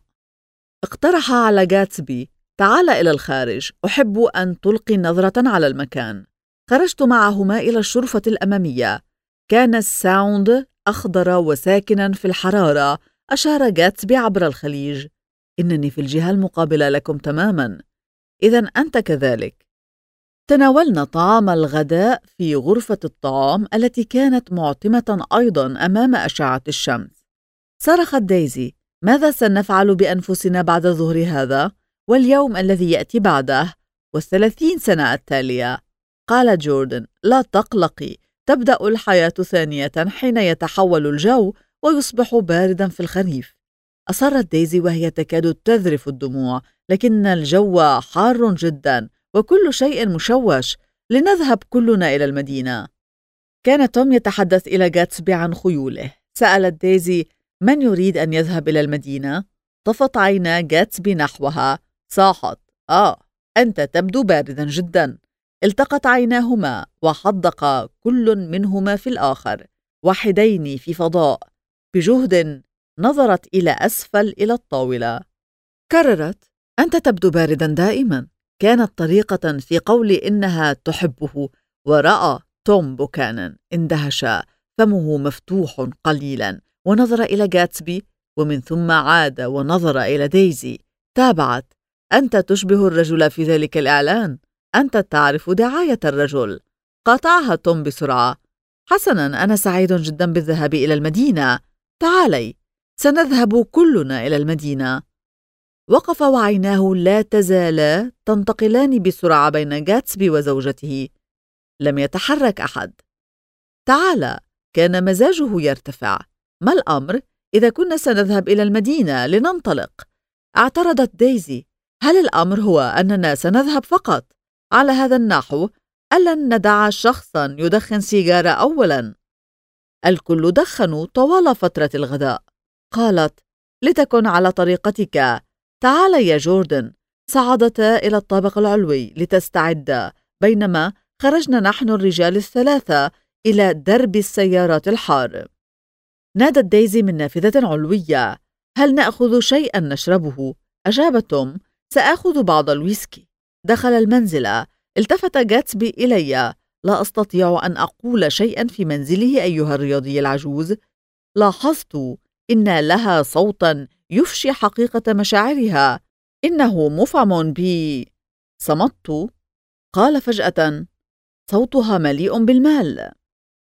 اقترح على غاتسبي: تعال إلى الخارج، أحب أن تلقي نظرة على المكان. خرجت معهما إلى الشرفة الأمامية. كان الساوند أخضر وساكنا في الحرارة. أشار غاتسبي عبر الخليج. إنني في الجهة المقابلة لكم تماماً. إذن أنت كذلك. تناولنا طعام الغداء في غرفة الطعام التي كانت معتمة أيضاً أمام أشعة الشمس. صرخت دايزي: ماذا سنفعل بأنفسنا بعد ظهر هذا واليوم الذي يأتي بعده و30 سنة التالية؟ قال جوردن: لا تقلقي، تبدأ الحياة ثانية حين يتحول الجو ويصبح بارداً في الخريف. أصرت دايزي وهي تكاد تذرف الدموع: لكن الجو حار جداً وكل شيء مشوش. لنذهب كلنا إلى المدينة. كان توم يتحدث إلى غاتسبي عن خيوله. سألت دايزي: من يريد أن يذهب إلى المدينة؟ طفت عينا غاتسبي نحوها. صاحت: أنت تبدو باردا جدا. التقت عيناهما وحدق كل منهما في الآخر، وحدين في فضاء. بجهد نظرت إلى أسفل إلى الطاولة. كررت: أنت تبدو باردا دائما. كانت طريقة في قول إنها تحبه. ورأى توم بوكانان اندهش، فمه مفتوح قليلا، ونظر إلى غاتسبي، ومن ثم عاد ونظر إلى دايزي. تابعت: أنت تشبه الرجل في ذلك الإعلان. أنت تعرف دعاية الرجل. قاطعها توم بسرعة: حسنا، أنا سعيد جدا بالذهاب إلى المدينة. تعالي، سنذهب كلنا إلى المدينة. وقف وعيناه لا تزالا تنتقلان بسرعة بين غاتسبي وزوجته. لم يتحرك أحد. تعال، كان مزاجه يرتفع. ما الأمر إذا كنا سنذهب إلى المدينة؟ لننطلق. اعترضت دايزي: هل الأمر هو أننا سنذهب فقط؟ على هذا النحو ألن ندع شخصا يدخن سيجارة أولا؟ الكل دخنوا طوال فترة الغداء. قالت: لتكن على طريقتك. تعال يا جوردن. صعدتا إلى الطابق العلوي لتستعدا، بينما خرجنا نحن الرجال الثلاثة إلى درب السيارات الحار. نادت دايزي من نافذة علوية: هل نأخذ شيئا نشربه؟ أجاب توم: سآخذ بعض الويسكي. دخل المنزل. التفت غاتسبي إلي: لا أستطيع أن أقول شيئا في منزله أيها الرياضي العجوز. لاحظت إن لها صوتا يفشي حقيقة مشاعرها. إنه مفعم بي. صمت. قال فجأة: صوتها مليء بالمال.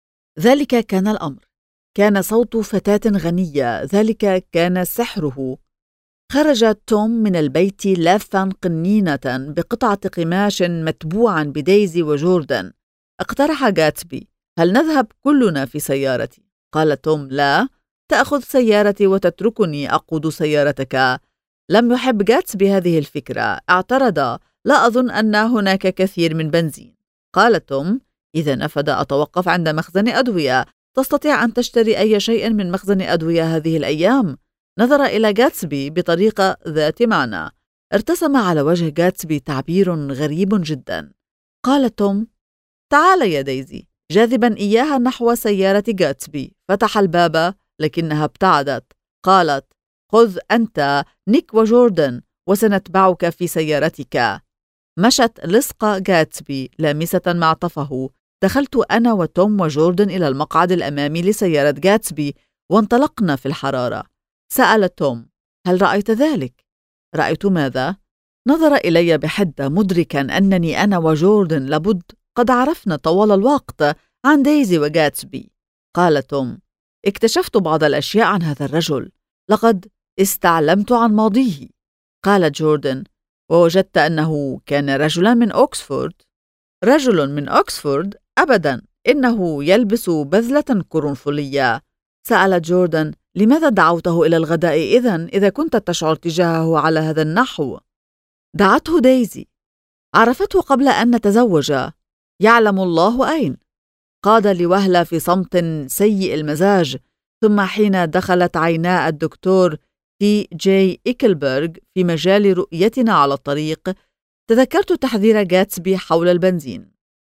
ذلك كان الأمر. كان صوت فتاة غنية. ذلك كان سحره. خرج توم من البيت لافا قنينة بقطعة قماش متبوعا بدايزي وجوردن. اقترح غاتسبي: هل نذهب كلنا في سيارتي؟ قال توم: لا، تأخذ سيارتي وتتركني أقود سيارتك. لم يحب غاتسبي هذه الفكرة. اعترض: لا أظن أن هناك كثير من بنزين. قال توم: إذا نفد أتوقف عند مخزن أدوية. تستطيع أن تشتري أي شيء من مخزن أدوية هذه الأيام. نظر إلى غاتسبي بطريقة ذات معنى. ارتسم على وجه غاتسبي تعبير غريب جدا. قال توم: تعال يا دايزي، جاذبا إياها نحو سيارة غاتسبي. فتح الباب لكنها ابتعدت. قالت: خذ أنت نيك وجوردن وسنتبعك في سيارتك. مشت لصق غاتسبي لامسة معطفه. دخلت أنا وتوم وجوردن إلى المقعد الأمامي لسيارة غاتسبي وانطلقنا في الحرارة. سأل توم: هل رأيت ذلك؟ رأيت ماذا؟ نظر إلي بحدة، مدركا أنني أنا وجوردن لابد قد عرفنا طوال الوقت عن دايزي وغاتسبي. قال توم: اكتشفت بعض الأشياء عن هذا الرجل. لقد استعلمت عن ماضيه. قال جوردن: ووجدت أنه كان رجلا من أوكسفورد؟ رجل من أوكسفورد؟ أبدا، إنه يلبس بذلة قرنفلية. سأل جوردن: لماذا دعوته إلى الغداء إذا كنت تشعر تجاهه على هذا النحو؟ دعته دايزي. عرفته قبل أن نتزوج. يعلم الله أين. قاد لوهلة في صمت سيء المزاج، ثم حين دخلت عينا الدكتور تي جي إيكلبرغ في مجال رؤيتنا على الطريق، تذكرت تحذير غاتسبي حول البنزين.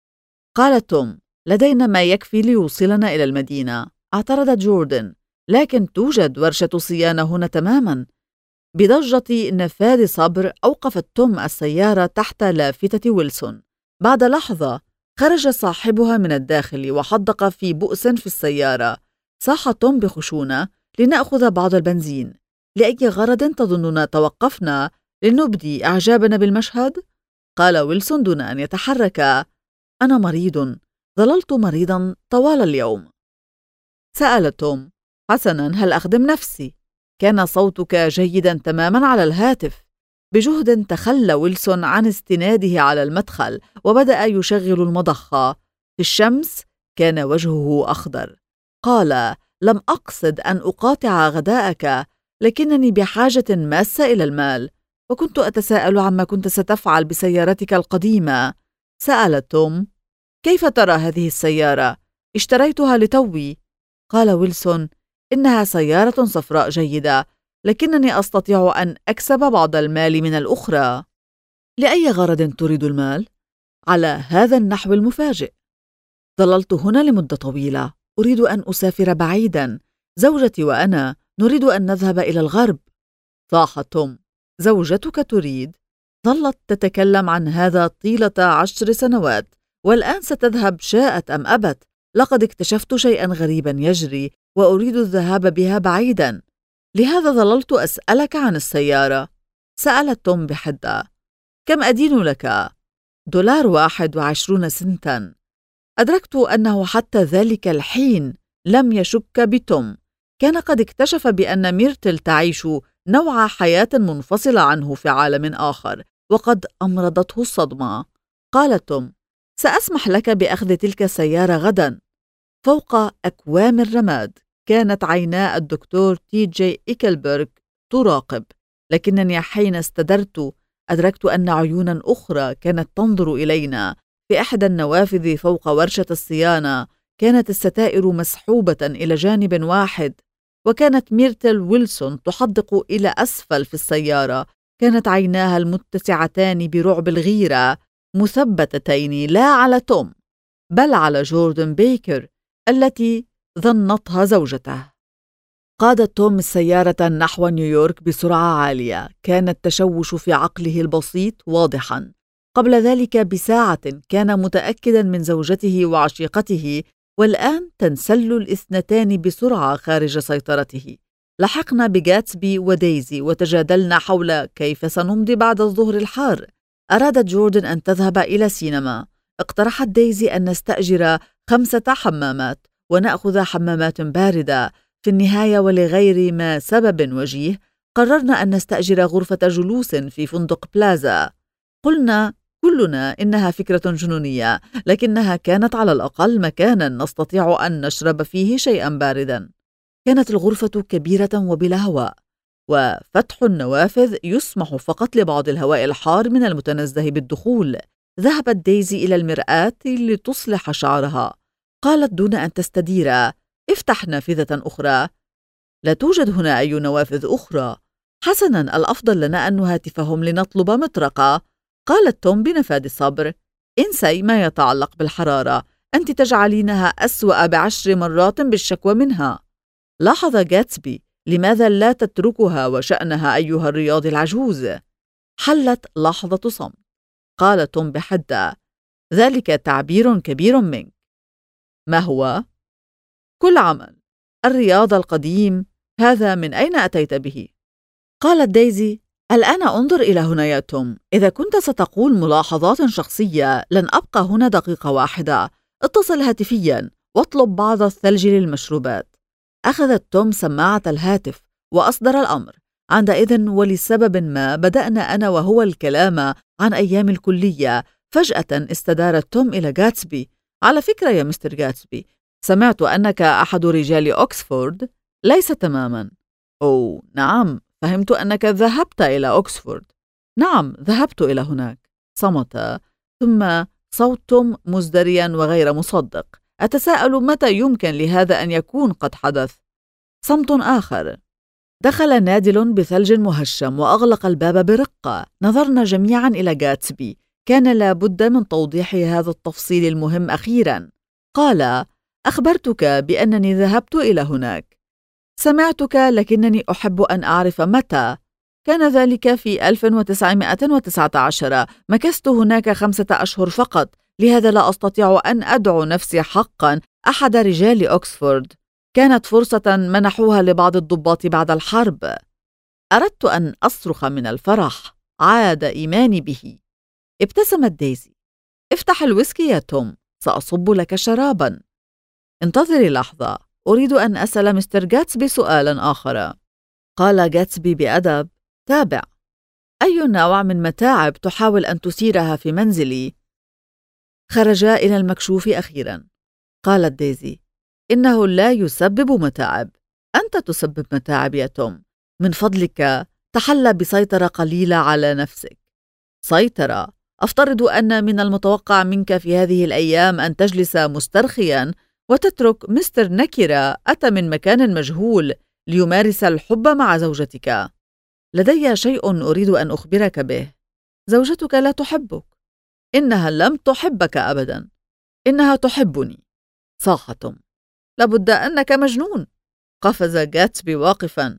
قال توم: لدينا ما يكفي ليوصلنا إلى المدينة. اعترض جوردن: لكن توجد ورشة صيانة هنا تماما. بضجة نفاذ صبر أوقفت توم السيارة تحت لافتة ويلسون. بعد لحظة خرج صاحبها من الداخل وحدق في بؤس في السيارة. صاح توم بخشونة: لنأخذ بعض البنزين. لأي غرض تظننا توقفنا؟ لنبدي إعجابنا بالمشهد؟ قال ويلسون دون أن يتحرك. أنا مريض، ظللت مريضا طوال اليوم. سأل توم: حسنا، هل أخدم نفسي؟ كان صوتك جيدا تماما على الهاتف. بجهد تخلى ويلسون عن استناده على المدخل وبدأ يشغل المضخة. في الشمس كان وجهه أخضر. قال: لم أقصد أن أقاطع غداءك، لكنني بحاجة ماسة إلى المال، وكنت أتساءل عما كنت ستفعل بسيارتك القديمة. سأل توم: كيف ترى هذه السيارة؟ اشتريتها لتوي. قال ويلسون: إنها سيارة صفراء جيدة، لكنني أستطيع أن أكسب بعض المال من الأخرى. لأي غرض تريد المال؟ على هذا النحو المفاجئ: ظللت هنا لمدة طويلة، أريد أن أسافر بعيدا. زوجتي وأنا نريد أن نذهب إلى الغرب. صاح توم: زوجتك تريد؟ ظلت تتكلم عن هذا طيلة 10 سنوات، والآن ستذهب شاءت أم أبت. لقد اكتشفت شيئا غريبا يجري، وأريد الذهاب بها بعيدا. لهذا ظللت أسألك عن السيارة. سأل توم بحدة: كم أدين لك؟ $21 سنتا. أدركت أنه حتى ذلك الحين لم يشك بتوم. كان قد اكتشف بأن ميرتل تعيش نوع حياة منفصلة عنه في عالم آخر، وقد أمرضته الصدمة. قال توم: سأسمح لك بأخذ تلك السيارة غدا. فوق أكوام الرماد كانت عينا الدكتور تي جي إيكلبرغ تراقب، لكنني حين استدرت أدركت أن عيونا أخرى كانت تنظر إلينا. في إحدى النوافذ فوق ورشة الصيانة كانت الستائر مسحوبة إلى جانب واحد، وكانت ميرتل ويلسون تحدق إلى أسفل في السيارة. كانت عيناها المتسعتان برعب الغيرة مثبتتين لا على توم بل على جوردن بيكر التي ظنتها زوجته. قاد توم السيارة نحو نيويورك بسرعة عالية. كان التشوش في عقله البسيط واضحا. قبل ذلك بساعة كان متأكدا من زوجته وعشيقته، والآن تنسل الاثنتان بسرعة خارج سيطرته. لحقنا بجاتسبي وديزي وتجادلنا حول كيف سنمضي بعد الظهر الحار. أرادت جوردن أن تذهب إلى سينما. اقترحت ديزي أن نستأجر 5 حمامات ونأخذ حمامات باردة. في النهاية ولغير ما سبب وجيه قررنا أن نستأجر غرفة جلوس في فندق بلازا. قلنا كلنا إنها فكرة جنونية، لكنها كانت على الأقل مكانا نستطيع أن نشرب فيه شيئا باردا. كانت الغرفة كبيرة وبلا هواء، وفتح النوافذ يسمح فقط لبعض الهواء الحار من المتنزه بالدخول. ذهبت ديزي إلى المرآة لتصلح شعرها. قالت دون أن تستدير: افتح نافذة أخرى. لا توجد هنا أي نوافذ أخرى. حسنا، الأفضل لنا أن نهاتفهم لنطلب مطرقة. قالت توم بنفاذ الصبر: انسي ما يتعلق بالحرارة، أنت تجعلينها أسوأ ب10 مرات بالشكوى منها. لاحظ جاتسبي: لماذا لا تتركها وشأنها أيها الرياضي العجوز؟ حلت لحظة صمت. قال توم بحدة: ذلك تعبير كبير منك. ما هو؟ كل عمل. الرياض القديم هذا من أين أتيت به؟ قالت ديزي: الآن انظر إلى هنا يا توم. إذا كنت ستقول ملاحظات شخصية لن أبقى هنا دقيقة واحدة. اتصل هاتفيا واطلب بعض الثلج للمشروبات. أخذت توم سماعة الهاتف وأصدر الأمر. عندئذ ولسبب ما بدأنا أنا وهو الكلام عن أيام الكلية. فجأة استدارت توم إلى جاتسبي: على فكرة يا مستر جاتسبي، سمعت أنك أحد رجال أوكسفورد. ليس تماما. أوه نعم، فهمت أنك ذهبت إلى أوكسفورد. نعم، ذهبت إلى هناك. صمت، ثم صوت توم مزدريا وغير مصدق: أتساءل متى يمكن لهذا أن يكون قد حدث. صمت آخر. دخل نادل بثلج مهشم وأغلق الباب برقة. نظرنا جميعا إلى جاتسبي. كان لابد من توضيح هذا التفصيل المهم أخيرا. قال: أخبرتك بأنني ذهبت إلى هناك. سمعتك، لكنني أحب أن أعرف متى. كان ذلك في 1919. مكثت هناك 5 أشهر فقط، لهذا لا أستطيع أن أدعو نفسي حقا أحد رجال أوكسفورد. كانت فرصة منحوها لبعض الضباط بعد الحرب. أردت أن أصرخ من الفرح، عاد إيماني به. ابتسمت دايزي. افتح الويسكي يا توم، سأصب لك شرابا. انتظري لحظة، أريد أن أسأل مستر غاتسبي سؤالا آخر. قال غاتسبي بأدب: تابع. أي نوع من متاعب تحاول أن تثيرها في منزلي؟ خرجا إلى المكشوف أخيرا. قالت دايزي: إنه لا يسبب متاعب. أنت تسبب متاعب يا توم. من فضلك تحلى بسيطرة قليلة على نفسك. سيطرة؟ أفترض أن من المتوقع منك في هذه الأيام أن تجلس مسترخيا وتترك مستر نكرة أتى من مكان مجهول ليمارس الحب مع زوجتك. لدي شيء أريد أن أخبرك به. زوجتك لا تحبك. إنها لم تحبك أبدا. إنها تحبني. صاح توم. لابد أنك مجنون. قفز غاتسبي واقفا.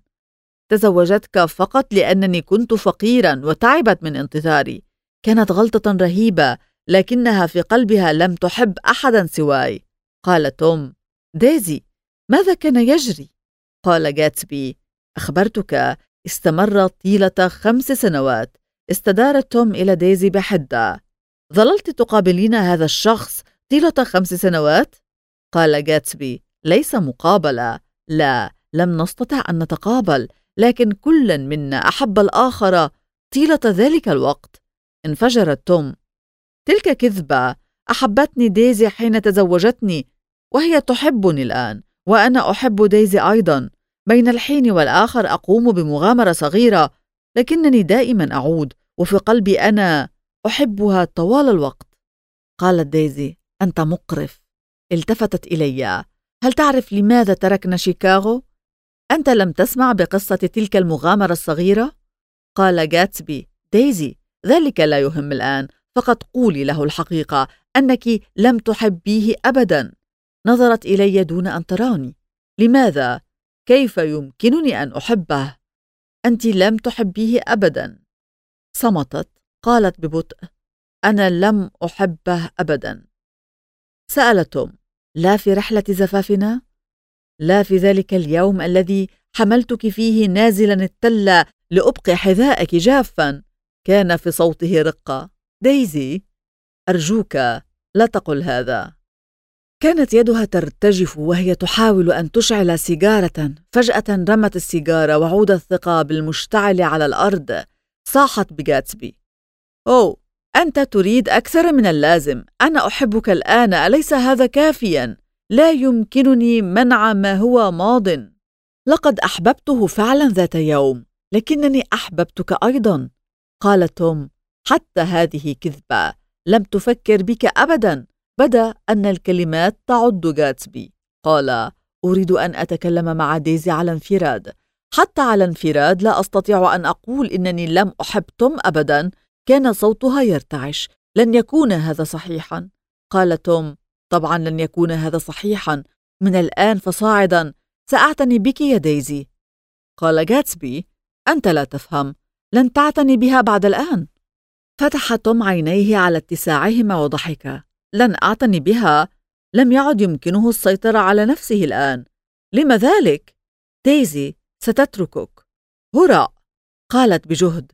تزوجتك فقط لأنني كنت فقيرا وتعبت من انتظاري. كانت غلطة رهيبة، لكنها في قلبها لم تحب أحدا سواي. قال توم: دايزي، ماذا كان يجري؟ قال غاتسبي: أخبرتك. استمر طيلة 5 سنوات. استدار توم إلى دايزي بحدة. ظللت تقابلين هذا الشخص طيلة 5 سنوات؟ قال غاتسبي: ليس مقابلة. لا، لم نستطع أن نتقابل، لكن كل منا أحب الآخر طيلة ذلك الوقت. انفجرت توم: تلك كذبة. أحبتني دايزي حين تزوجتني، وهي تحبني الآن، وأنا أحب دايزي أيضا. بين الحين والآخر أقوم بمغامرة صغيرة، لكنني دائما أعود، وفي قلبي أنا أحبها طوال الوقت. قالت دايزي: أنت مقرف. التفتت إلي: هل تعرف لماذا تركنا شيكاغو؟ أنت لم تسمع بقصة تلك المغامرة الصغيرة؟ قال غاتسبي: دايزي، ذلك لا يهم الآن، فقط قولي له الحقيقة أنك لم تحبيه أبدا. نظرت إلي دون أن تراني. لماذا؟ كيف يمكنني أن أحبه؟ أنت لم تحبيه أبدا. صمتت. قالت ببطء: أنا لم أحبه أبدا. سأل توم: لا في رحلة زفافنا؟ لا في ذلك اليوم الذي حملتك فيه نازلا التلة لأبقي حذاءك جافا؟ كان في صوته رقة. دايزي، أرجوك لا تقل هذا. كانت يدها ترتجف وهي تحاول أن تشعل سيجارة. فجأة رمت السيجارة وعود الثقاب المشتعل على الأرض. صاحت بغاتسبي: أوه، أنت تريد أكثر من اللازم. أنا أحبك الآن، أليس هذا كافيا؟ لا يمكنني منع ما هو ماض. لقد أحببته فعلا ذات يوم، لكنني أحببتك أيضا. قال توم: حتى هذه كذبة. لم تفكر بك أبدا. بدا أن الكلمات تعض غاتسبي. قال: أريد أن أتكلم مع دايزي على انفراد. حتى على انفراد لا أستطيع أن أقول إنني لم أحب توم أبدا. كان صوتها يرتعش. لن يكون هذا صحيحا. قال توم: طبعا لن يكون هذا صحيحا. من الآن فصاعدا سأعتني بك يا دايزي. قال غاتسبي: أنت لا تفهم. لن تعتني بها بعد الآن. فتح توم عينيه على اتساعهما وضحك. لن أعتني بها؟ لم يعد يمكنه السيطرة على نفسه الآن. لم ذلك؟ دايزي ستتركك. هراء. قالت بجهد: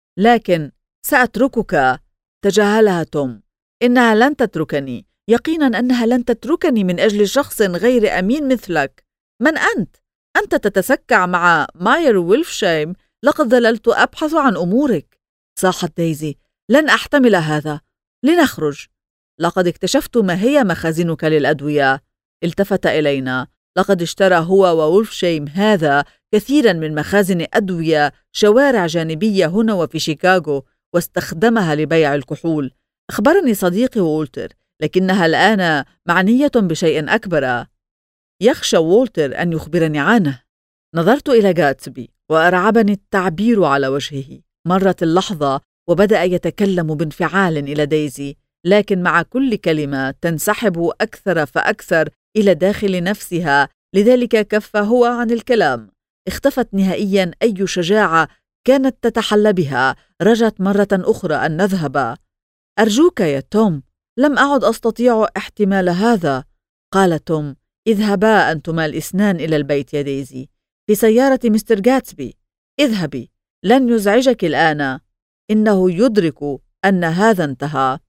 لكن سأتركك. تجاهلها توم. إنها لن تتركني. يقينا أنها لن تتركني من أجل شخص غير أمين مثلك. من أنت؟ أنت تتسكع مع ماير ويلفشايم. لقد ظللت أبحث عن أمورك. صاحت دايزي: لن أحتمل هذا. لنخرج. لقد اكتشفت ما هي مخازنك للأدوية. التفت إلينا. لقد اشترى هو وولفشايم هذا كثيرا من مخازن أدوية شوارع جانبية هنا وفي شيكاغو، واستخدمها لبيع الكحول. أخبرني صديقي وولتر، لكنها الآن معنية بشيء أكبر. يخشى وولتر أن يخبرني عنه. نظرت إلى غاتسبي وأرعبني التعبير على وجهه. مرت اللحظة وبدأ يتكلم بانفعال إلى دايزي، لكن مع كل كلمة تنسحب أكثر فأكثر إلى داخل نفسها، لذلك كف هو عن الكلام. اختفت نهائيا أي شجاعة كانت تتحلى بها. رجت مرة أخرى أن نذهب. أرجوك يا توم، لم أعد أستطيع احتمال هذا. قال توم: اذهبا أنتما الاثنان إلى البيت يا ديزي، في سيارة مستر جاتسبي. اذهبي، لن يزعجك الآن، إنه يدرك أن هذا انتهى.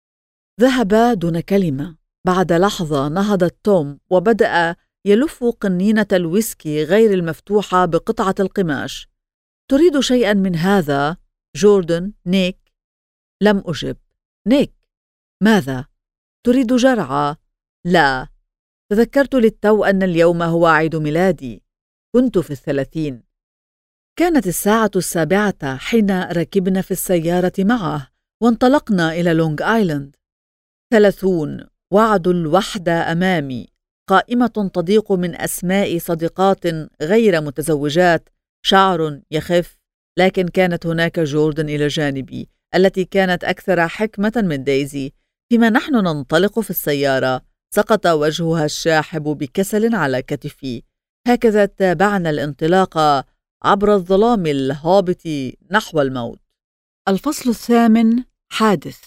ذهبا دون كلمة. بعد لحظة نهض توم وبدأ يلف قنينة الويسكي غير المفتوحة بقطعة القماش. تريد شيئا من هذا؟ جوردن، نيك؟ لم أجب. نيك، ماذا؟ تريد جرعة؟ لا. تذكرت للتو أن اليوم هو عيد ميلادي. كنت في 30. كانت الساعة 7 حين ركبنا في السيارة معه وانطلقنا إلى لونغ آيلاند. 30، وعد الوحدة أمامي، قائمة تضيق من أسماء صديقات غير متزوجات، شعر يخف، لكن كانت هناك جوردن إلى جانبي التي كانت أكثر حكمة من دايزي. فيما نحن ننطلق في السيارة سقط وجهها الشاحب بكسل على كتفي. هكذا تابعنا الانطلاق عبر الظلام الهابط نحو الموت. الفصل 8. حادث.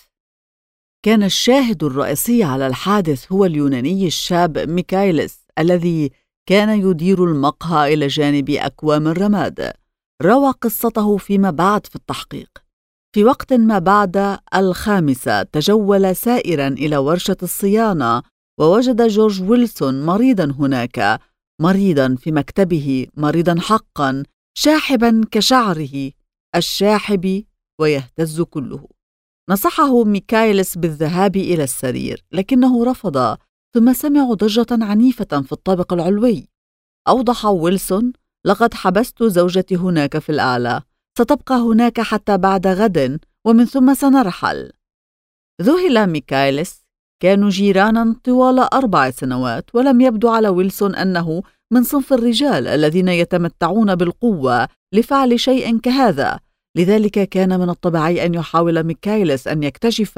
كان الشاهد الرئيسي على الحادث هو اليوناني الشاب ميكايلس الذي كان يدير المقهى إلى جانب أكوام الرماد. روى قصته فيما بعد في التحقيق. في وقت ما بعد 5 تجول سائرا إلى ورشة الصيانة ووجد جورج ويلسون مريضا هناك، مريضا في مكتبه، مريضا حقا، شاحبا كشعره الشاحب ويهتز كله. نصحه ميكايلس بالذهاب إلى السرير لكنه رفض، ثم سمعوا ضجة عنيفة في الطابق العلوي. أوضح ويلسون: لقد حبست زوجتي هناك في الأعلى، ستبقى هناك حتى بعد غد ومن ثم سنرحل. ذهل ميكايلس. كانوا جيرانا طوال 4 سنوات ولم يبدو على ويلسون أنه من صنف الرجال الذين يتمتعون بالقوة لفعل شيء كهذا، لذلك كان من الطبيعي أن يحاول ميكايلس أن يكتشف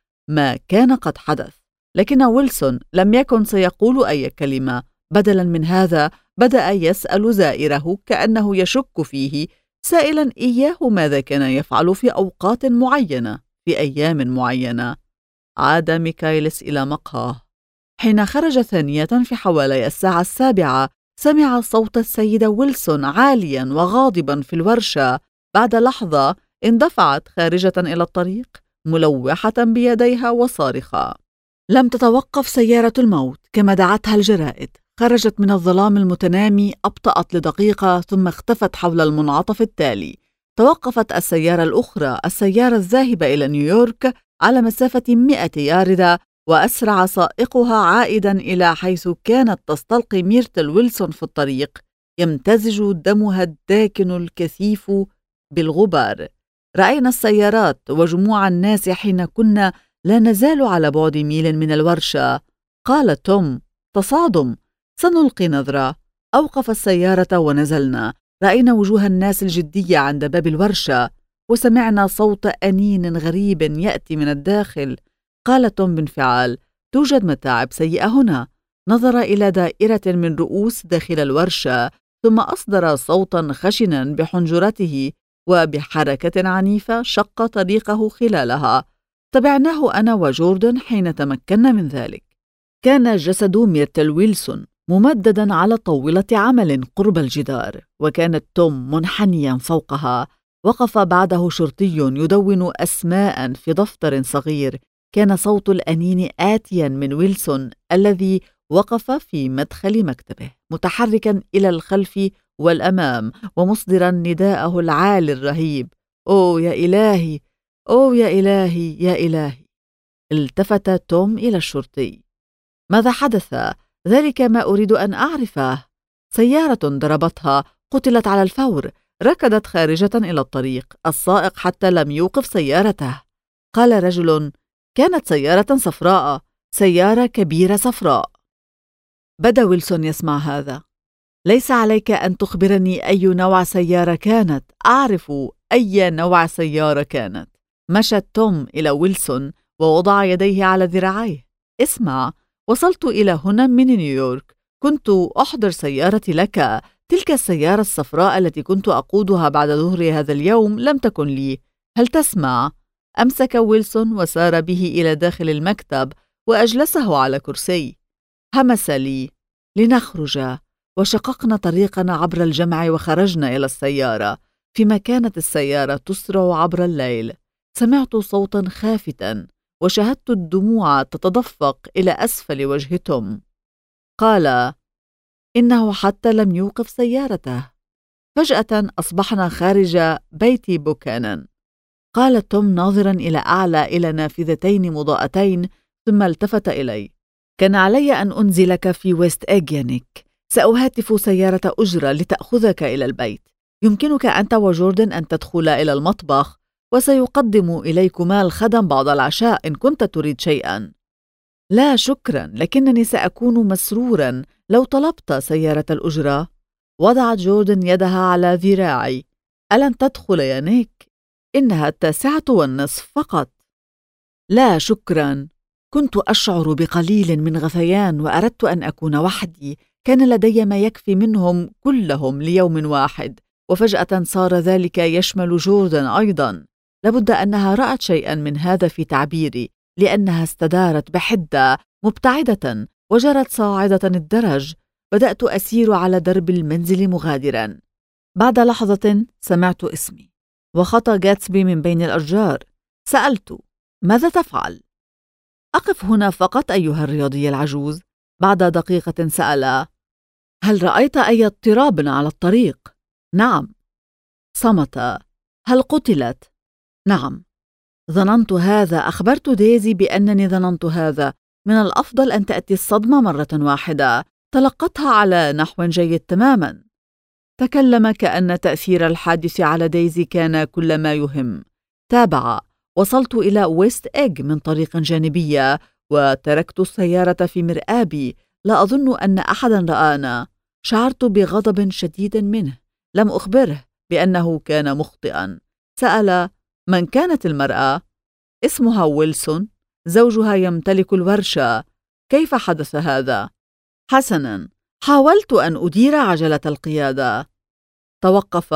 ما كان قد حدث، لكن ويلسون لم يكن سيقول أي كلمة. بدلا من هذا بدأ يسأل زائره كأنه يشك فيه، سائلا إياه ماذا كان يفعل في أوقات معينة في أيام معينة. عاد ميكايلس إلى مقهاه. حين خرج ثانية في حوالي الساعة 7 سمع صوت السيدة ويلسون عاليا وغاضبا في الورشة. بعد لحظة اندفعت خارجة إلى الطريق ملوحة بيديها وصارخة. لم تتوقف سيارة الموت كما دعتها الجرائد. خرجت من الظلام المتنامي، أبطأت لدقيقة ثم اختفت حول المنعطف التالي. توقفت السيارة الأخرى، السيارة الذاهبة إلى نيويورك، على مسافة 100 ياردة، وأسرع سائقها عائدا إلى حيث كانت تستلقي ميرتل ويلسون في الطريق، يمتزج دمها الداكن الكثيف بالغبار. رأينا السيارات وجموع الناس حين كنا لا نزال على بعد ميل من الورشة. قال توم: تصادم، سنلقي نظرة. أوقف السيارة ونزلنا. رأينا وجوه الناس الجدية عند باب الورشة، وسمعنا صوت أنين غريب يأتي من الداخل. قال توم بانفعال: توجد متاعب سيئة هنا. نظر إلى دائرة من رؤوس داخل الورشة، ثم أصدر صوتا خشنا بحنجرته، وبحركة عنيفة شق طريقه خلالها. تبعناه أنا وجوردن حين تمكنا من ذلك. كان جسد ميرتل ويلسون ممددا على طاولة عمل قرب الجدار، وكان توم منحنيا فوقها. وقف بعده شرطي يدون أسماء في دفتر صغير. كان صوت الأنين آتيا من ويلسون الذي وقف في مدخل مكتبه، متحركا إلى الخلف والأمام ومصدرا نداءه العالي الرهيب: أوه يا إلهي، أوه يا إلهي، يا إلهي. التفت توم إلى الشرطي. ماذا حدث؟ ذلك ما أريد أن أعرفه. سيارة ضربتها، قتلت على الفور، ركضت خارجة إلى الطريق. السائق حتى لم يوقف سيارته. قال رجل: كانت سيارة صفراء، سيارة كبيرة صفراء. بدا ويلسون يسمع هذا. ليس عليك أن تخبرني أي نوع سيارة كانت، أعرف أي نوع سيارة كانت. مشى توم إلى ويلسون ووضع يديه على ذراعيه. اسمع، وصلت إلى هنا من نيويورك، كنت أحضر سيارتي لك. تلك السيارة الصفراء التي كنت أقودها بعد ظهر هذا اليوم لم تكن لي. هل تسمع؟ أمسك ويلسون وسار به إلى داخل المكتب وأجلسه على كرسي. همس لي: لنخرج، وشققنا طريقنا عبر الجمع وخرجنا إلى السيارة. فيما كانت السيارة تسرع عبر الليل، سمعت صوتا خافتا وشاهدت الدموع تتدفق إلى أسفل وجه توم. قال إنه حتى لم يوقف سيارته. فجأة أصبحنا خارج بيت بوكانان. قال توم ناظرا إلى أعلى إلى نافذتين مضاءتين، ثم التفت إلي. كان علي أن أنزلك في ويست إيج يا نيك. سأهاتف سيارة أجرة لتأخذك إلى البيت. يمكنك أنت وجوردن أن تدخلا إلى المطبخ، وسيقدم إليكما الخدم بعد العشاء إن كنت تريد شيئا. لا شكرا، لكنني سأكون مسرورا لو طلبت سيارة الأجرة. وضعت جوردن يدها على ذراعي. ألن تدخل يا نيك؟ إنها 9:15 فقط. لا شكرا. كنت أشعر بقليل من غثيان وأردت أن أكون وحدي. كان لدي ما يكفي منهم كلهم ليوم واحد، وفجأة صار ذلك يشمل جوردن أيضا. لابد أنها رأت شيئا من هذا في تعبيري، لأنها استدارت بحدة مبتعدة وجرت صاعدة الدرج. بدأت أسير على درب المنزل مغادرا. بعد لحظة سمعت اسمي، وخطى جاتسبي من بين الأشجار. سألت: ماذا تفعل؟ أقف هنا فقط أيها الرياضي العجوز. بعد دقيقة سأل: هل رأيت أي اضطراب على الطريق؟ نعم. صمت. هل قتلت؟ نعم. ظننت هذا. أخبرت ديزي بأنني ظننت هذا. من الأفضل أن تأتي الصدمة مرة واحدة. تلقتها على نحو جيد تماما. تكلم كأن تأثير الحادث على ديزي كان كل ما يهم. تابع: وصلت إلى ويست إيج من طريق جانبية، وتركت السيارة في مرآبي. لا أظن أن أحدا رآنا. شعرت بغضب شديد منه. لم أخبره بأنه كان مخطئا. سأل: من كانت المرأة؟ اسمها ويلسون. زوجها يمتلك الورشة. كيف حدث هذا؟ حسنا، حاولت أن أدير عجلة القيادة. توقف،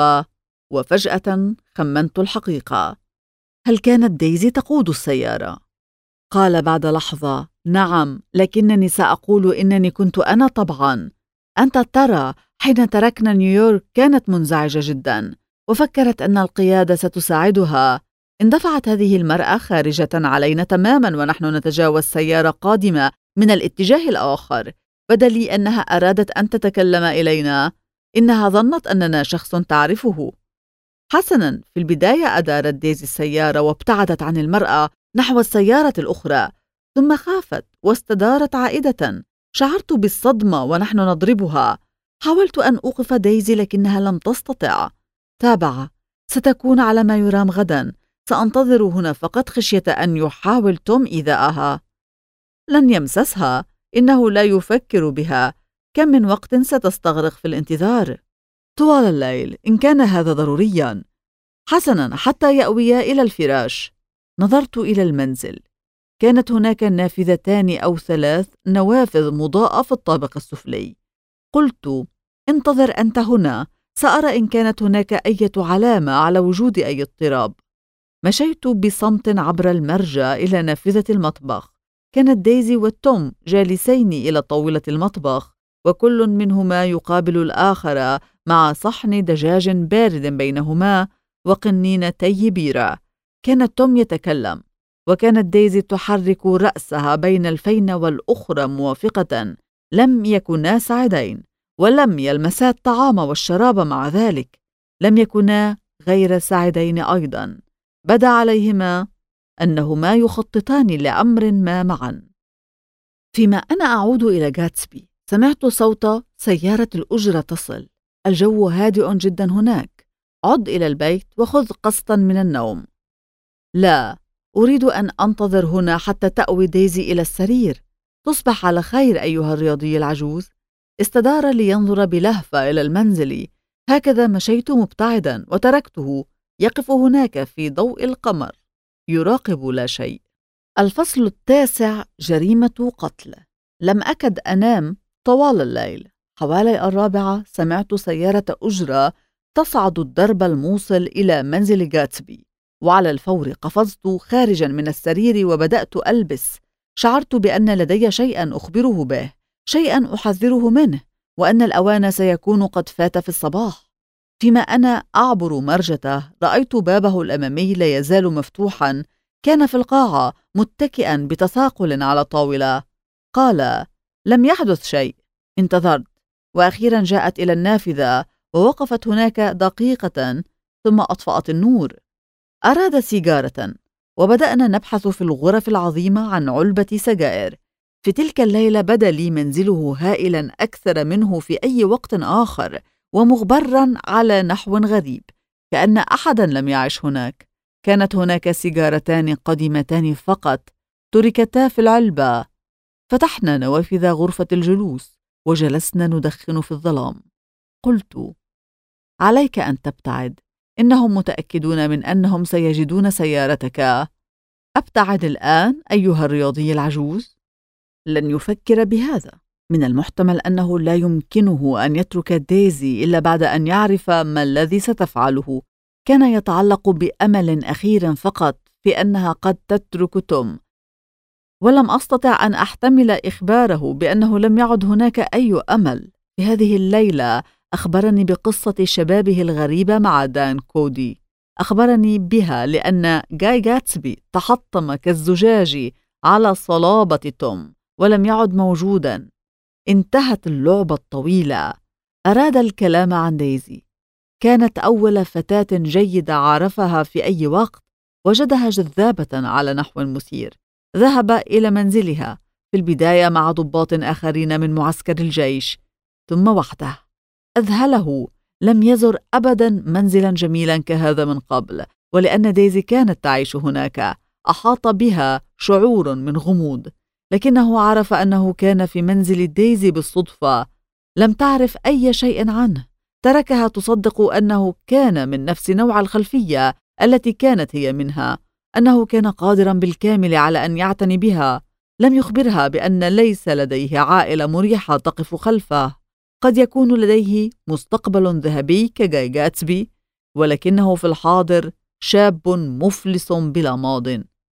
وفجأة خمنت الحقيقة. هل كانت ديزي تقود السيارة؟ قال بعد لحظة: نعم، لكنني سأقول إنني كنت أنا طبعا. أنت ترى، حين تركنا نيويورك كانت منزعجة جدا، وفكرت أن القيادة ستساعدها. اندفعت هذه المرأة خارجة علينا تماما ونحن نتجاوز سيارة قادمة من الاتجاه الآخر. بدا لي أنها أرادت أن تتكلم إلينا. إنها ظنت أننا شخص تعرفه. حسنا، في البداية أدارت ديزي السيارة وابتعدت عن المرأة نحو السيارة الأخرى، ثم خافت واستدارت عائدة. شعرت بالصدمة ونحن نضربها. حاولت أن أوقف ديزي لكنها لم تستطع. تابع: ستكون على ما يرام غدا. سأنتظر هنا فقط خشية أن يحاول توم إيذاءها. لن يمسسها. إنه لا يفكر بها. كم من وقت ستستغرق في الانتظار؟ طوال الليل إن كان هذا ضروريا. حسنا، حتى يأويا إلى الفراش. نظرت إلى المنزل. كانت هناك نافذتان أو 3 نوافذ مضاءة في الطابق السفلي. قلت: انتظر أنت هنا، سأرى إن كانت هناك أي علامة على وجود أي اضطراب. مشيت بصمت عبر المرجع إلى نافذة المطبخ. كانت ديزي وتوم جالسين إلى طاولة المطبخ، وكل منهما يقابل الآخر مع صحن دجاج بارد بينهما وقنينتي بيرة. كان توم يتكلم، وكانت ديزي تحرك رأسها بين الفين والأخرى موافقة. لم يكونا سعيدين، ولم يلمسا الطعام والشراب مع ذلك. لم يكونا غير سعيدين أيضا. بدا عليهما أنهما يخططان لأمر ما معا. فيما أنا أعود إلى جاتسبي، سمعت صوت سيارة الأجرة تصل. الجو هادئ جدا هناك. عد إلى البيت وخذ قسطا من النوم. لا، أريد أن أنتظر هنا حتى تأوي ديزي إلى السرير. تصبح على خير أيها الرياضي العجوز. استدار لينظر بلهفة إلى المنزل. هكذا مشيت مبتعدا وتركته يقف هناك في ضوء القمر يراقب لا شيء. الفصل 9: جريمة قتل. لم أكد أنام طوال الليل. حوالي 4 سمعت سيارة أجرة تصعد الدرب الموصل إلى منزل جاتسبي، وعلى الفور قفزت خارجا من السرير وبدأت ألبس. شعرت بأن لدي شيئا أخبره به. شيئا أحذره منه، وأن الأوان سيكون قد فات في الصباح. فيما أنا أعبر مرجته رأيت بابه الأمامي لا يزال مفتوحا. كان في القاعة متكئا بتثاقل على طاولة. قال: لم يحدث شيء. انتظرت، وأخيرا جاءت إلى النافذة ووقفت هناك دقيقة، ثم أطفأت النور. أراد سيجارة، وبدأنا نبحث في الغرف العظيمة عن علبة سجائر. في تلك الليلة بدا لي منزله هائلا أكثر منه في أي وقت آخر، ومغبرا على نحو غريب، كأن أحدا لم يعش هناك. كانت هناك سيجارتان قديمتان فقط تركتا في العلبة. فتحنا نوافذ غرفة الجلوس وجلسنا ندخن في الظلام. قلت: عليك أن تبتعد، إنهم متأكدون من أنهم سيجدون سيارتك. أبتعد الآن أيها الرياضي العجوز؟ لن يفكر بهذا. من المحتمل أنه لا يمكنه أن يترك ديزي إلا بعد أن يعرف ما الذي ستفعله. كان يتعلق بأمل أخير فقط في أنها قد تترك توم، ولم أستطع أن أحتمل إخباره بأنه لم يعد هناك أي أمل. في هذه الليلة أخبرني بقصة شبابه الغريبة مع دان كودي. أخبرني بها لأن جاي غاتسبي تحطم كالزجاج على صلابة توم ولم يعد موجودا. انتهت اللعبة الطويلة. أراد الكلام عن ديزي. كانت أول فتاة جيدة عرفها في أي وقت. وجدها جذابة على نحو مثير. ذهب إلى منزلها في البداية مع ضباط آخرين من معسكر الجيش، ثم وحده. أذهله، لم يزر أبدا منزلا جميلا كهذا من قبل. ولأن ديزي كانت تعيش هناك أحاط بها شعور من غموض. لكنه عرف أنه كان في منزل ديزي بالصدفة. لم تعرف أي شيء عنه. تركها تصدق أنه كان من نفس نوع الخلفية التي كانت هي منها، أنه كان قادرا بالكامل على أن يعتني بها. لم يخبرها بأن ليس لديه عائلة مريحة تقف خلفه. قد يكون لديه مستقبل ذهبي كجاي غاتسبي، ولكنه في الحاضر شاب مفلس بلا ماضٍ.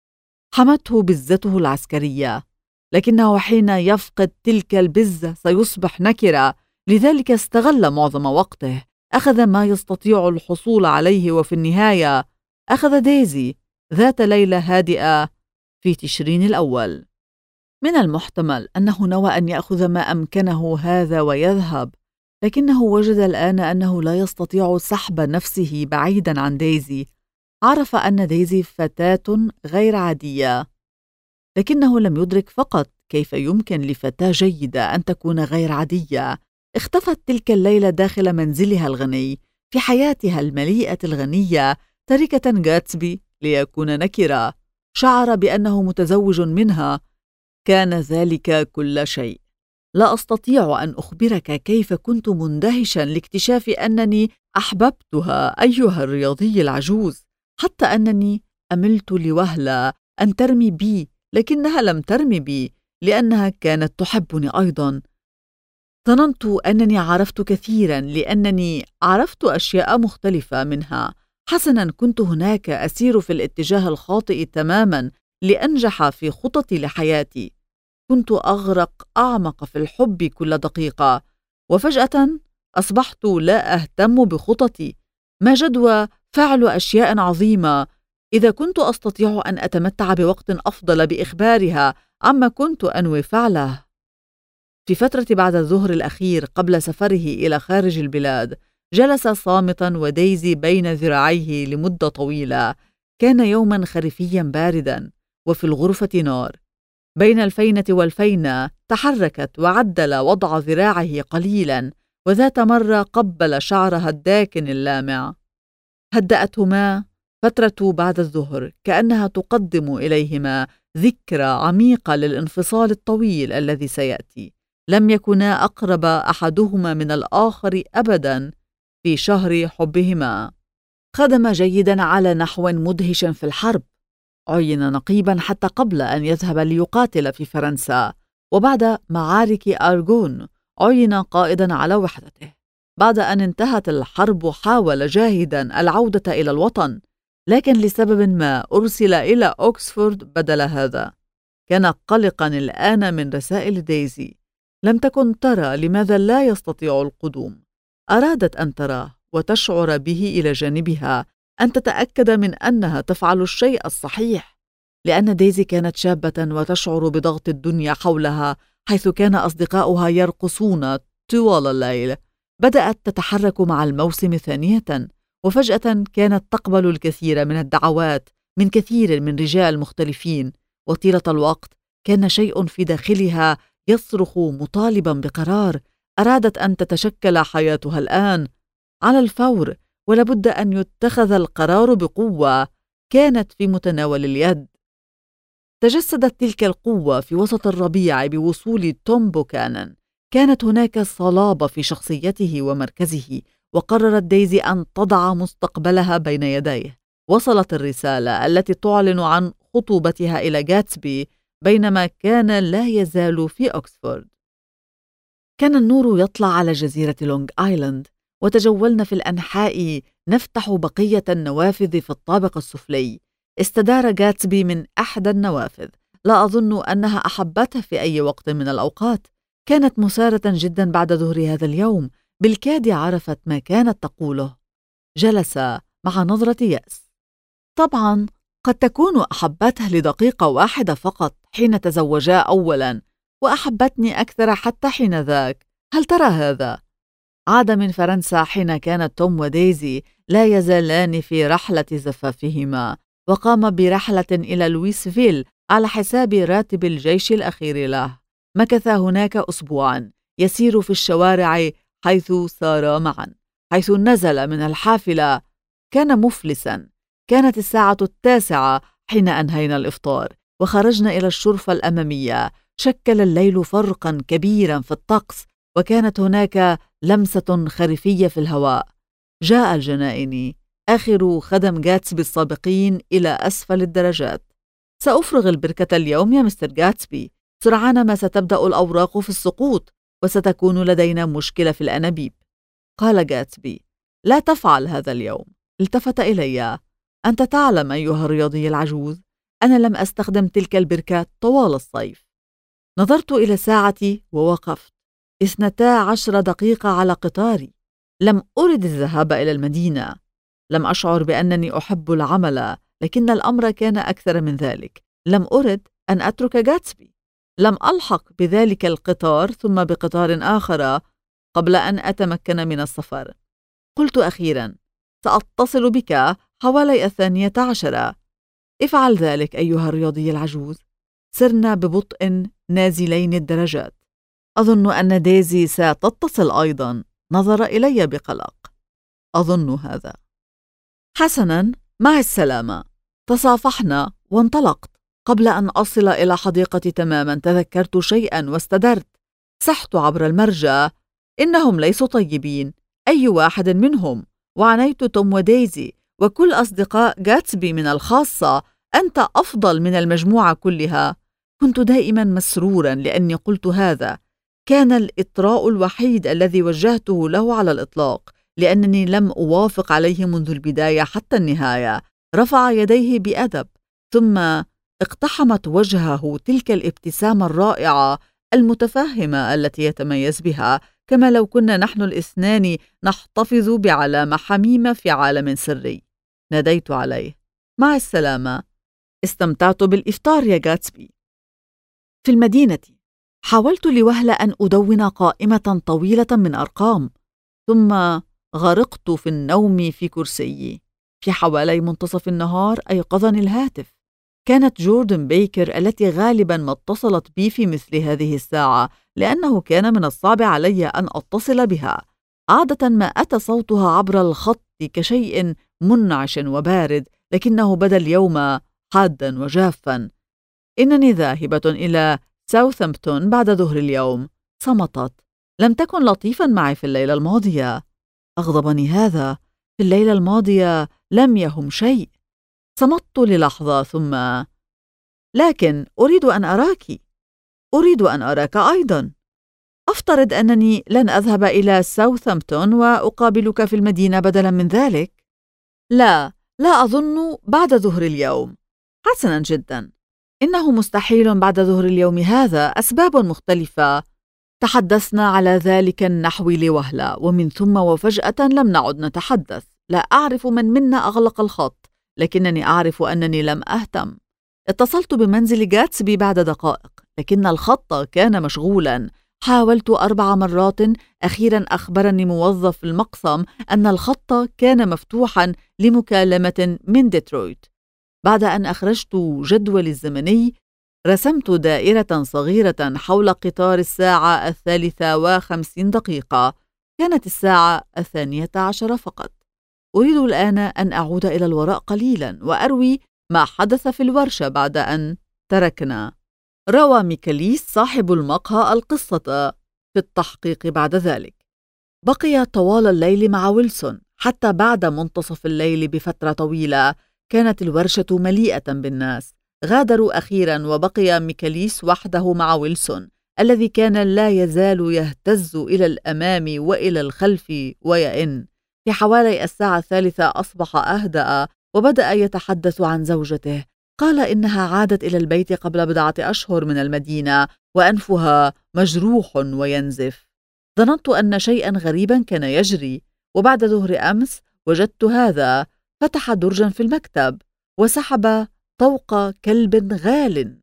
حمته بزته العسكرية، لكنه حين يفقد تلك البزة سيصبح نكرة. لذلك استغل معظم وقته، أخذ ما يستطيع الحصول عليه، وفي النهاية أخذ ديزي ذات ليلة هادئة في تشرين الأول. من المحتمل أنه نوى أن يأخذ ما أمكنه هذا ويذهب، لكنه وجد الآن أنه لا يستطيع سحب نفسه بعيدا عن ديزي. عرف أن ديزي فتاة غير عادية، لكنه لم يدرك فقط كيف يمكن لفتاة جيدة أن تكون غير عادية. اختفت تلك الليلة داخل منزلها الغني، في حياتها المليئة الغنية، تركة غاتسبي ليكون نكرة. شعر بأنه متزوج منها. كان ذلك كل شيء. لا أستطيع أن أخبرك كيف كنت مندهشا لاكتشاف أنني أحببتها أيها الرياضي العجوز، حتى أنني أملت لوهلة أن ترمي بي، لكنها لم ترمي بي لأنها كانت تحبني أيضا. ظننت أنني عرفت كثيرا لأنني عرفت أشياء مختلفة منها. حسنا، كنت هناك أسير في الاتجاه الخاطئ تماما لأنجح في خططي لحياتي. كنت أغرق أعمق في الحب كل دقيقة، وفجأة أصبحت لا أهتم بخططي. ما جدوى فعل أشياء عظيمة إذا كنت أستطيع أن أتمتع بوقت أفضل بإخبارها عما كنت أنوي فعله. في فترة بعد الظهر الأخير قبل سفره إلى خارج البلاد، جلس صامتا وديزي بين ذراعيه لمدة طويلة. كان يوما خريفيا باردا، وفي الغرفة نار. بين الفينة والفينة تحركت وعدل وضع ذراعه قليلا، وذات مرة قبل شعرها الداكن اللامع. هدأتهما فترة بعد الظهر، كأنها تقدم إليهما ذكرى عميقة للانفصال الطويل الذي سيأتي. لم يكونا أقرب أحدهما من الآخر أبدا في شهر حبهما. خدم جيدا على نحو مدهش في الحرب. عين نقيبا حتى قبل أن يذهب ليقاتل في فرنسا، وبعد معارك أرغون عين قائدا على وحدته. بعد أن انتهت الحرب حاول جاهدا العودة إلى الوطن، لكن لسبب ما أرسل إلى أوكسفورد بدل هذا. كان قلقا الآن من رسائل ديزي. لم تكن ترى لماذا لا يستطيع القدوم. أرادت أن تراه وتشعر به إلى جانبها، أن تتأكد من أنها تفعل الشيء الصحيح، لأن دايزي كانت شابة وتشعر بضغط الدنيا حولها، حيث كان أصدقاؤها يرقصون طوال الليل. بدأت تتحرك مع الموسم ثانية، وفجأة كانت تقبل الكثير من الدعوات من كثير من رجال مختلفين، وطيلة الوقت كان شيء في داخلها يصرخ مطالبا بقرار. أرادت أن تتشكل حياتها الآن على الفور، ولابد أن يتخذ القرار بقوة. كانت في متناول اليد. تجسدت تلك القوة في وسط الربيع بوصول توم بوكانان. كانت هناك صلابة في شخصيته ومركزه، وقررت دايزي أن تضع مستقبلها بين يديه. وصلت الرسالة التي تعلن عن خطوبتها إلى غاتسبي بينما كان لا يزال في أكسفورد. كان النور يطلع على جزيرة لونغ آيلاند، وتجولنا في الأنحاء نفتح بقية النوافذ في الطابق السفلي. استدار غاتسبي من أحدى النوافذ. لا أظن أنها أحبته في أي وقت من الأوقات. كانت مثارة جدا بعد ظهر هذا اليوم، بالكاد عرفت ما كانت تقوله. جلس مع نظرة يأس. طبعا قد تكون أحبته لدقيقة واحدة فقط حين تزوجا أولا، وأحبتني أكثر حتى حين ذاك. هل ترى هذا؟ عاد من فرنسا حين كانت توم ودايزي لا يزالان في رحلة زفافهما، وقام برحلة إلى لويسفيل على حساب راتب الجيش الأخير له. مكث هناك أسبوعا يسير في الشوارع حيث سارا معا. حيث نزل من الحافلة كان مفلسا. كانت الساعة 9 حين أنهينا الإفطار وخرجنا إلى الشرفة الأمامية. شكل الليل فرقا كبيرا في الطقس، وكانت هناك لمسة خريفية في الهواء. جاء الجنائني، آخر خدم غاتسبي السابقين، إلى أسفل الدرجات. سأفرغ البركة اليوم يا مستر غاتسبي. سرعان ما ستبدأ الأوراق في السقوط، وستكون لدينا مشكلة في الأنابيب. قال غاتسبي: لا تفعل هذا اليوم. التفت إلي: أنت تعلم أيها الرياضي العجوز، أنا لم أستخدم تلك البركة طوال الصيف. نظرت إلى ساعتي ووقفت. 12 دقيقة على قطاري. لم أرد الذهاب إلى المدينة. لم أشعر بأنني أحب العمل، لكن الأمر كان أكثر من ذلك. لم أرد أن أترك غاتسبي. لم ألحق بذلك القطار ثم بقطار آخر قبل أن أتمكن من السفر. قلت أخيرا: سأتصل بك حوالي 12. افعل ذلك أيها الرياضي العجوز. سرنا ببطء نازلين الدرجات. أظن أن دايزي ستتصل أيضا. نظر إلي بقلق. أظن هذا. حسنا، مع السلامة. تصافحنا وانطلقت. قبل أن أصل إلى حديقتي تماما تذكرت شيئا واستدرت. سحت عبر المرجى. إنهم ليسوا طيبين، أي واحد منهم. وعنيت توم ودايزي وكل أصدقاء غاتسبي من الخاصة. أنت أفضل من المجموعة كلها. كنت دائما مسرورا لأني قلت هذا. كان الإطراء الوحيد الذي وجهته له على الإطلاق، لأنني لم أوافق عليه منذ البداية حتى النهاية. رفع يديه بأدب، ثم اقتحمت وجهه تلك الابتسامة الرائعة المتفهمة التي يتميز بها، كما لو كنا نحن الاثنان نحتفظ بعلامة حميمة في عالم سري. ناديت عليه: مع السلامة. استمتعت بالإفطار يا غاتسبي. في المدينة حاولت لوهلة أن أدون قائمة طويلة من أرقام، ثم غرقت في النوم في كرسيي. في حوالي منتصف النهار أيقظني الهاتف. كانت جوردن بيكر التي غالبا ما اتصلت بي في مثل هذه الساعة، لأنه كان من الصعب علي أن أتصل بها. عادة ما أتى صوتها عبر الخط كشيء منعش وبارد، لكنه بدا اليوم حادا وجافا. إنني ذاهبة إلى ساوثامبتون بعد ظهر اليوم. صمتت. لم تكن لطيفا معي في الليلة الماضية. أغضبني هذا. في الليلة الماضية لم يهم شيء. صمت للحظة ثم: لكن أريد أن أراك. أريد أن أراك أيضا. أفترض أنني لن أذهب إلى ساوثامبتون وأقابلك في المدينة بدلا من ذلك؟ لا أظن بعد ظهر اليوم. حسنا جدا. إنه مستحيل بعد ظهر اليوم هذا. أسباب مختلفة. تحدثنا على ذلك النحو لوهلة، ومن ثم وفجأة لم نعد نتحدث. لا أعرف من منا أغلق الخط، لكنني أعرف أنني لم أهتم. اتصلت بمنزل غاتسبي بعد دقائق، لكن الخط كان مشغولا. حاولت 4 مرات. أخيرا أخبرني موظف المقسم أن الخط كان مفتوحا لمكالمة من ديترويت. بعد أن أخرجت جدولي الزمني، رسمت دائرة صغيرة حول قطار الساعة 53 دقيقة. كانت الساعة 12 فقط. أريد الآن أن أعود إلى الوراء قليلا وأروي ما حدث في الورشة بعد أن تركنا. روى ميكاليس صاحب المقهى القصة في التحقيق بعد ذلك. بقي طوال الليل مع ويلسون حتى بعد منتصف الليل بفترة طويلة. كانت الورشة مليئة بالناس. غادروا أخيرا وبقي ميكاليس وحده مع ويلسون الذي كان لا يزال يهتز إلى الأمام وإلى الخلف ويئن. في حوالي الساعة 3 أصبح أهدأ وبدأ يتحدث عن زوجته. قال إنها عادت إلى البيت قبل 4 أشهر من المدينة وأنفها مجروح وينزف. ظننت أن شيئا غريبا كان يجري، وبعد ظهر أمس وجدت هذا. فتح درجا في المكتب وسحب طوق كلب غال.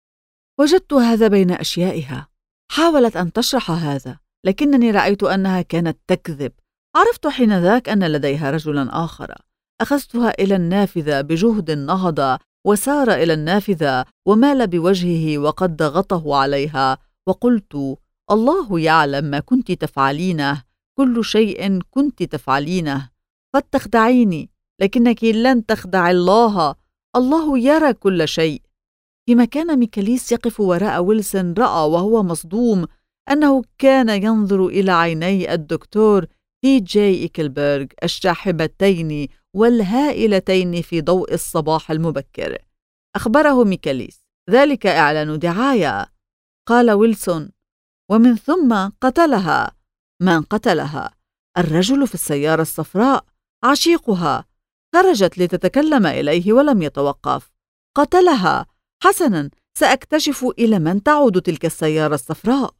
وجدت هذا بين أشيائها. حاولت أن تشرح هذا، لكنني رأيت أنها كانت تكذب. عرفت حينذاك أن لديها رجلا آخر. أخذتها إلى النافذة بجهد. نهض وسار إلى النافذة ومال بوجهه وقد ضغطه عليها، وقلت: الله يعلم ما كنت تفعلينه، كل شيء كنت تفعلينه. قد تخدعيني، لكنك لن تخدعي الله. الله يرى كل شيء. فيما كان ميكاليس يقف وراء ويلسون، رأى وهو مصدوم أنه كان ينظر إلى عيني الدكتور تي جي إيكلبرغ الشاحبتين والهائلتين في ضوء الصباح المبكر. أخبره ميكاليس: ذلك إعلان دعاية. قال ويلسون: ومن ثم قتلها. من قتلها؟ الرجل في السيارة الصفراء، عشيقها. خرجت لتتكلم إليه ولم يتوقف. قتلها. حسنا، سأكتشف إلى من تعود تلك السيارة الصفراء.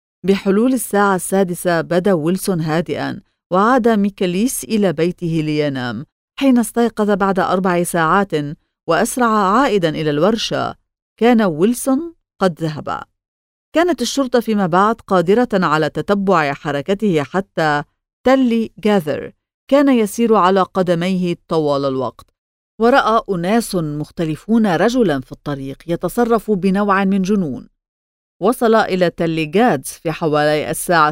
بحلول الساعة 6 بدا ويلسون هادئا، وعاد ميكاليس إلى بيته لينام. حين استيقظ بعد 4 ساعات وأسرع عائدا إلى الورشة، كان ويلسون قد ذهب. كانت الشرطة فيما بعد قادرة على تتبع حركته حتى تلي جاذر. كان يسير على قدميه طوال الوقت، ورأى أناس مختلفون رجلا في الطريق يتصرف بنوع من جنون. وصل إلى تلي جادز في حوالي الساعة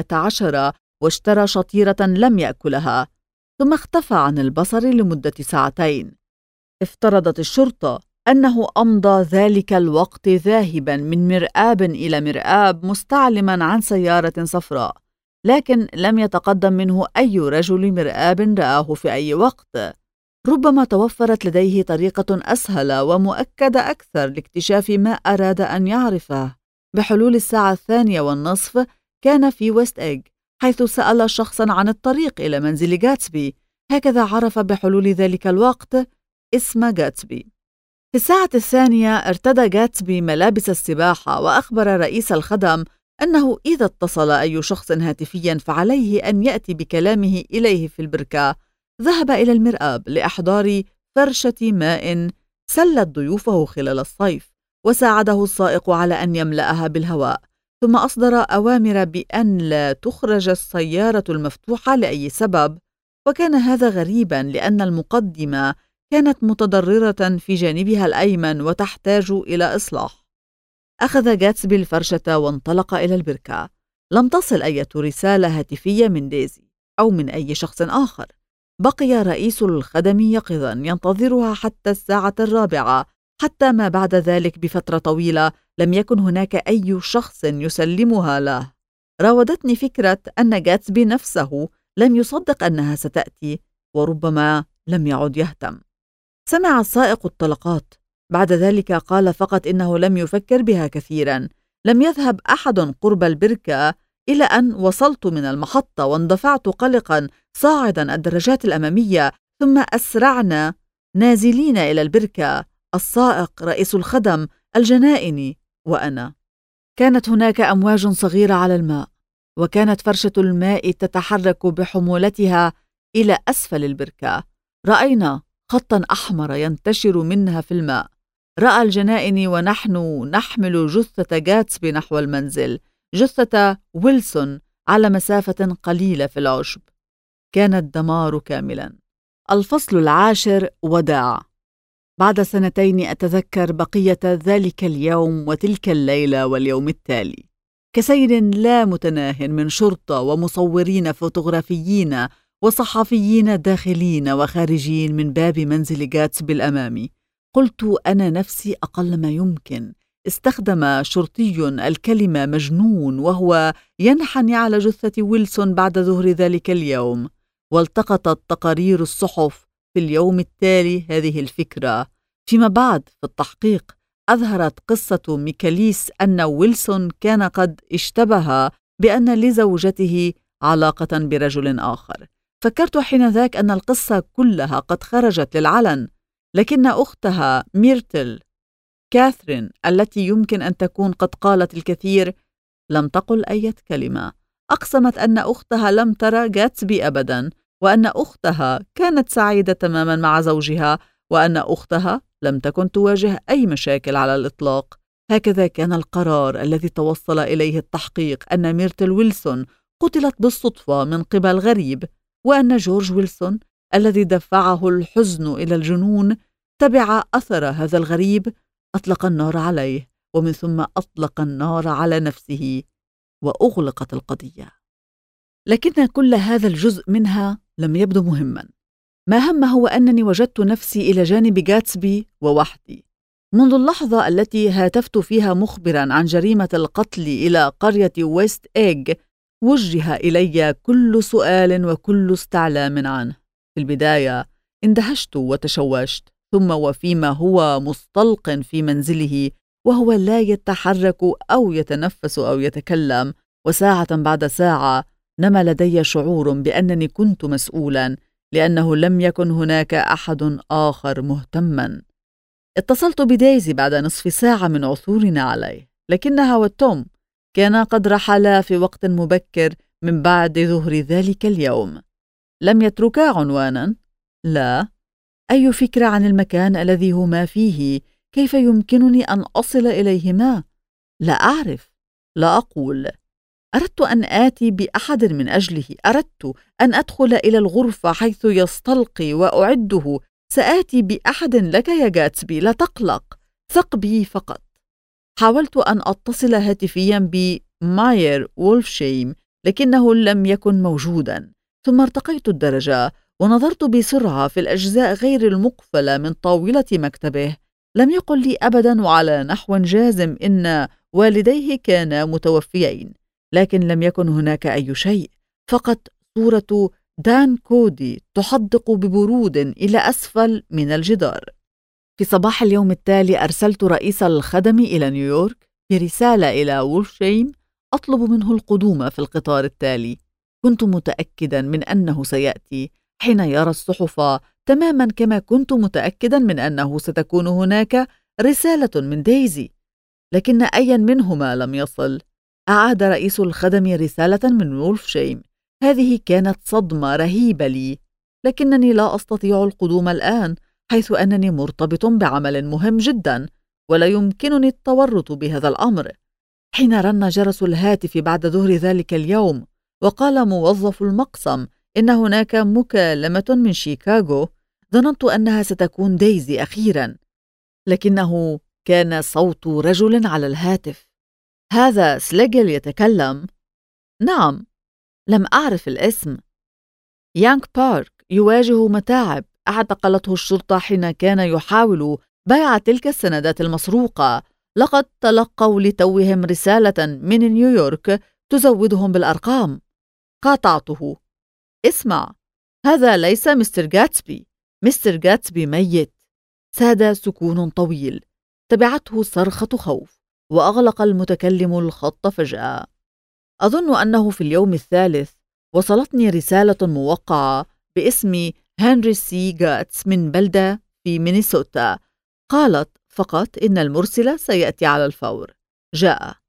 12 واشترى شطيرة لم يأكلها، ثم اختفى عن البصر لمدة 2 ساعات. افترضت الشرطة أنه أمضى ذلك الوقت ذاهبا من مرآب إلى مرآب مستعلما عن سيارة صفراء، لكن لم يتقدم منه أي رجل مرآب رآه في أي وقت. ربما توفرت لديه طريقة أسهل ومؤكدة أكثر لاكتشاف ما أراد أن يعرفه. بحلول الساعة 2:30 كان في ويست إيج، حيث سأل شخصا عن الطريق إلى منزل غاتسبي. هكذا عرف بحلول ذلك الوقت اسم غاتسبي. في الساعة 2 ارتدى غاتسبي ملابس السباحة، وأخبر رئيس الخدم أنه إذا اتصل أي شخص هاتفيا فعليه أن يأتي بكلامه إليه في البركة. ذهب إلى المرآب لإحضار فرشة ماء سلت ضيوفه خلال الصيف، وساعده السائق على أن يملأها بالهواء، ثم أصدر أوامر بأن لا تخرج السيارة المفتوحة لأي سبب. وكان هذا غريبا لأن المقدمة كانت متضررة في جانبها الأيمن وتحتاج إلى إصلاح. أخذ غاتسبي الفرشة وانطلق إلى البركة. لم تصل أي رسالة هاتفية من ديزي أو من أي شخص آخر. بقي رئيس الخدم يقظا ينتظرها حتى الساعة 4. حتى ما بعد ذلك بفترة طويلة لم يكن هناك أي شخص يسلمها له. راودتني فكرة أن غاتسبي نفسه لم يصدق أنها ستأتي، وربما لم يعد يهتم. سمع السائق الطلقات. بعد ذلك قال فقط إنه لم يفكر بها كثيرا. لم يذهب أحد قرب البركة إلى أن وصلت من المحطة واندفعت قلقا صاعدا الدرجات الأمامية، ثم أسرعنا نازلين إلى البركة: السائق، رئيس الخدم، الجنائني، وأنا. كانت هناك أمواج صغيرة على الماء، وكانت فرشة الماء تتحرك بحمولتها إلى أسفل البركة. رأينا خطاً أحمر ينتشر منها في الماء. رأى الجنائن ونحن نحمل جثة غاتسبي نحو المنزل، جثة ويلسون، على مسافة قليلة في العشب. كان الدمار كاملاً. الفصل 10: وداع. بعد 2 أتذكر بقية ذلك اليوم وتلك الليلة واليوم التالي كسير لا متناه من شرطة ومصورين فوتوغرافيين وصحفيين داخلين وخارجين من باب منزل غاتسبي الأمامي. قلت أنا نفسي أقل ما يمكن. استخدم شرطي الكلمة مجنون وهو ينحني على جثة ويلسون بعد ظهر ذلك اليوم. والتقطت تقارير الصحف في اليوم التالي هذه الفكرة. فيما بعد في التحقيق أظهرت قصة ميكاليس أن ويلسون كان قد اشتبه بأن لزوجته علاقة برجل آخر. فكرت حينذاك أن القصة كلها قد خرجت للعلن، لكن أختها ميرتل كاثرين، التي يمكن أن تكون قد قالت الكثير، لم تقل أي كلمة. أقسمت أن أختها لم ترى غاتسبي أبدا، وأن أختها كانت سعيدة تماما مع زوجها، وأن أختها لم تكن تواجه أي مشاكل على الإطلاق. هكذا كان القرار الذي توصل إليه التحقيق، أن ميرتل ويلسون قتلت بالصدفة من قبل غريب، وأن جورج ويلسون الذي دفعه الحزن إلى الجنون تبع أثر هذا الغريب، أطلق النار عليه، ومن ثم أطلق النار على نفسه، وأغلقت القضية. لكن كل هذا الجزء منها لم يبدو مهما. ما هم هو أنني وجدت نفسي إلى جانب غاتسبي ووحدي. منذ اللحظة التي هاتفت فيها مخبرا عن جريمة القتل إلى قرية ويست إيج، وجه إلي كل سؤال وكل استعلام عنه. في البداية اندهشت وتشوشت، ثم وفيما هو مستلق في منزله وهو لا يتحرك أو يتنفس أو يتكلم، وساعة بعد ساعة نما لدي شعور بأنني كنت مسؤولا، لأنه لم يكن هناك أحد آخر مهتما. اتصلت بدايزي بعد نصف ساعة من عثورنا عليه، لكنها وتوم كانا قد رحلا في وقت مبكر من بعد ظهر ذلك اليوم. لم يتركا عنوانا؟ لا. أي فكرة عن المكان الذي هما فيه؟ كيف يمكنني أن أصل إليهما؟ لا أعرف. لا أقول. أردت أن آتي بأحد من أجله. أردت أن أدخل إلى الغرفة حيث يستلقي وأعده. سآتي بأحد لك يا غاتسبي، لا تقلق، ثق بي فقط. حاولت أن أتصل هاتفيا بماير وولفشيم، لكنه لم يكن موجودا. ثم ارتقيت الدرجة ونظرت بسرعة في الأجزاء غير المقفلة من طاولة مكتبه. لم يقل لي أبدا وعلى نحو جازم إن والديه كانا متوفيين، لكن لم يكن هناك أي شيء، فقط صورة دان كودي تحدق ببرود إلى أسفل من الجدار. في صباح اليوم التالي أرسلت رئيس الخدم إلى نيويورك برسالة إلى وولفشيم أطلب منه القدوم في القطار التالي. كنت متأكدا من أنه سيأتي حين يرى الصحف، تماما كما كنت متأكدا من أنه ستكون هناك رسالة من دايزي، لكن أي منهما لم يصل. أعاد رئيس الخدم رسالة من وولفشيم. هذه كانت صدمة رهيبة لي، لكنني لا أستطيع القدوم الآن، حيث أنني مرتبط بعمل مهم جدا ولا يمكنني التورط بهذا الأمر. حين رن جرس الهاتف بعد ظهر ذلك اليوم وقال موظف المقسم إن هناك مكالمة من شيكاغو، ظننت أنها ستكون دايزي أخيرا، لكنه كان صوت رجل على الهاتف. هذا سليغل يتكلم؟ نعم. لم أعرف الاسم. يانك بارك يواجه متاعب. اعتقلته الشرطة حين كان يحاول بيع تلك السندات المسروقة. لقد تلقوا لتوهم رسالة من نيويورك تزودهم بالأرقام. قاطعته. اسمع، هذا ليس مستر غاتسبي. مستر غاتسبي ميت. ساد سكون طويل، تبعته صرخة خوف، وأغلق المتكلم الخط فجأة. أظن أنه في اليوم الثالث وصلتني رسالة موقعة باسم هنري سي غاتس من بلدة في مينيسوتا. قالت فقط إن المرسل سيأتي على الفور. جاء.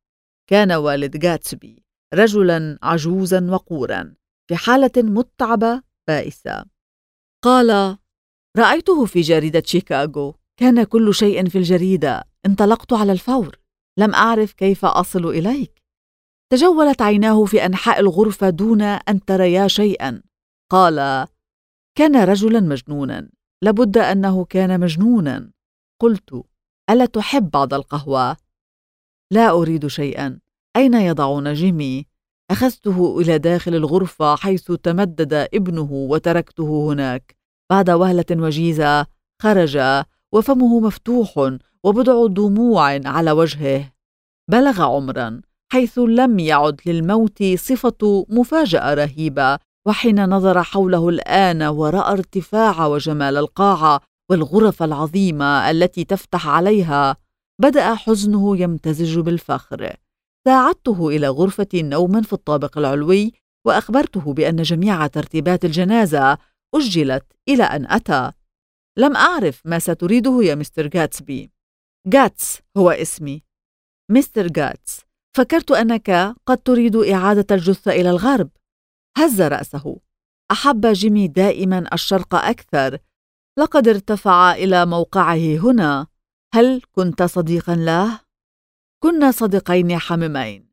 كان والد غاتسبي رجلاً عجوزاً وقوراً في حالة متعبة بائسة. قال: رأيته في جريدة شيكاغو، كان كل شيء في الجريدة. انطلقت على الفور، لم أعرف كيف أصل إليك. تجولت عيناه في أنحاء الغرفة دون أن تريا شيئاً. قال: كان رجلاً مجنوناً، لابد أنه كان مجنوناً. قلت: ألا تحب بعض القهوة؟ لا أريد شيئاً. أين يضعون جيمي؟ أخذته إلى داخل الغرفة حيث تمدد ابنه وتركته هناك. بعد وهلة وجيزة خرج وفمه مفتوح وبضع دموع على وجهه. بلغ عمراً حيث لم يعد للموت صفة مفاجأة رهيبة، وحين نظر حوله الآن ورأى ارتفاع وجمال القاعة والغرف العظيمة التي تفتح عليها، بدأ حزنه يمتزج بالفخر. ساعدته إلى غرفة نوم في الطابق العلوي، وأخبرته بأن جميع ترتيبات الجنازة أجلت إلى أن أتى. لم أعرف ما ستريده يا مستر غاتسبي. غاتس هو اسمي. مستر غاتس، فكرت أنك قد تريد إعادة الجثة إلى الغرب. هز رأسه. أحب جيمي دائما الشرق أكثر، لقد ارتفع إلى موقعه هنا. هل كنت صديقا له؟ كنا صديقين حميمين.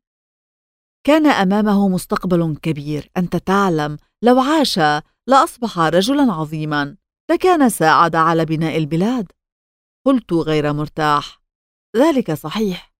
كان أمامه مستقبل كبير، أنت تعلم، لو عاش لأصبح رجلا عظيما، لكان ساعد على بناء البلاد. قلت غير مرتاح: ذلك صحيح.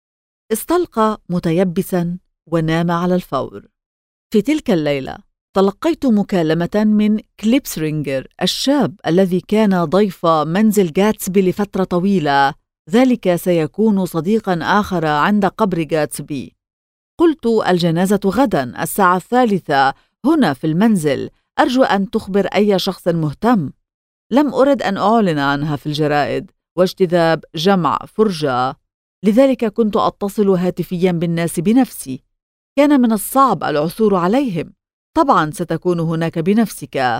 استلقى متيبسا ونام على الفور. في تلك الليلة تلقيت مكالمة من كليبسرينجر الشاب الذي كان ضيف منزل غاتسبي لفترة طويلة. ذلك سيكون صديقا آخر عند قبر غاتسبي. قلت: الجنازة غدا الساعة 3 هنا في المنزل، أرجو أن تخبر أي شخص مهتم. لم أرد أن أعلن عنها في الجرائد واجتذاب جمع فرجة، لذلك كنت أتصل هاتفيا بالناس بنفسي. كان من الصعب العثور عليهم. طبعا ستكون هناك بنفسك.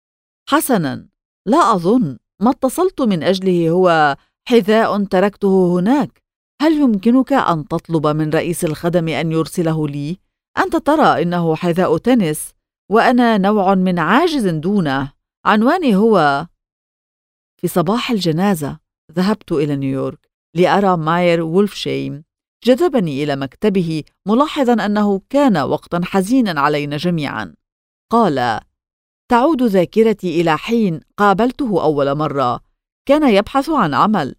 حسنا، لا أظن. ما اتصلت من أجله هو حذاء تركته هناك. هل يمكنك أن تطلب من رئيس الخدم أن يرسله لي؟ أنت ترى إنه حذاء تنس، وأنا نوع من عاجز دونه. عنواني هو. في صباح الجنازة ذهبت إلى نيويورك لأرى ماير وولفشايم. جذبني إلى مكتبه ملاحظا أنه كان وقتا حزينا علينا جميعا. قال: تعود ذاكرتي إلى حين قابلته أول مرة. كان يبحث عن عمل.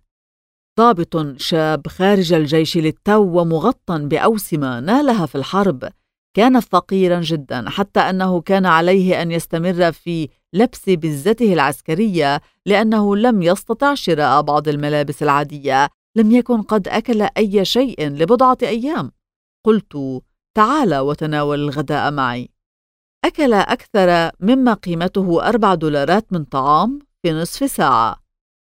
ضابط شاب خارج الجيش للتو ومغطى بأوسمة نالها في الحرب. كان فقيرا جدا، حتى أنه كان عليه أن يستمر في لبس بزته العسكرية لأنه لم يستطع شراء بعض الملابس العادية. لم يكن قد أكل أي شيء لبضعة أيام. قلت: تعال وتناول الغداء معي. أكل أكثر مما قيمته $4 من طعام في نصف ساعة.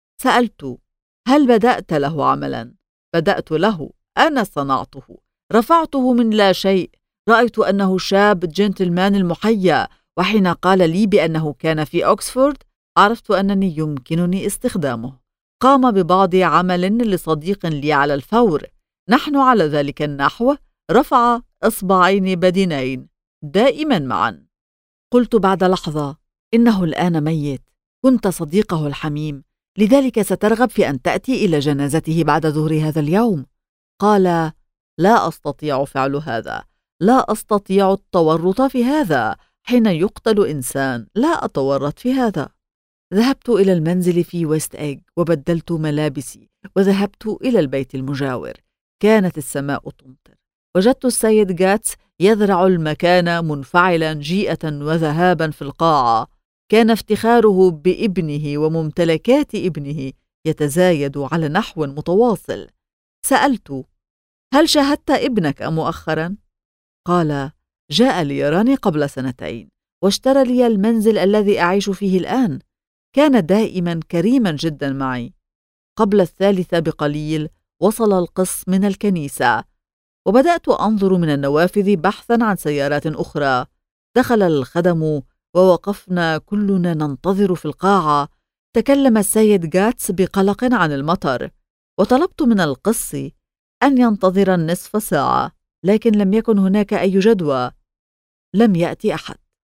سألت: هل بدأت له عملا؟ بدأت له، أنا صنعته. رفعته من لا شيء. رأيت أنه شاب جنتلمان المحيا، وحين قال لي بأنه كان في أكسفورد عرفت أنني يمكنني استخدامه. قام ببعض عمل لصديق لي على الفور. نحن على ذلك النحو رفع إصبعين بدينين دائما معا. قلت بعد لحظة: إنه الآن ميت. كنت صديقه الحميم، لذلك سترغب في أن تأتي إلى جنازته بعد ظهر هذا اليوم. قال: لا أستطيع فعل هذا. لا أستطيع التورط في هذا. حين يقتل إنسان لا أتورط في هذا. ذهبت إلى المنزل في ويست إيج وبدلت ملابسي وذهبت إلى البيت المجاور. كانت السماء تمطر. وجدت السيد غاتس يذرع المكان منفعلا جيئة وذهابا في القاعة. كان افتخاره بابنه وممتلكات ابنه يتزايد على نحو متواصل. سألت: هل شاهدت ابنك مؤخرا؟ قال: جاء ليراني قبل 2 واشترى لي المنزل الذي أعيش فيه الآن. كان دائما كريما جدا معي. قبل 3 بقليل وصل القس من الكنيسة، وبدأت أنظر من النوافذ بحثا عن سيارات أخرى. دخل الخدم ووقفنا كلنا ننتظر في القاعة. تكلم السيد غاتس بقلق عن المطر، وطلبت من القس أن ينتظر النصف ساعة. لكن لم يكن هناك أي جدوى. لم يأتي أحد.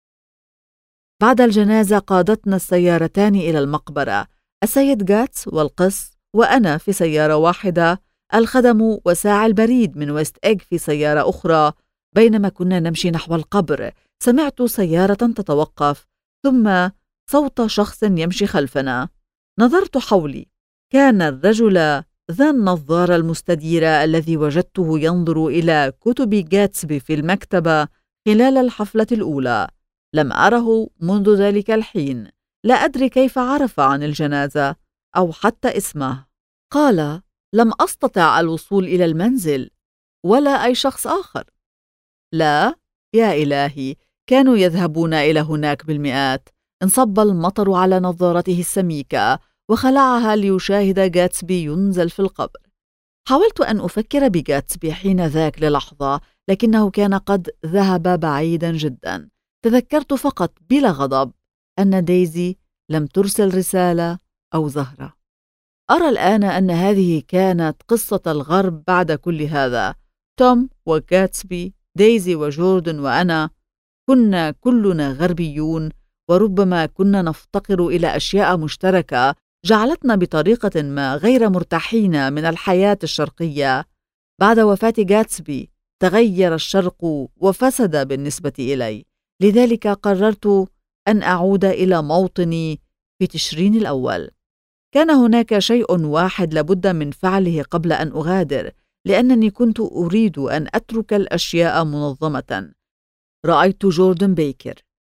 بعد الجنازة قادتنا السيارتان إلى المقبرة، السيد جاتس والقس وأنا في سيارة واحدة، الخدم وساعي البريد من ويست إيج في سيارة أخرى. بينما كنا نمشي نحو القبر سمعت سيارة تتوقف، ثم صوت شخص يمشي خلفنا. نظرت حولي، كان الرجل ذا النظارة المستديرة الذي وجدته ينظر إلى كتب غاتسبي في المكتبة خلال الحفلة الأولى. لم أره منذ ذلك الحين. لا أدري كيف عرف عن الجنازة أو حتى اسمه. قال: لم أستطع الوصول إلى المنزل ولا أي شخص آخر. لا يا إلهي، كانوا يذهبون إلى هناك بالمئات. انصب المطر على نظارته السميكة وخلعها ليشاهد غاتسبي ينزل في القبر. حاولت أن أفكر بغاتسبي حين ذاك للحظة، لكنه كان قد ذهب بعيدا جدا. تذكرت فقط بلا غضب أن دايزي لم ترسل رسالة أو زهرة. أرى الآن أن هذه كانت قصة الغرب بعد كل هذا. توم وغاتسبي، دايزي وجوردن وأنا، كنا كلنا غربيون، وربما كنا نفتقر إلى أشياء مشتركة جعلتنا بطريقة ما غير مرتاحين من الحياة الشرقية. بعد وفاة غاتسبي تغير الشرق وفسد بالنسبة إلي، لذلك قررت أن أعود إلى موطني في تشرين الأول. كان هناك شيء واحد لابد من فعله قبل أن أغادر، لأنني كنت أريد أن أترك الأشياء منظمة. رأيت جوردن بيكر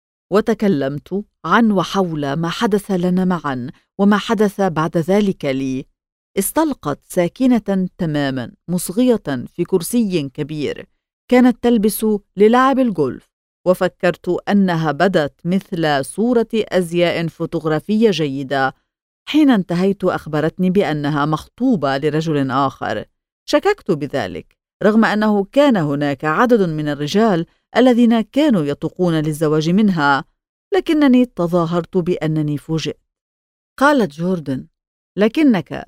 وتكلمت عن وحول ما حدث لنا معا وما حدث بعد ذلك لي. استلقت ساكنة تماما مصغية في كرسي كبير، كانت تلبس للعب الجولف، وفكرت أنها بدت مثل صورة أزياء فوتوغرافية جيدة. حين انتهيت أخبرتني بأنها مخطوبة لرجل آخر. شككت بذلك، رغم أنه كان هناك عدد من الرجال الذين كانوا يطوقون للزواج منها، لكنني تظاهرت بأنني فوجئت. قالت جوردن: لكنك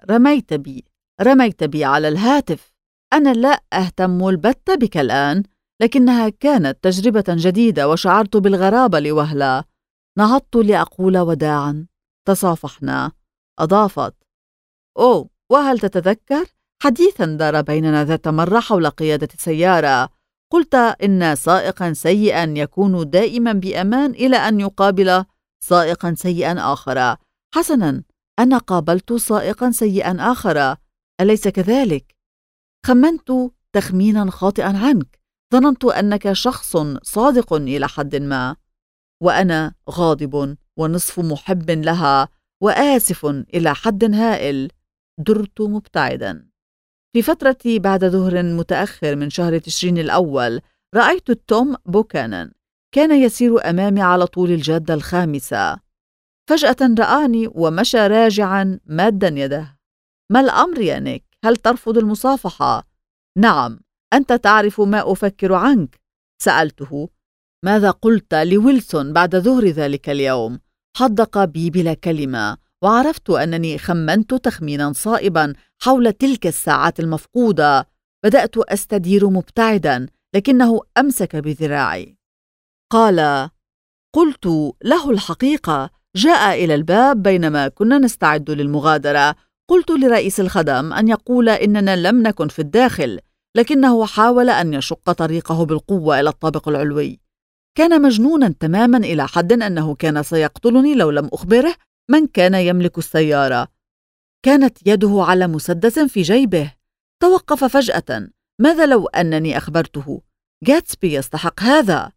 رميت بي على الهاتف. أنا لا أهتم البتة بك الآن، لكنها كانت تجربة جديدة وشعرت بالغرابة لوهلة. نهضت لأقول وداعا. تصافحنا. أضافت: أوه، وهل تتذكر؟ حديثا دار بيننا ذات مرة حول قيادة السيارة. قلت إن سائقا سيئا يكون دائما بأمان إلى أن يقابل سائقا سيئا آخر. حسنا، أنا قابلت سائقا سيئا آخر، أليس كذلك؟ خمنت تخمينا خاطئا عنك. ظننت أنك شخص صادق إلى حد ما، وأنا غاضب ونصف محب لها وآسف إلى حد هائل. درت مبتعدا. في فترة بعد ظهر متأخر من شهر تشرين الأول رأيت توم بوكانان. كان يسير أمامي على طول الجادة الخامسة. فجأة رآني ومشى راجعا مادا يده. ما الأمر يا نيك؟ هل ترفض المصافحة؟ نعم، أنت تعرف ما أفكر عنك. سألته: ماذا قلت لويلسون بعد ظهر ذلك اليوم؟ حدق بي بلا كلمة، وعرفت أنني خمنت تخمينا صائبا حول تلك الساعات المفقودة. بدأت أستدير مبتعدا، لكنه أمسك بذراعي. قال: قلت له الحقيقة. جاء إلى الباب بينما كنا نستعد للمغادرة. قلت لرئيس الخدم أن يقول إننا لم نكن في الداخل، لكنه حاول أن يشق طريقه بالقوة إلى الطابق العلوي. كان مجنونا تماما إلى حد أنه كان سيقتلني لو لم أخبره من كان يملك السيارة. كانت يده على مسدس في جيبه. توقف فجأة. ماذا لو أنني أخبرته؟ غاتسبي يستحق هذا.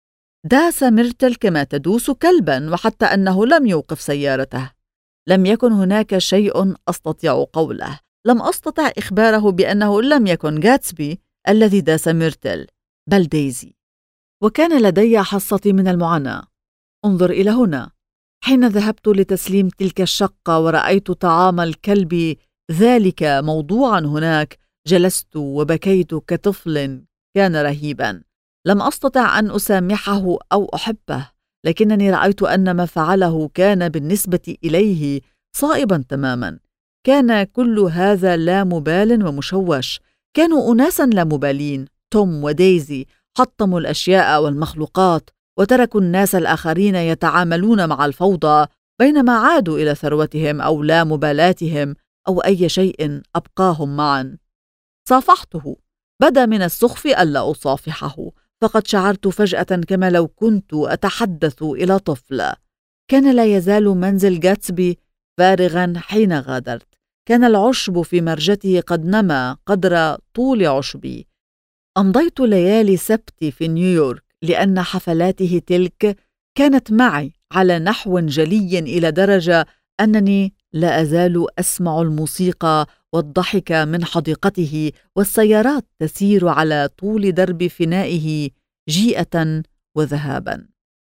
داس ميرتل كما تدوس كلبا، وحتى أنه لم يوقف سيارته. لم يكن هناك شيء أستطيع قوله. لم أستطع إخباره بأنه لم يكن غاتسبي الذي داس ميرتل، بل دايزي. وكان لدي حصتي من المعاناة. انظر إلى هنا. حين ذهبت لتسليم تلك الشقة ورأيت طعام الكلب ذلك موضوعا هناك، جلست وبكيت كطفل. كان رهيبا. لم أستطع أن أسامحه أو أحبه، لكنني رأيت أن ما فعله كان بالنسبة إليه صائبا تماما. كان كل هذا لا مبال ومشوش. كانوا أناسا لا مبالين. توم وديزي حطموا الأشياء والمخلوقات وتركوا الناس الآخرين يتعاملون مع الفوضى بينما عادوا إلى ثروتهم أو لا مبالاتهم أو أي شيء أبقاهم معا. صافحته. بدا من السخف ألا أصافحه، فقد شعرت فجأة كما لو كنت أتحدث إلى طفل. كان لا يزال منزل غاتسبي فارغا حين غادرت. كان العشب في مرجته قد نما قدر طول عشبي. أمضيت ليالي سبتي في نيويورك لأن حفلاته تلك كانت معي على نحو جلي إلى درجة أنني لا أزال أسمع الموسيقى والضحك من حديقته والسيارات تسير على طول درب فنائه جيئة وذهابا.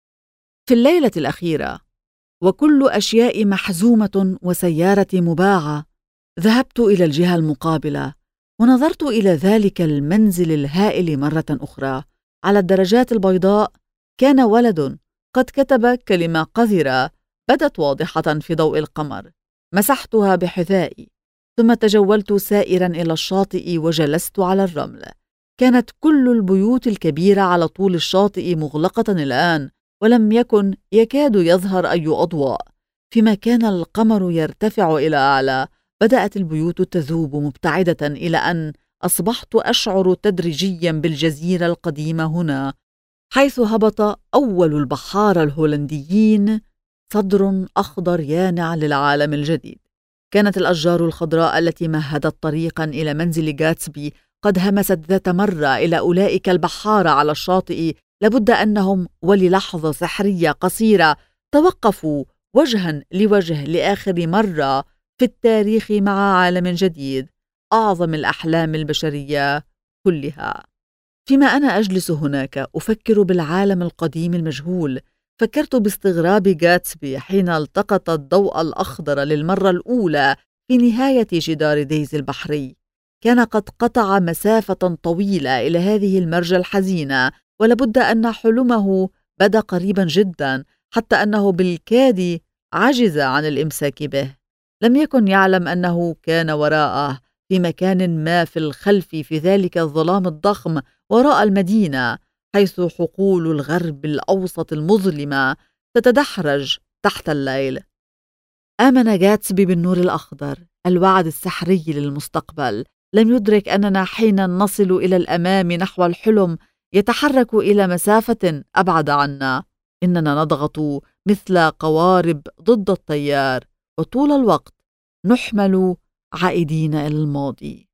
في الليلة الأخيرة وكل أشياء محزومة وسيارتي مباعة، ذهبت إلى الجهة المقابلة ونظرت إلى ذلك المنزل الهائل مرة أخرى. على الدرجات البيضاء كان ولد قد كتب كلمة قذرة بدت واضحة في ضوء القمر. مسحتها بحذائي ثم تجولت سائرا إلى الشاطئ وجلست على الرمل. كانت كل البيوت الكبيرة على طول الشاطئ مغلقة الآن ولم يكن يكاد يظهر أي أضواء. فيما كان القمر يرتفع إلى أعلى بدأت البيوت تذوب مبتعدة إلى أن أصبحت أشعر تدريجيا بالجزيرة القديمة هنا، حيث هبط أول البحارة الهولنديين، صدر أخضر يانع للعالم الجديد. كانت الأشجار الخضراء التي مهدت طريقا إلى منزل غاتسبي قد همست ذات مرة إلى أولئك البحارة على الشاطئ. لابد أنهم وللحظة سحرية قصيرة توقفوا وجها لوجه لآخر مرة في التاريخ مع عالم جديد، أعظم الأحلام البشرية كلها. فيما أنا أجلس هناك أفكر بالعالم القديم المجهول، فكرت باستغراب غاتسبي حين التقط الضوء الأخضر للمرة الأولى في نهاية جدار ديزي البحري. كان قد قطع مسافة طويلة إلى هذه المرجة الحزينة، ولابد أن حلمه بدا قريبا جدا حتى أنه بالكاد عجز عن الإمساك به. لم يكن يعلم أنه كان وراءه في مكان ما في الخلف في ذلك الظلام الضخم وراء المدينة، حيث حقول الغرب الأوسط المظلمة تتدحرج تحت الليل. آمن غاتسبي بالنور الأخضر، الوعد السحري للمستقبل. لم يدرك أننا حين نصل إلى الأمام نحو الحلم يتحرك إلى مسافة أبعد عنا. إننا نضغط مثل قوارب ضد التيار، وطول الوقت نحمل عائدين إلى الماضي.